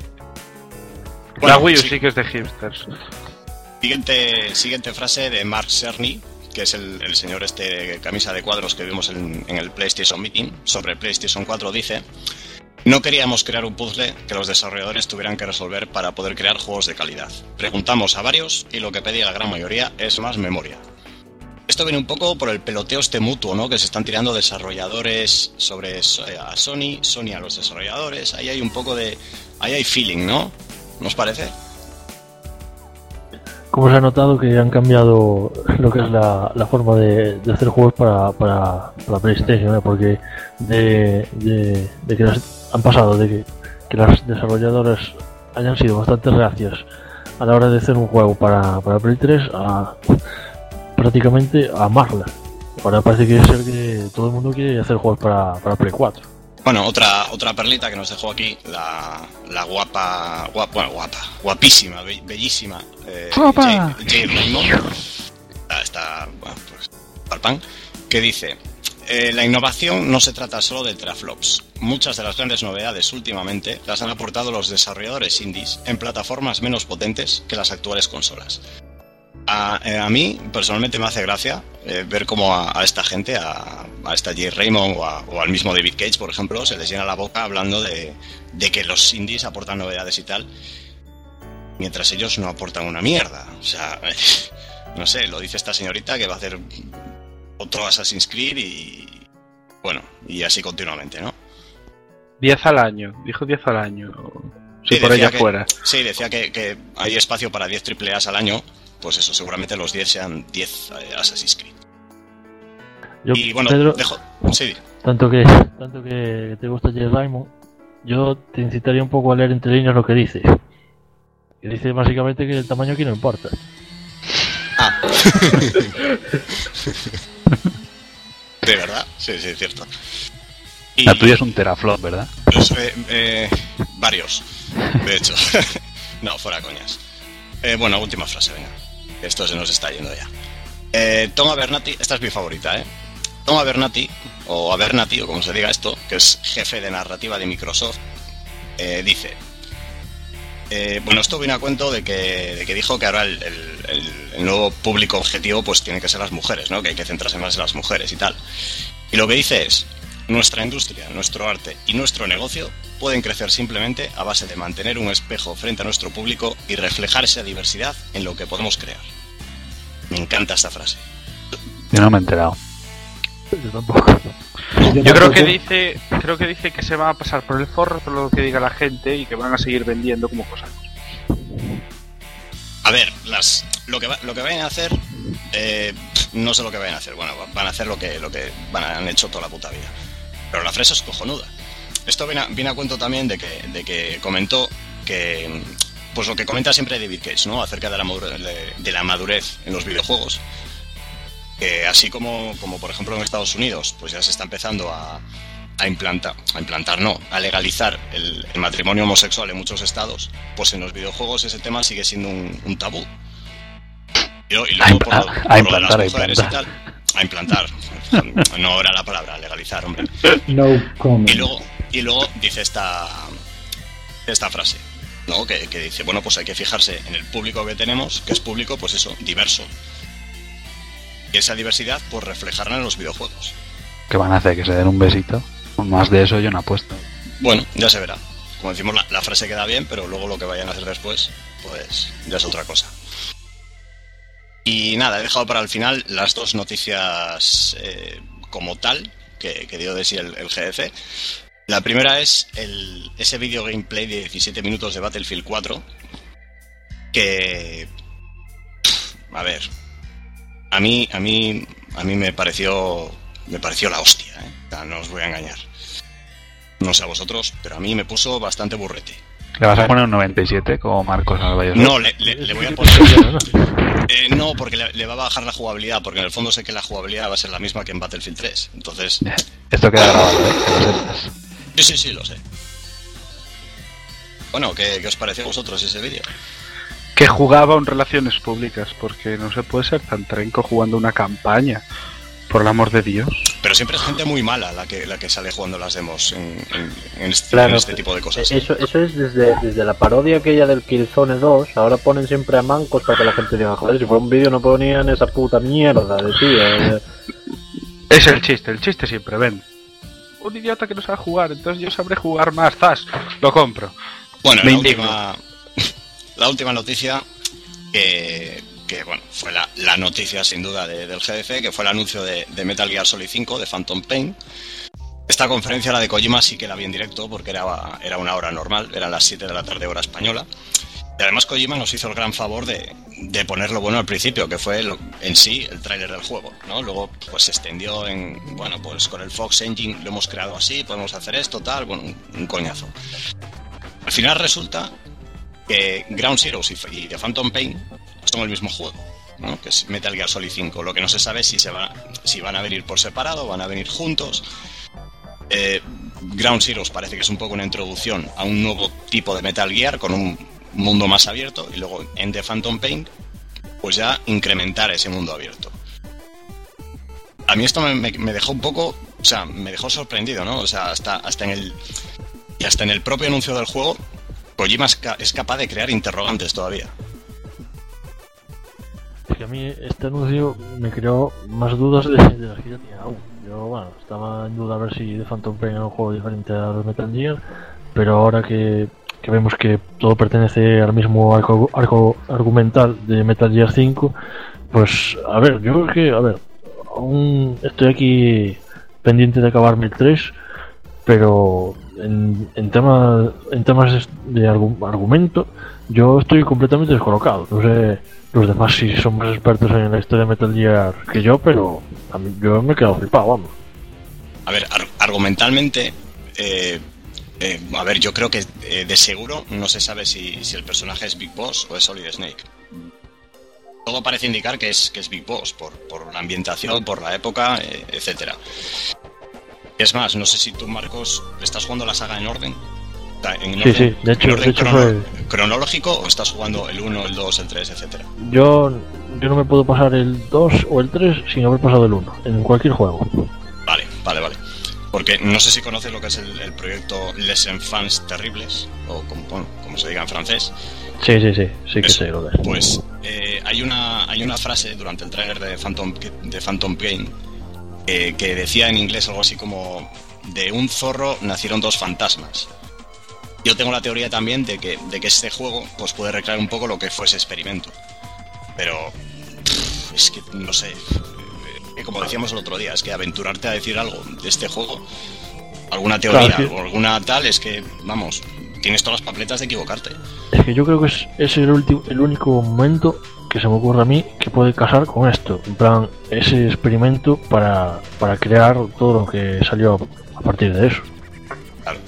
La Wii U sí que es de hipsters. Siguiente frase de Mark Cerny, que es el señor de camisa de cuadros que vimos en el PlayStation Meeting, sobre PlayStation 4, dice: no queríamos crear un puzzle que los desarrolladores tuvieran que resolver para poder crear juegos de calidad. Preguntamos a varios y lo que pedía la gran mayoría es más memoria. Esto viene un poco por el peloteo mutuo, ¿no? Que se están tirando desarrolladores a Sony a los desarrolladores. Ahí hay un poco ahí hay feeling, ¿no? ¿No os parece? Como se ha notado que han cambiado lo que es la forma de hacer juegos para PlayStation, ¿eh? Porque de que han pasado de que las desarrolladoras hayan sido bastante reacias a la hora de hacer un juego para Play 3 a prácticamente a amarla. Ahora parece que todo el mundo quiere hacer juegos para Play 4. Bueno, otra perlita que nos dejó aquí, la guapísima, bellísima Jay Raymond, Palpan, que dice: la innovación no se trata solo de teraflops. Muchas de las grandes novedades últimamente las han aportado los desarrolladores indies en plataformas menos potentes que las actuales consolas. A mí personalmente me hace gracia ver cómo a esta gente, a esta Jay Raymond o al mismo David Cage, por ejemplo, se les llena la boca hablando de que los indies aportan novedades y tal, mientras ellos no aportan una mierda. O sea, no sé, lo dice esta señorita que va a hacer otro Assassin's Creed y bueno, y así continuamente, ¿no? 10 al año, dijo 10 al año. Si sí, por ella fuera. Sí, decía que hay espacio para 10 AAAs al año. Pues eso, seguramente los 10 sean 10 Assassin's Creed. Y bueno, Pedro, sí. Tanto que te gusta Jay Raymond, yo te incitaría un poco a leer entre líneas lo que dice. Que dice básicamente que el tamaño aquí no importa. De verdad, sí, es cierto. Y la tuya es un teraflop, ¿verdad? Pues, varios, de hecho. No, fuera coñas. Bueno, última frase, venga. Esto se nos está yendo ya. Tom Abernathy, esta es mi favorita, Tom Abernathy, o Abernathy, o como se diga esto, que es jefe de narrativa de Microsoft, dice: Bueno, esto viene a cuento de que dijo que ahora el nuevo público objetivo pues tiene que ser las mujeres, ¿no? Que hay que centrarse más en las mujeres y tal. Y lo que dice es, nuestra industria, nuestro arte y nuestro negocio pueden crecer simplemente a base de mantener un espejo frente a nuestro público y reflejar esa diversidad en lo que podemos crear. Me encanta esta frase. Yo no me he enterado. Yo tampoco. Yo creo que dice que se va a pasar por el forro todo lo que diga la gente y que van a seguir vendiendo como cosas. A ver, lo que vayan a hacer, no sé lo que vayan a hacer. Bueno, van a hacer lo que han hecho toda la puta vida. Pero la frase es cojonuda. Esto viene a cuento también de que comentó que, pues lo que comenta siempre David Cage, ¿no? Acerca de la madurez en los videojuegos. Así como por ejemplo en Estados Unidos, pues ya se está empezando a legalizar el matrimonio homosexual en muchos estados, pues en los videojuegos ese tema sigue siendo un tabú. Y luego por lo de las mujeres y tal, a implantar. No era la palabra, legalizar, hombre. No comment. Y luego dice esta frase, ¿no? Que dice, bueno, pues hay que fijarse en el público que tenemos, que es público, pues eso, diverso. Y esa diversidad, pues reflejarla en los videojuegos. ¿Qué van a hacer? ¿Que se den un besito? Más de eso yo no apuesto. Bueno, ya se verá. Como decimos, la frase queda bien, pero luego lo que vayan a hacer después, pues ya es otra cosa. Y nada, he dejado para el final las dos noticias como tal que dio de sí el GDC. La primera es ese video gameplay de 17 minutos de Battlefield 4 que... A ver... A mí me pareció la hostia, ¿eh? O sea, no os voy a engañar. No sé a vosotros, pero a mí me puso bastante burrete. ¿Le vas a poner un 97 como Marcos Albayos? No, le voy a poner... no, porque le va a bajar la jugabilidad, porque en el fondo sé que la jugabilidad va a ser la misma que en Battlefield 3. Entonces... Esto queda grabado, ¿eh? Que lo sepas. Sí, lo sé. Bueno, ¿qué os pareció a vosotros ese vídeo? Que jugaba en relaciones públicas, porque no se puede ser tan trenco jugando una campaña, por el amor de Dios. Pero siempre es gente muy mala la que sale jugando las demos en Claro, este tipo de cosas. Eso es desde la parodia aquella del Killzone 2. Ahora ponen siempre a mancos para que la gente diga, joder, si fuera un vídeo no ponían esa puta mierda de tío. Es el chiste siempre vende. Un idiota que no sabe jugar, entonces yo sabré jugar más, ¡zas! Lo compro. Bueno, la última noticia que bueno, fue la noticia sin duda del GDC, que fue el anuncio de Metal Gear Solid 5, de Phantom Pain. Esta conferencia, la de Kojima, sí que la vi en directo porque era una hora normal, eran las 7 de la tarde hora española. Y además Kojima nos hizo el gran favor de ponerlo bueno al principio, que fue en sí el tráiler del juego, ¿no? Luego pues se extendió bueno, pues con el Fox Engine lo hemos creado así, podemos hacer esto, tal, bueno, un coñazo. Al final resulta que Ground Zeroes y The Phantom Pain son el mismo juego, ¿no? Que es Metal Gear Solid 5. Lo que no se sabe es si van a venir por separado, van a venir juntos. Ground Zeroes parece que es un poco una introducción a un nuevo tipo de Metal Gear con un mundo más abierto, y luego en The Phantom Pain pues ya incrementar ese mundo abierto. A mí esto me dejó un poco, o sea, me dejó sorprendido, ¿no? O sea, hasta en el propio anuncio del juego Kojima es capaz de crear interrogantes todavía. Es que a mí este anuncio me creó más dudas de las que ya tenía aún. Yo, bueno, estaba en duda a ver si The Phantom Pain era un juego diferente a los Metal Gear, pero ahora que vemos que todo pertenece al mismo arco argumental de Metal Gear 5, pues a ver, yo creo que, aún estoy aquí pendiente de acabarme el 3, pero en temas de argumento yo estoy completamente descolocado. No sé los demás si son más expertos en la historia de Metal Gear que yo, pero yo me he quedado flipado, vamos. A ver, argumentalmente, a ver, yo creo que de seguro no se sabe si el personaje es Big Boss o es Solid Snake. Todo parece indicar que es Big Boss por la ambientación, por la época, etcétera. Es más, no sé si tú, Marcos, estás jugando la saga en orden. Sí, de hecho fue cronológico, o estás jugando el 1, el 2, el 3, etcétera. Yo no me puedo pasar el 2 o el 3 sin haber pasado el 1 en cualquier juego. Vale. Porque no sé si conoces lo que es el proyecto Les Enfants Terribles, o como se diga en francés. Sí que sé lo que es. Pues hay una frase durante el tráiler de Phantom Pain que decía en inglés algo así como: de un zorro nacieron dos fantasmas. Yo tengo la teoría también de que este juego pues puede recrear un poco lo que fue ese experimento. Pero es que no sé, como decíamos el otro día, es que aventurarte a decir algo de este juego, alguna teoría o alguna tal, es que, vamos, tienes todas las papeletas de equivocarte. Es que yo creo que es el único momento que se me ocurre a mí que puede casar con esto. En plan, ese experimento para crear todo lo que salió a partir de eso. Claro.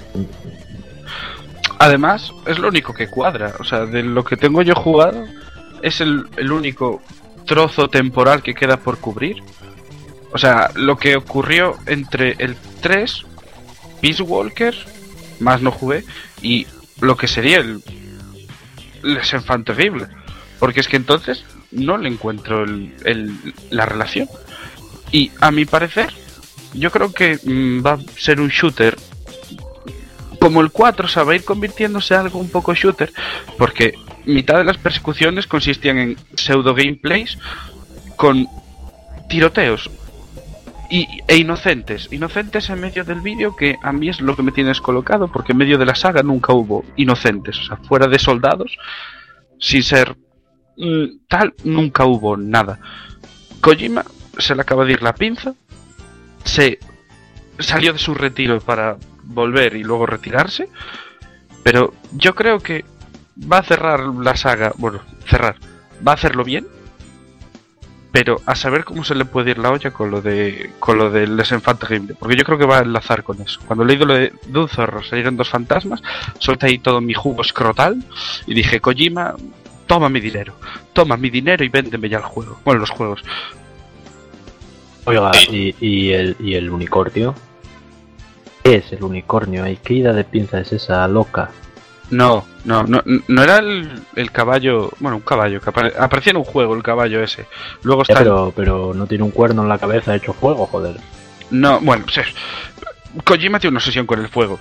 Además, es lo único que cuadra. O sea, de lo que tengo yo jugado, es el único trozo temporal que queda por cubrir. O sea, lo que ocurrió entre el 3, Peace Walker, más no jugué, y lo que sería el Les Enfants Terribles. Porque es que entonces no le encuentro la relación. Y a mi parecer, yo creo que va a ser un shooter como el 4, se va a ir convirtiéndose en algo un poco shooter, porque mitad de las persecuciones consistían en pseudo gameplays con tiroteos e inocentes en medio del vídeo, que a mí es lo que me tiene descolocado, porque en medio de la saga nunca hubo inocentes, o sea, fuera de soldados, sin ser tal, nunca hubo nada. Kojima se le acaba de ir la pinza, se salió de su retiro para volver y luego retirarse, pero yo creo que va a cerrar la saga, va a hacerlo bien, pero a saber cómo se le puede ir la olla con lo de Les Enfants Terribles, porque yo creo que va a enlazar con eso. Cuando he leído lo de un zorro salieron dos fantasmas, solté ahí todo mi jugo escrotal y dije: Kojima, toma mi dinero y véndeme ya el juego, bueno, los juegos. Oiga, ¿y el unicornio? ¿Qué es el unicornio? ¿Qué ida de pinza es esa loca? No era el caballo, bueno, un caballo que aparecía en un juego, el caballo ese. Luego está pero no tiene un cuerno en la cabeza hecho fuego, joder. No, bueno, sí. Kojima tiene una obsesión con el fuego.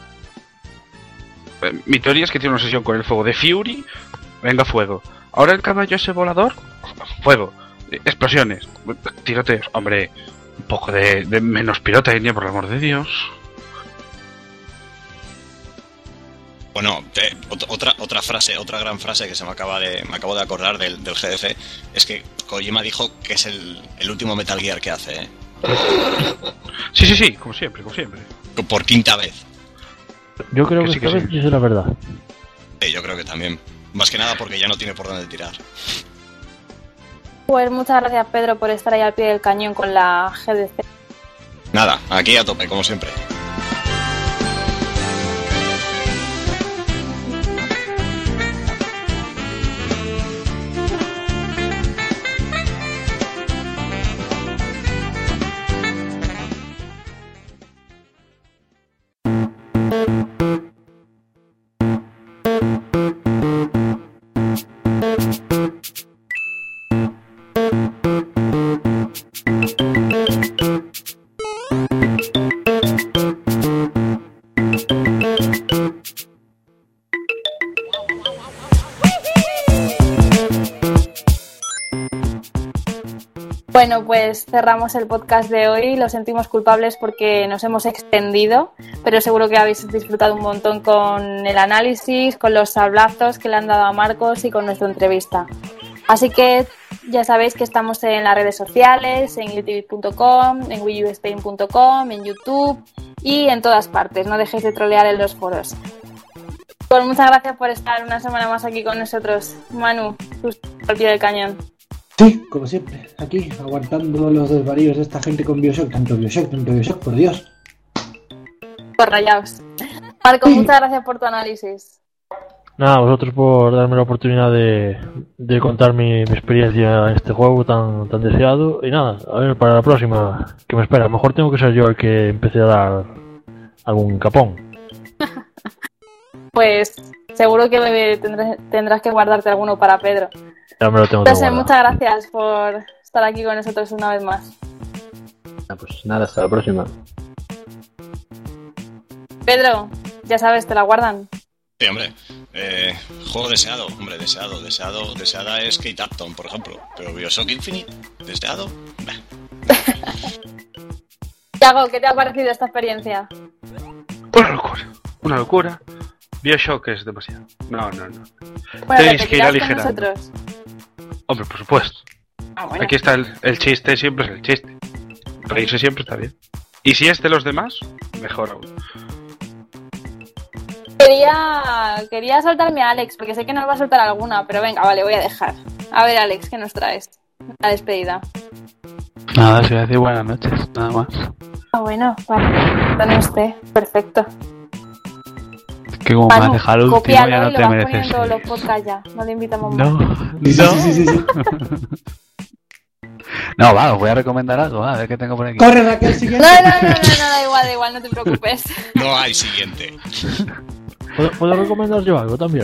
Mi teoría es que tiene una obsesión con el fuego. De Fury, venga fuego. Ahora el caballo ese volador, fuego. Explosiones, tiroteos. Hombre, un poco de menos pirotecnia, por el amor de Dios. Bueno, otra gran frase que me acabo de acordar del GDC es que Kojima dijo que es el último Metal Gear que hace, ¿eh? Sí, como siempre. Por quinta vez. Yo creo que esta vez sí es la verdad. Sí, yo creo que también. Más que nada porque ya no tiene por dónde tirar. Pues muchas gracias, Pedro, por estar ahí al pie del cañón con la GDC. Nada, aquí a tope, como siempre. Bueno, pues cerramos el podcast de hoy. Lo sentimos culpables porque nos hemos extendido, pero seguro que habéis disfrutado un montón con el análisis, con los sablazos que le han dado a Marcos y con nuestra entrevista. Así que ya sabéis que estamos en las redes sociales, en youtube.com, en wiiuspain.com, en YouTube y en todas partes. No dejéis de trolear en los foros. Pues muchas gracias por estar una semana más aquí con nosotros. Manu, tú al pie del cañón. Sí, como siempre, aquí, aguantando los desvaríos de esta gente con Bioshock, tanto Bioshock, por Dios. Por rayaos. Marco, muchas gracias por tu análisis. Nada, vosotros por darme la oportunidad de contar mi experiencia en este juego tan deseado. Y nada, a ver, para la próxima, que me espera. A lo mejor tengo que ser yo el que empiece a dar algún capón. Pues seguro que tendrás que guardarte alguno para Pedro. Ya me lo tengo que Entonces, guardar. muchas gracias por estar aquí con nosotros una vez más. Pues nada, hasta la próxima. Pedro, ya sabes, te la guardan. Sí, hombre. Juego deseado, hombre, deseada es Kate Upton, por ejemplo. Pero Bioshock Infinite, deseado, nah. Thiago, ¿qué te ha parecido esta experiencia? Una locura. Bioshock es demasiado. No. Bueno, Tenéis que ir repetirás con aligerando. nosotros. Hombre, por supuesto. Bueno. Aquí está el chiste, siempre es el chiste. Reírse siempre está bien. Y si es de los demás, mejor aún. Quería soltarme a Alex, porque sé que nos va a soltar alguna, pero venga, vale, voy a dejar. A ver, Alex, ¿qué nos traes? La despedida. Nada, se voy a decir buenas noches, nada más. Bueno, vale. Dale usted. Perfecto. Es que como me has dejado el último, cópialo ya no y te lo vas mereces. poniendo en todos los podcasts ya. No le invitamos más. No. No, va, os voy a recomendar algo, a ver qué tengo por aquí. Corre, Raquel, siguiente. No, da igual, no te preocupes. No hay siguiente. ¿Puedo recomendar yo algo también?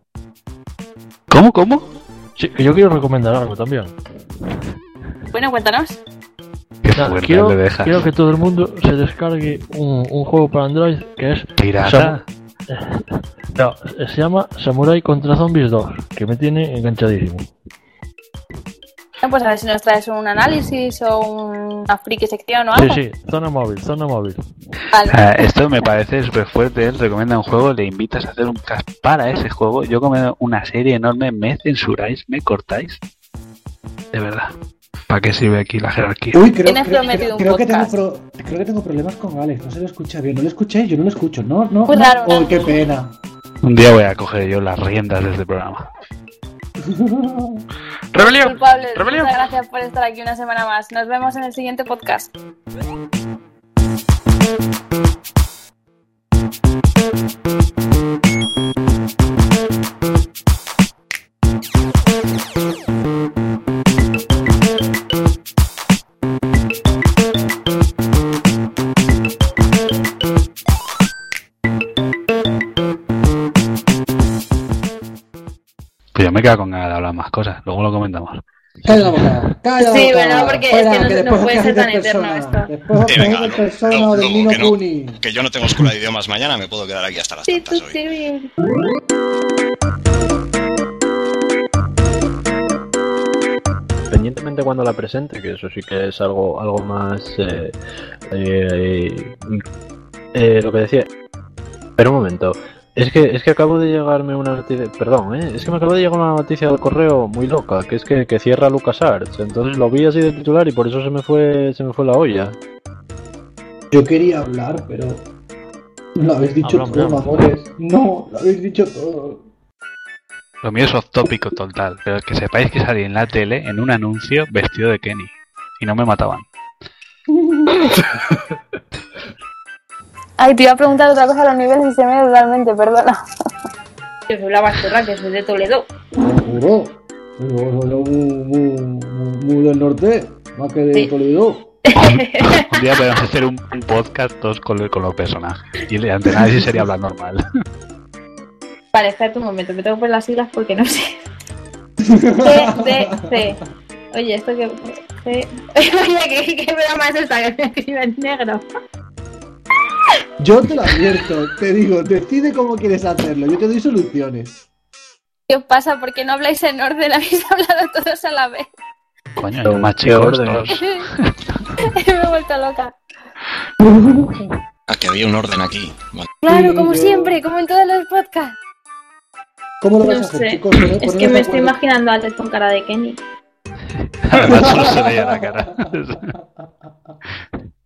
¿Cómo? Sí, que yo quiero recomendar algo también. Bueno, cuéntanos. Qué Nada, fuerte quiero le dejas. que todo el mundo se descargue un juego para Android que es... ¿Pirata? No, se llama Samurai contra Zombies 2, que me tiene enganchadísimo. Pues a ver si nos traes un análisis o una friki sección o algo. Sí, zona móvil. Vale. Esto me parece súper fuerte. Él recomienda un juego, le invitas a hacer un cast para ese juego. Yo como una serie enorme, me censuráis, me cortáis. De verdad. ¿Para qué sirve aquí la jerarquía? Uy, Tienes prometido un creo que podcast. tengo problemas con Alex. No se lo escucha bien. ¿No lo escucháis? Yo no lo escucho. No. Muy raro, Oh, ¿no? qué pena. Un día voy a coger yo las riendas de este programa. ¡Rebelión! Culpables, ¡Rebelión! muchas gracias por estar aquí una semana más. Nos vemos en el siguiente podcast. Pues yo me quedo con ganas de hablar más cosas. Luego lo comentamos. Calla la boca. Sí, bueno, porque es que no puede ser tan eterno esto. Después Sí, venga, de persona o del luego Nino que no. Kuni. Que yo no tengo escuela de idiomas mañana, me puedo quedar aquí hasta las tantas hoy. Independientemente cuando la presente, que eso sí que es algo más lo que decía. Pero un momento, es que acabo de llegarme una noticia, perdón, es que me acaba de llegar una noticia del correo muy loca, que es que cierra LucasArts, entonces lo vi así de titular y por eso se me fue la olla. Yo quería hablar, pero lo habéis dicho todo, amores. No, lo habéis dicho todo. Lo mío es off tópico total, pero que sepáis que salí en la tele en un anuncio vestido de Kenny y no me mataban. Ay, te iba a preguntar otra cosa a los niveles y se me ha ido totalmente, perdona. Yo soy la basura, que soy de Toledo. Juro. Muy del norte, más que de Toledo. Un día podemos hacer un podcast todos con los personajes y de antes sí sería hablar normal. Vale, espérate un momento, me tengo que poner las siglas porque no sé. C. Oye, esto que... C... Oye, ¿qué broma es esta que me escribe en negro? Yo te lo advierto, te digo, decide cómo quieres hacerlo, yo te doy soluciones. ¿Qué os pasa? ¿Por qué no habláis en orden? Habéis hablado todos a la vez. Coño, yo más chicos. Me he vuelto loca. Ah, que había un orden aquí. Vale. Claro, como siempre, como en todos los podcasts. ¿Cómo lo vas No a hacer, sé, chicos? es que me estoy imaginando a Alex con cara de Kenny. Además solo se veía la cara.